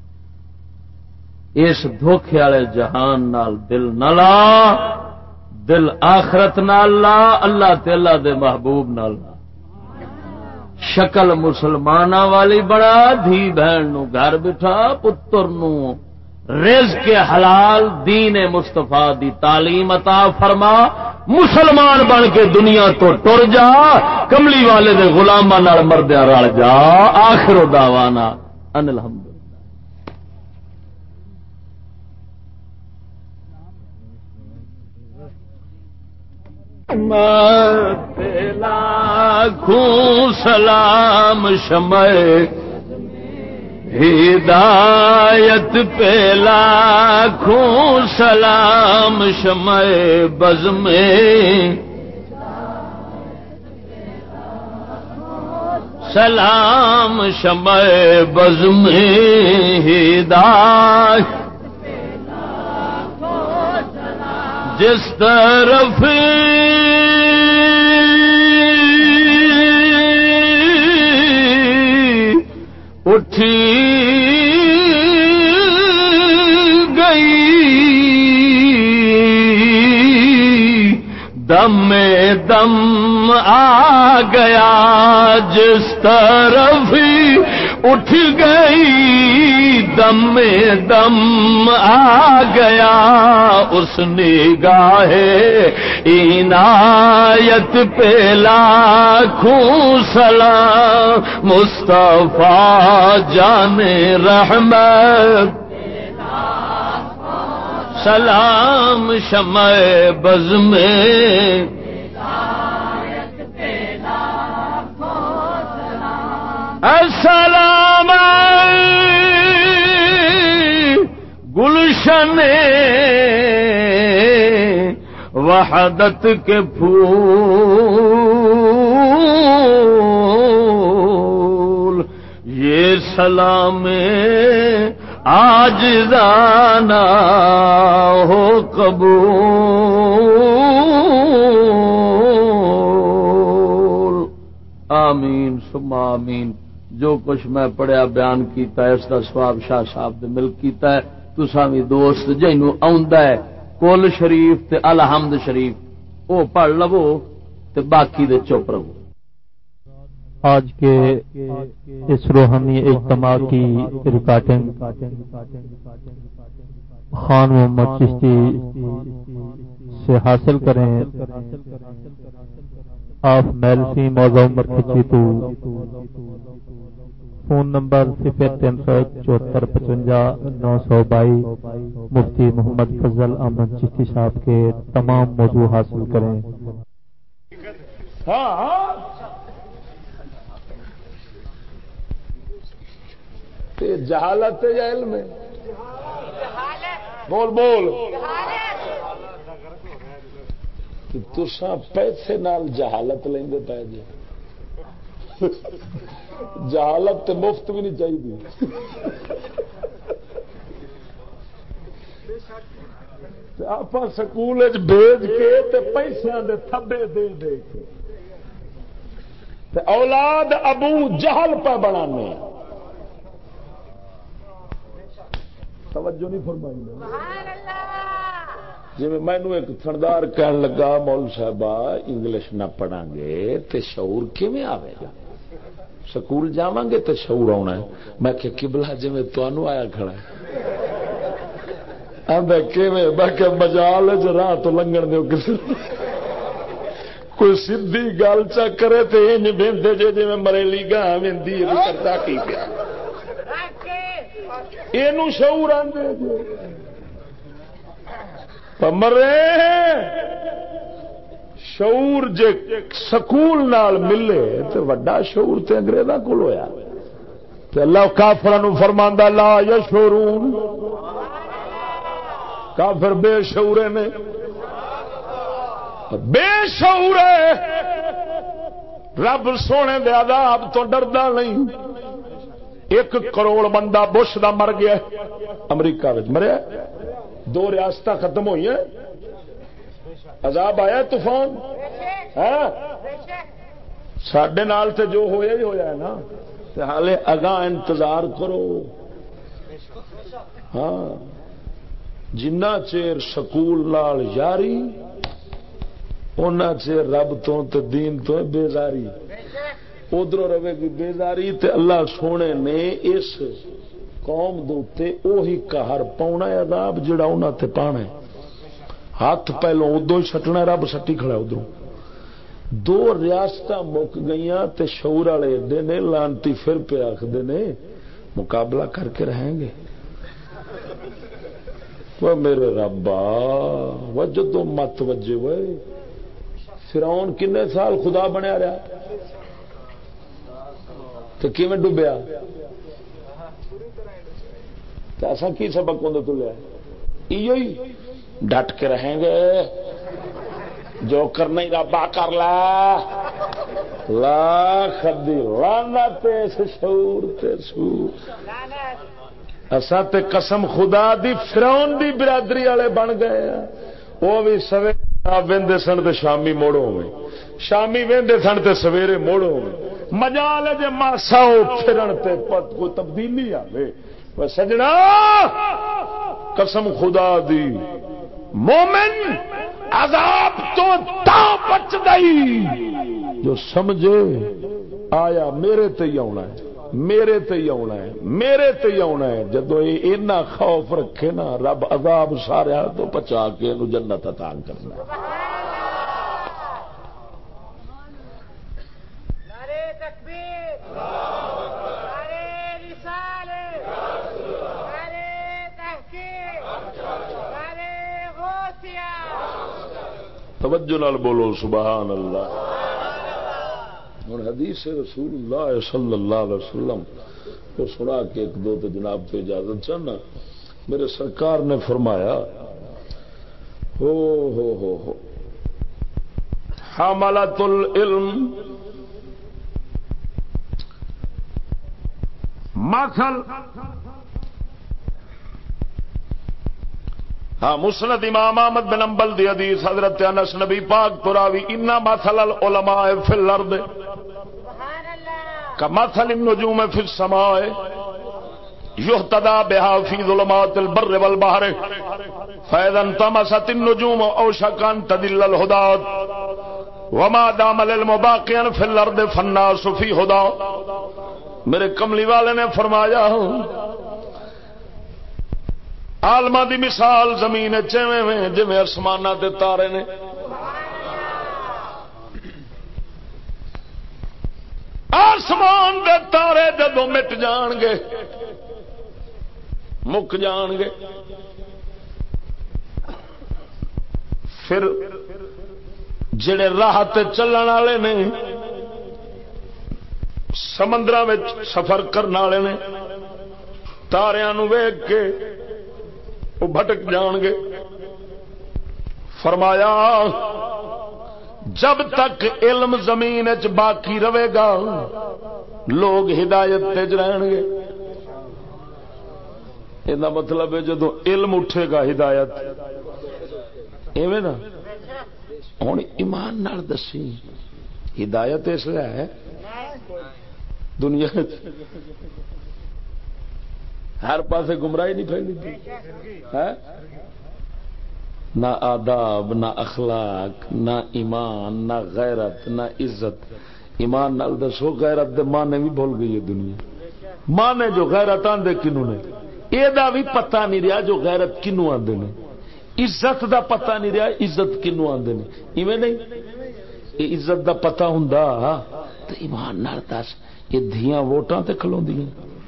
اس دھوکھے والے جہان نال دل نہ لا دل آخرت نال لا اللہ تعالی دے محبوب نال لا شکل مسلماناں والی بڑا دھی بہن نو گھر بٹھا پتر نو رزق حلال دین مصطفیٰ دی تعلیم عطا فرما مسلمان بن کے دنیا تو ٹر جا، کملی والے دے غلاماں نال مردیاں رل جا۔ آخر دعوانا ان الحمد۔ لاکھوں سلام شمع ہدایت پہ، لاکھوں سلام شمع بز میں، سلام شمع بز میں ہدایت، جس طرف اٹھی گئی دم میں دم آ گیا، جس طرف اٹھ گئی دم میں دم آ گیا، اس نگاہ عنایت پہ لاکھوں سلام، مصطفیٰ جان رحمت سلام شمع بز میں، السلام گلشن وحدت کے پھول، یہ سلام عاجزانہ ہو قبول، آمین ثم آمین۔ جو کچھ میں پڑھیا بیان کیتا ہے اس دا ثواب شاہ صاحب دے مل کیتا ہے، تساں وی دوست جنوں آوندا ہے کل شریف تے الحمد شریف او پڑھ لو تے باقی دے چپ رہو۔ آج کے اس روحانی اجتماع کی ریکارڈنگ خان محمد چشتی سے حاصل کریں۔ آپ میلسی موضوع عمر کھچی تو فون نمبر 0374555922 مفتی محمد فضل احمد چشتی صاحب کے تمام موضوع حاصل کریں۔ جہالت یا علم ہے؟ بول بول۔ تساں پیسے نال جہالت لیندے پے جے، جہالت تے مفت بھی نہیں چاہیے۔ آپ سکول بھیج کے تے پیسے دے تھبے دے دے کے تے اولاد ابو جہل پہ بنانے۔ توجہ نہیں فرمائی؟ جی مینو ایک تھندار کہن لگا مول صاحبہ انگلش نہ پڑھا گے تے شعور کیویں آئے گا؟ سکول جاواں گے تے شعور آنا ہے۔ میں کہ قبلہ جی میں تانوں آیا کھڑا ہے میں مجال راہ تو لنگن دیو کسی کوئی سیدھی گل چا کرے تے انج بندے جے میں مریلی گاہ ویندی کرتا کی پیا اینو شعور آندے جے مرے شعور جے سکول نال ملے تے وڈا شعور تے انگریزاں کول ہویا تے اللہ کافراں نوں فرماندا لا یشعرون، کافر بے شعورے نے، بے شعورے رب سونے دے عذاب تو ڈردا نہیں۔ 1 کروڑ بندہ بش دا مر گیا امریکہ وچ مریا، 2 ریاستاں ختم ہوئی ہیں، عذاب آیا طوفان ہے ساڈے نال تے جو ہویا ہی ہویا ہے نا، تے حالے اگاں انتظار کرو۔ ہاں جنہ چیر سکول نال یاری اونا چیر رب تو تے دین تو بیزاری، ادھر رہے گی بیزاری تے اللہ سونے نے اس قوم دوتے اوہی قہر پاؤنا عذاب جڑا انہاں تے پانا ہے۔ ہاتھ پہلو ادو ہی سٹنا رب سٹی کھڑا ادھر دو ریاست مک گئی تے شعور والے ایڈے نے لانتی پھر پہ آخر نے مقابلہ کر کے رہیں گے وہ میرے ربا وجہ تو مت وجے وہ فرعون کنے سال خدا بنیا رہا تو کیویں ڈبیا ایسا کی سبق اندر تو لیا ہی ڈٹ کے رہیں گے جو کرنا ہی ربا کر لا خدی لعنت اس شعور تے سور اسا تے قسم خدا دی فرعون دی برادری والے بن گئے وہ بھی سویرے ویندے سن تے شامی موڑو میں شامی ویندے سن تے سویرے موڑو میں مجال جے ماسا پھرن تے پت کوئی تبدیلی آوے وہ سجنا قسم خدا دی مومن عذاب تو تا بچ گئی جو سمجھے آیا میرے تے ہی آنا ہے میرے تے ہی آنا ہے میرے تے ہی آنا ہے جدو یہ اتنا خوف رکھے نا رب عذاب سارے تو بچا کے انہوں جنت عطا کرنا ہے نعرہ تکبیر نعرہ رسالت نعرہ تحقیق نعرہ غوثیہ توجہ نال بولو سبحان اللہ ہوں حدیث رسول اللہ صلی اللہ علیہ وسلم کو سنا کے ایک دو تو جناب تو اجازت چاہنا میرے سرکار نے فرمایا ہو حاملۃ العلم مثل ہاں مسند امام احمد بن حنبل دی حدیث حضرت انس نبی پاک تو راوی ان مثل العلماء فی الارض کمثل النجوم فی السماء یہتدی بها فی ظلمات البر والبحر فاذا انطمست النجوم اوشک ان تدل الهدى وما دام العلم باقیا فی الارض فالناس فی هدى میرے کملی والے نے فرمایا عالماں دی مثال زمین چویں جویں آسماناں تے تارے نے آسمان دے تارے جدوں مٹ جان گے مک جان گے پھر جڑے راہ تے چلن والے نے سمندراں وچ سفر کرن والے نے تاریاں نو ویکھ کے وہ بھٹک جان گے فرمایا جب تک علم زمین چ باقی رہے گا لوگ ہدایت تیج رہن گے یہ مطلب ہے جدو علم اٹھے گا ہدایت ایویں نا ہوں ایمان نال دسی ہدایت اس لیے ہے دنیا ہر پاسے گمراہی نہیں پھیلی نہ آداب نہ اخلاق نہ ایمان نہ غیرت نہ عزت ایمان نال دسو غیرت دے مانے بھی بھول گئی ہے دنیا مانے جو غیرت آندے کنوں نے یہ بھی پتہ نہیں رہا جو غیرت کنوں آندے نے عزت دا پتہ نہیں رہا عزت کنوں آندے نے ایویں نہیں یہ عزت دا پتہ ہوندا تے ایمان نال دس یہ دھیاں ووٹاں تے کھلوندیاں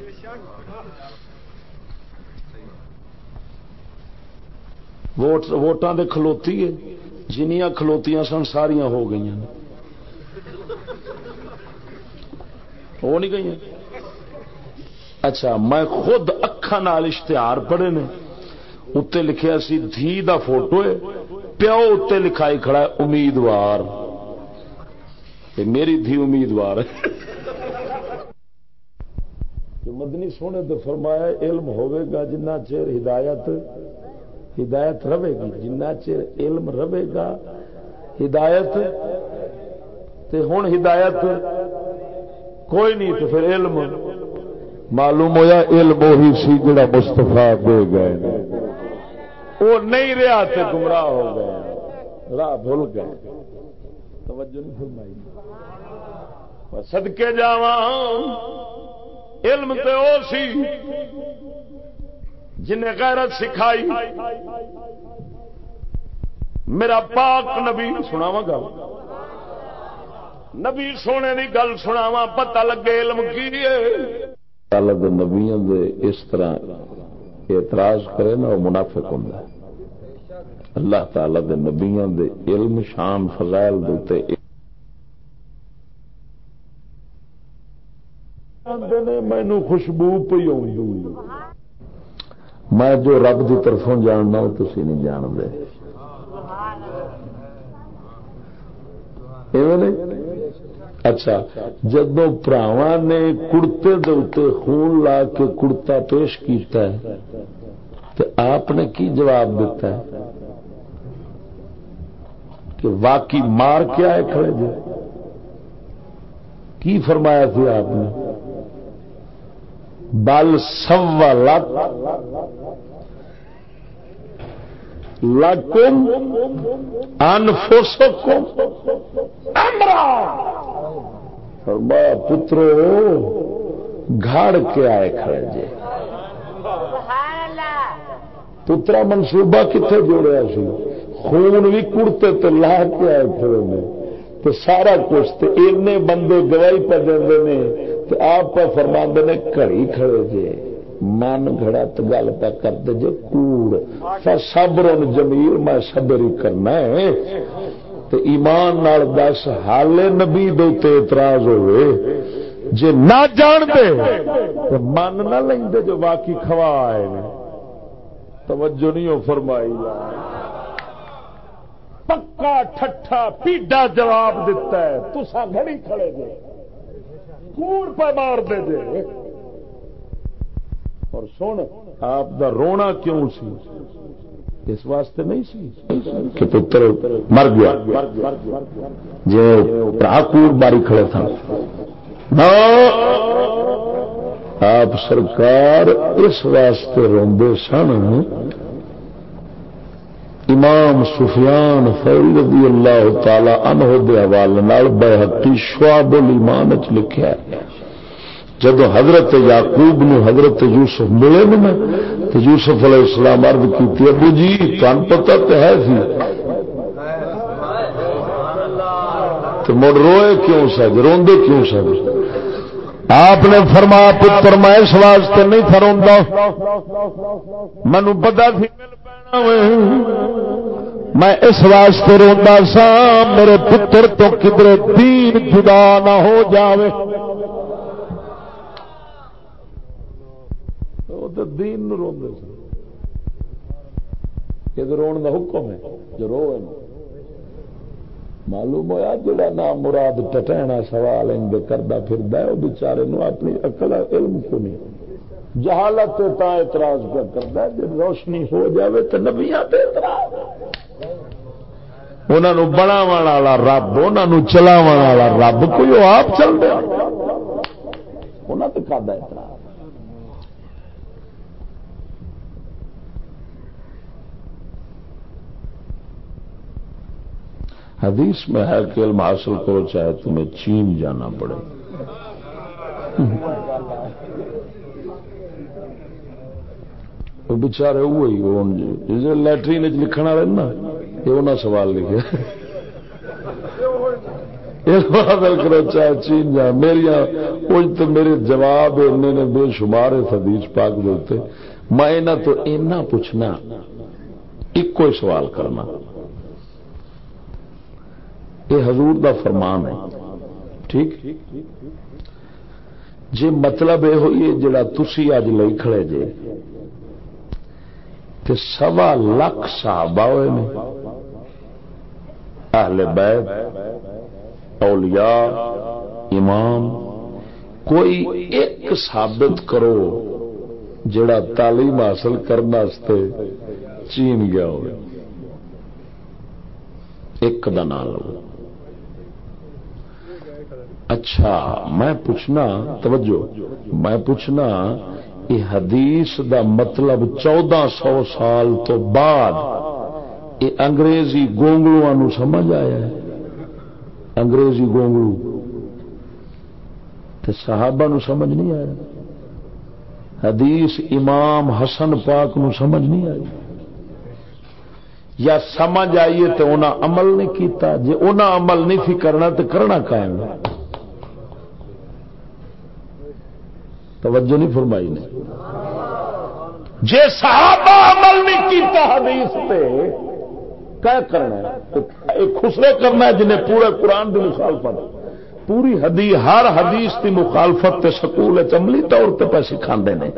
ووٹاں دے کھلوتی ہے جنیاں کھلوتیاں سن ساریاں ہو گئی ہو نہیں گئی اچھا میں خود اکھاں نال اشتہار پڑھے نے اتنے لکھیا سی دھی دا فوٹو ہے پیو اتنے لکھائی کھڑا ہے امیدوار میری دھی امیدوار ہے مدنی سونے تو فرمایا علم ہوئے گا جنہ چیر ہدایت رہے گی جنہ چر علم رہے گا ہدایت تے ہن ہدایت کوئی نہیں تو پھر علم معلوم ہویا علم وہی سی جڑا مصطفیٰ دے گئے وہ نہیں رہا تے گمراہ ہو گئے راہ بھول گئے توجہ نہیں فرمائی صدقے جاواں علم تے او سی جنہیں غیرت سکھائی میرا پاک نبی سناواں گل نبی سونے دی گل سناواں پتہ لگے علم کی ہے اللہ دے نبیوں دے اس طرح اعتراض کرے نا وہ منافق ہوندا ہے اللہ تعالی دے نبیوں دے علم شان فضائل دے مینو خوشبو پی میں جو رب دی طرفوں جاننا وہ تسی نہیں جانتے اچھا جدو پراواں نے کڑتے دے اوتے خون لا کے کڑتا پیش کیتا ہے تو آپ نے کی جواب دیتا ہے کہ واقعی مار کے آئے کھڑے جی کی فرمایا تھی آپ نے بل سولت لکم انفسکم امرا فرمایا پترو گھاڑ کے آئے کھڑے جے پترا منصوبہ کتنے جوڑیا سی خون بھی کڑتے تو لا کے آئے کھڑے نے تو سارا کچھ تو اینے بندے گواہی پہ دے نے تو آپ پہ فرما نے گھڑی کھڑے جے من گھڑا تو گل پہ کرتے جے کوڑ صبر جمیل میں صبر ہی کرنا ہے تو ایمان نال دس حالے نبی دے اعتراض ہوئے جے نہ جان دے تو من نہ لیندے جو واقعی کھوا آئے نے توجہ نہیں ہو فرمائی پکا ٹھٹھا پیڈا جواب دیتا ہے تسا گھڑی کھڑے جے کوڑ پہ مار دے جے اور سن آپ دا رونا کیوں سی اس واسطے نہیں سی کہ پتر مر گیا جو کوڑ باری کھڑے تھا آپ سرکار اس واسطے روندے سن امام سفیان ثوری رضی اللہ تعالی عنہ دے حوالے نال بیہقی شعب الایمان وچ لکھیا ہے جدو حضرت یعقوب نو حضرت یوسف ملے نا تو یوسف علیہ السلام عرض کی ابو جی تم پتہ تو ہے سی تو مڑ روئے کیوں سج روندے کیوں سج آپ نے فرمایا پتر میں اس واسطے نہیں تھا روندا مینوں پتہ سی میں اس واسطے روندا سا میرے پتر تو کدھر دین جدا نہ ہو جاوے دین نو روندے سن کہ رون دا حکم ہے جو روئے معلوم ہوا جڑا نام مراد ٹٹینا سوال انگے کردا پھردا ہے وہ بیچارے نو اپنی عقل علم کو نہیں جہالت تا اعتراض کر کردا ہے جب روشنی ہو جاوے تو نبیاں تے اعتراض انہاں نو بناون والا رب انہاں نو چلاون والا رب کوئی آپ چل دے انہاں تے کردا اعتراض حدیث میں ہے کہ علم حاصل کرو چاہے تمہیں چین جانا پڑے وہ بچارے وہی لیٹرین لکھنا والے نا یہ انہیں سوال لکھے علم حاصل کرو چاہے چین جانا میری تو میرے جواب انہیں نے بے شمار حدیث پاک دیتے میں انہیں تو اینا پوچھنا ایک کوئی سوال کرنا یہ حضور دا فرمان ہے ٹھیک جی مطلب یہ ہوئی جڑا تسی اج لئی کھڑے جے کہ 1.25 لاکھ صحابہ ہوئے نے اہل بیت اولیاء امام کوئی ایک ثابت کرو جڑا تعلیم حاصل کرنے واسطے چین گیا ہوئے ایک دا نام لو اچھا میں پوچھنا توجہ میں پوچھنا یہ حدیث دا مطلب 1400 سال تو بعد یہ انگریزی گونگلوں نو سمجھ آیا ہے انگریزی گونگلو تے صحابہ نو سمجھ نہیں آیا حدیث امام حسن پاک نو سمجھ نہیں آئی یا سمجھ آئیے تو انہاں عمل نہیں کیتا، جے انہاں عمل نہیں سی کرنا تو کرنا قائم ہے. توجہ نہیں فرمائی نے. جے صحابہ عمل نہیں کیتا حدیث پہ کیا کرنا ہے؟ ایک خسرے کرنا ہے جنہیں پورے قرآن کی مخالفت، پوری حدیث، ہر حدیث کی مخالفت تے سکول عملی طور پہ پہ سکھاندے نے.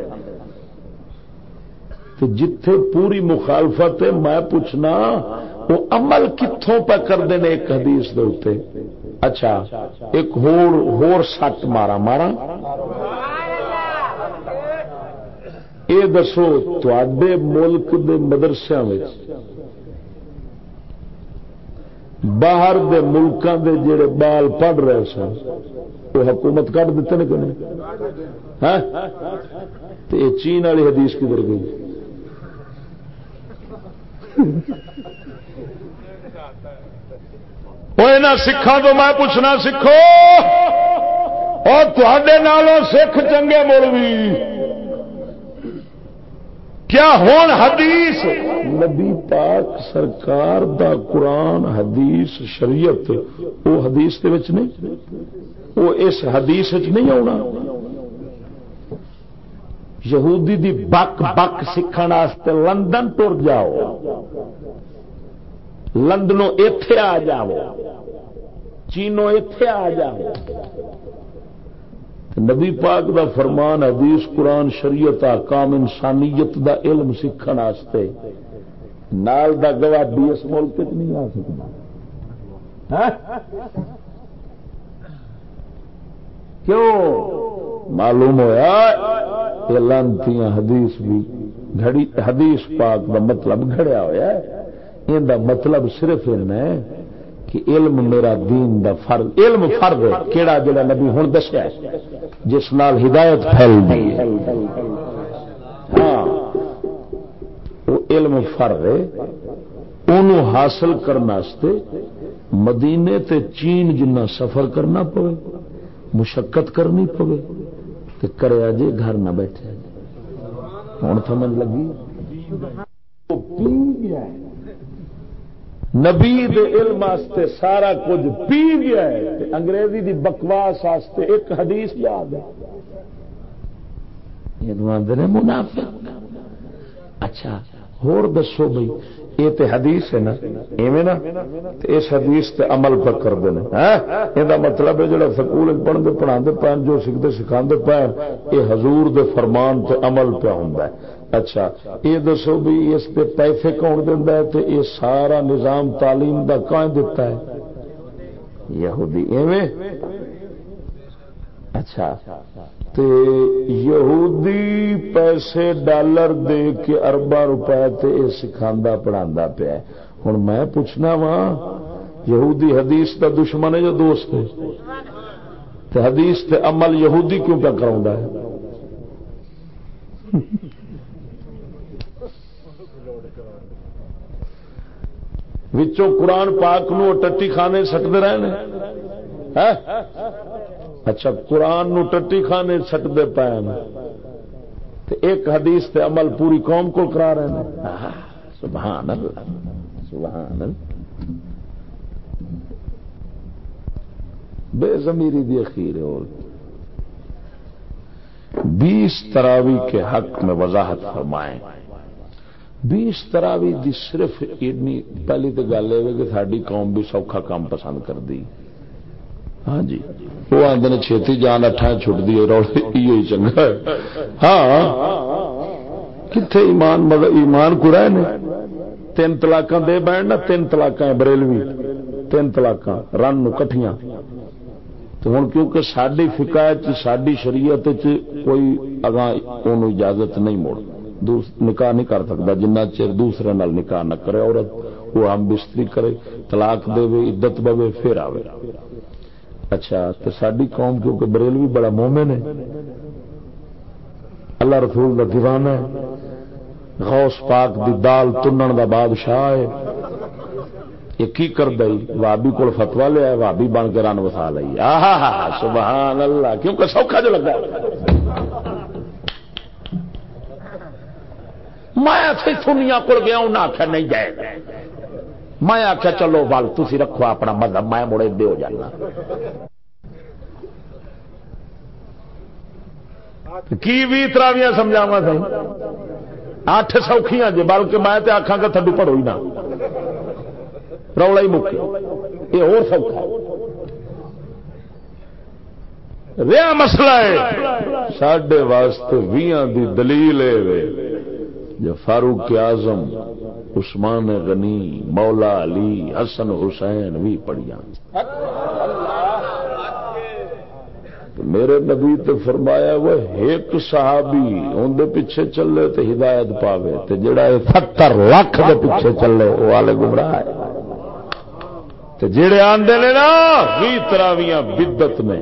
تو جتھے پوری مخالفت ہے میں پوچھنا وہ عمل کتوں پہ کرتے ہیں ایک حدیث دے اوتے؟ اچھا ایک ہور سٹ مارا یہ دسو تے ملک دے مدرسوں میں باہر دے ملکاں دے جڑے بال پڑھ رہے سن وہ حکومت کٹ دیتے ہیں کہ نہیں؟ تو یہ چین والی حدیث کدھر گئی؟ سکھا تو میں پوچھنا سکھو اور تھوڑے نالوں سکھ چنگے مولوی کیا ہون حدیث نبی پاک سرکار دا قرآن حدیث شریعت وہ حدیث دے وچ نہیں، وہ اس حدیث وچ نہیں آنا. یہودی دی بک بک سیکھن واسطے لندن ٹر جاؤ، لندنوں ایتھے آ جاؤ، چینوں ایتھے آ جاؤ. نبی پاک دا فرمان حدیث قرآن شریعت احکام انسانیت دا علم سیکھن واسطے نال دا گواہ اس ملک وچ نہیں آ سکتا. کیوں؟ معلوم ہویا یہ لانتیاں حدیث بھی گھڑی، حدیث پاک دا مطلب گھڑیا ہویا ہے. ان دا مطلب صرف ہے کہ علم میرا دین دا فرض، علم فرض ہے کیڑا جڑا نبی ہن دسیا ہے جس نال ہدایت پھیل دی. ہاں وہ علم فرض ہے، انہوں حاصل کرنے واسطے مدینے تے چین جنہ سفر کرنا پوے، مشقت کرنی پوے تے کرے جے گھر نہ بیٹھے. ہن سمجھ لگی؟ نبی دے علم واسطے سارا کچھ پی گیا ہے، انگریزی دی بکواس واسطے ایک حدیث یاد ہے. یہ منافق. اچھا ہور دسو بھائی یہ تے حدیث ہے نا، ایویں نا، اس حدیث تے عمل پہ کرتے ہیں. یہ مطلب ہے جڑا سکول پڑھتے پڑھاتے پے جو سیکھتے سکھاتے پے یہ حضور دے فرمان تے عمل پہ ہوندا ہے. اچھا یہ دسو بھی اس پہ پیسے کون دینا ہے؟ تو یہ سارا نظام تعلیم دا کون دیتا ہے؟ یہودی. ایویں؟ اچھا تے یہودی پیسے ڈالر دے کے ارباں روپے تے یہ سکھاندا پڑھاندا پیا. ہن میں پوچھنا وا یہودی حدیث دا دشمن ہے یا دوست ہے؟ تے حدیث تے عمل یہودی کیوں پہ کراوندا ہے؟ وچوں قرآن پاک نو ٹٹی کھانے سٹتے رہے ہیں. اچھا قرآن نو ٹٹی کھانے سٹتے پے تے ایک حدیث تے عمل پوری قوم کو کرا رہے ہیں. سبحان اللہ سبحان اللہ. بے ضمیری دی اخیر ہے. اور 20 تراوی کے حق میں وضاحت فرمائیں. 20 تراوی دی صرف اتنی پہلی تو گل ہے کہ ساری قوم بھی سوکھا کام پسند کر دی. ہاں جی وہ آدھے نے چھیتی جان اٹھا چھٹ دی روڑی چنگا ہے. ہاں کتنے ایمان مگر ایمان کو رہے نے 3 طلاقاں دے بین نا 3 طلاقاں بریلوی 3 طلاقاں رن نو کٹھیاں. تو ہوں کیونکہ ساری فقہ ساری شریعت کوئی اگاں انہوں اجازت نہیں موڑ نکاح نہیں کر سکتا جنہ چر دوسرے نال نکاح نہ کرے عورت وہ ہم بستری کرے طلاق دے عدت بوے پھر آوے. اچھا تو ساری قوم کیونکہ بریلوی بڑا مومن ہے اللہ رسول دا دیوانہ ہے غوث پاک دی دال تنن دا بادشاہ ہے. یہ کی کر دئی وابی کو فتوا لیا ہے وابی بن کے رن وسا لئی. سبحان اللہ کیونکہ سوکھا جو لگا میں سنیا کول گیا انہیں آخیا نہیں جائے گا. میں آخیا چلو ول تھی رکھو اپنا مذہب میں مڑے دے ہو جانا. کی بھی تراویاں سمجھاوا سی 8 سوکھیاں جی بلکہ میں تے آکھاں گا تھڈو پڑھو ہی نہ رولا ہی مکے یہ اور سوکھا رہا مسئلہ ہے ساڈے واسطے 20 دی دلیل ہے جو فاروق اعظم عثمان غنی مولا علی حسن حسین بھی پڑھیاں. میرے نبی تے فرمایا وہ ایک صحابی اندر پیچھے چلے تے ہدایت پاوے تے جڑا 70 لاکھ دے پیچھے چلے وہ والے گمراہ ہے. تے جڑے آندے نے نا 20 تراویاں بدعت میں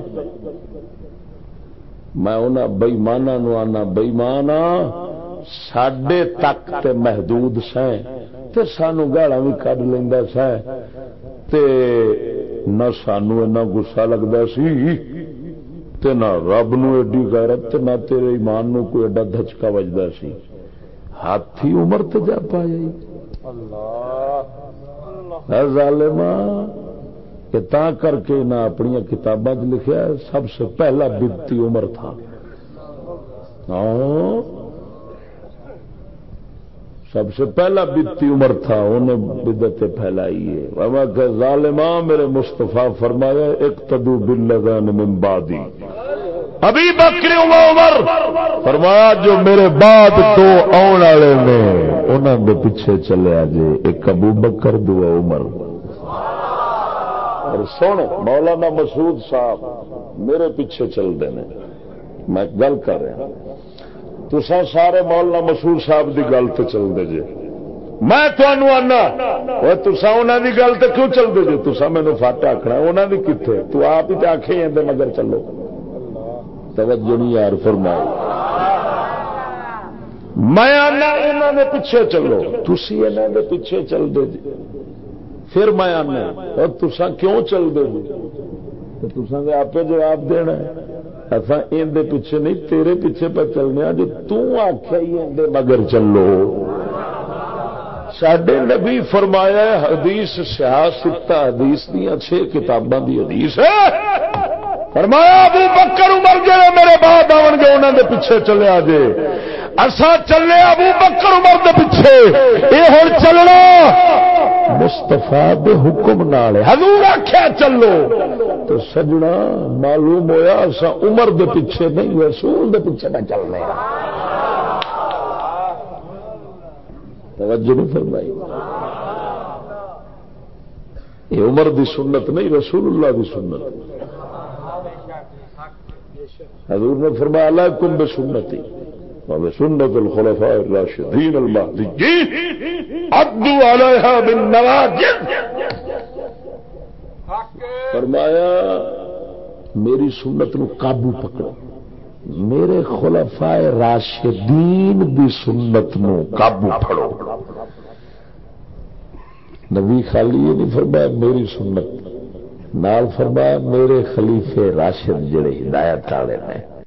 میں انہاں بے ایماناں نو آنا بے ایمانا ساڈے تک تے محدود سیں تے سانو گالاں بھی کڈ لیندا سا تے نہ سانو اتنا غصہ لگدا سی تے نہ رب نو ایڈی غیرت تے نہ تیرے ایمان نو کوئی ایڈا دھچکا وجدا سی. ہاتھی عمر تے جا پایا اللہ ظالما کہ تا کر کے نہ اپنی کتاباں وچ لکھیا سب سے پہلا بدعتی عمر تھا. سب سے پہلا بدعتی عمر تھا انہیں بدعتیں پھیلائی ہے. وما کہ ظالما میرے مصطفیٰ فرمایا اقتدوا بالذین من بعدی ابی بکر و عمر فرمایا جو میرے بعد 2 آن والے نے انہاں دے پیچھے چلیا جے ایک ابو بکر 2 عمر. اور سن مولانا مسعود صاحب میرے پیچھے چل دے نے میں گل کر رہا تساں سارے مولانا مسعود صاحب دی گل تے چل دے جے میں تانوں آنا او تساں انہاں دی گل تے کیوں چل دے جے تساں مینوں فاٹا آکھنا انہاں دی کتھے تو آپ ہی تے آکھے اندے مگر چلو. توجہ نہیں یار فرماؤ میں آنا انہاں دے پیچھے چلو تسی انہاں دے پیچھے چل دے جے پھر میں آنا اور تساں کیوں چل دے جے تو تساں دے آپے جواب دینا ہے اصا اندے پیچھے نہیں تیرے پیچھے پہ چلنے جو تآخیا ہی اندے مگر چلو. ساڈے نبی فرمایا حدیث سیاست حدیث دیا 6 کتاباں دی حدیث ہے فرمایا ابو بکر عمر جڑے میرے بعد آون گے انہاں دے پیچھے چلے آجے. اساں چلے ابو بکر عمر دے پیچھے اے ہن چلنا مصطفیٰ دے حکم نال حضور آکھیا چلو تو سجنا معلوم ہویا اسا عمر دے پیچھے نہیں رسول دے پیچھے نہ چلنے. توجہ نہیں فرمائی یہ عمر دی سنت نہیں رسول اللہ دی سنت. حضور نے فرمایا علیکم بسنتی وبسنت الخلفاء الراشدین المہدیین عضوا علیہا بالنواجذ. فرمایا میری سنت نو قابو پکڑو میرے خلفاء راشدین دی سنت نو قابو پھڑو. نبی خالی یہ نہیں فرمایا میری سنت نال فرمایا میرے خلیفے راشد جڑے ہدایت والے نے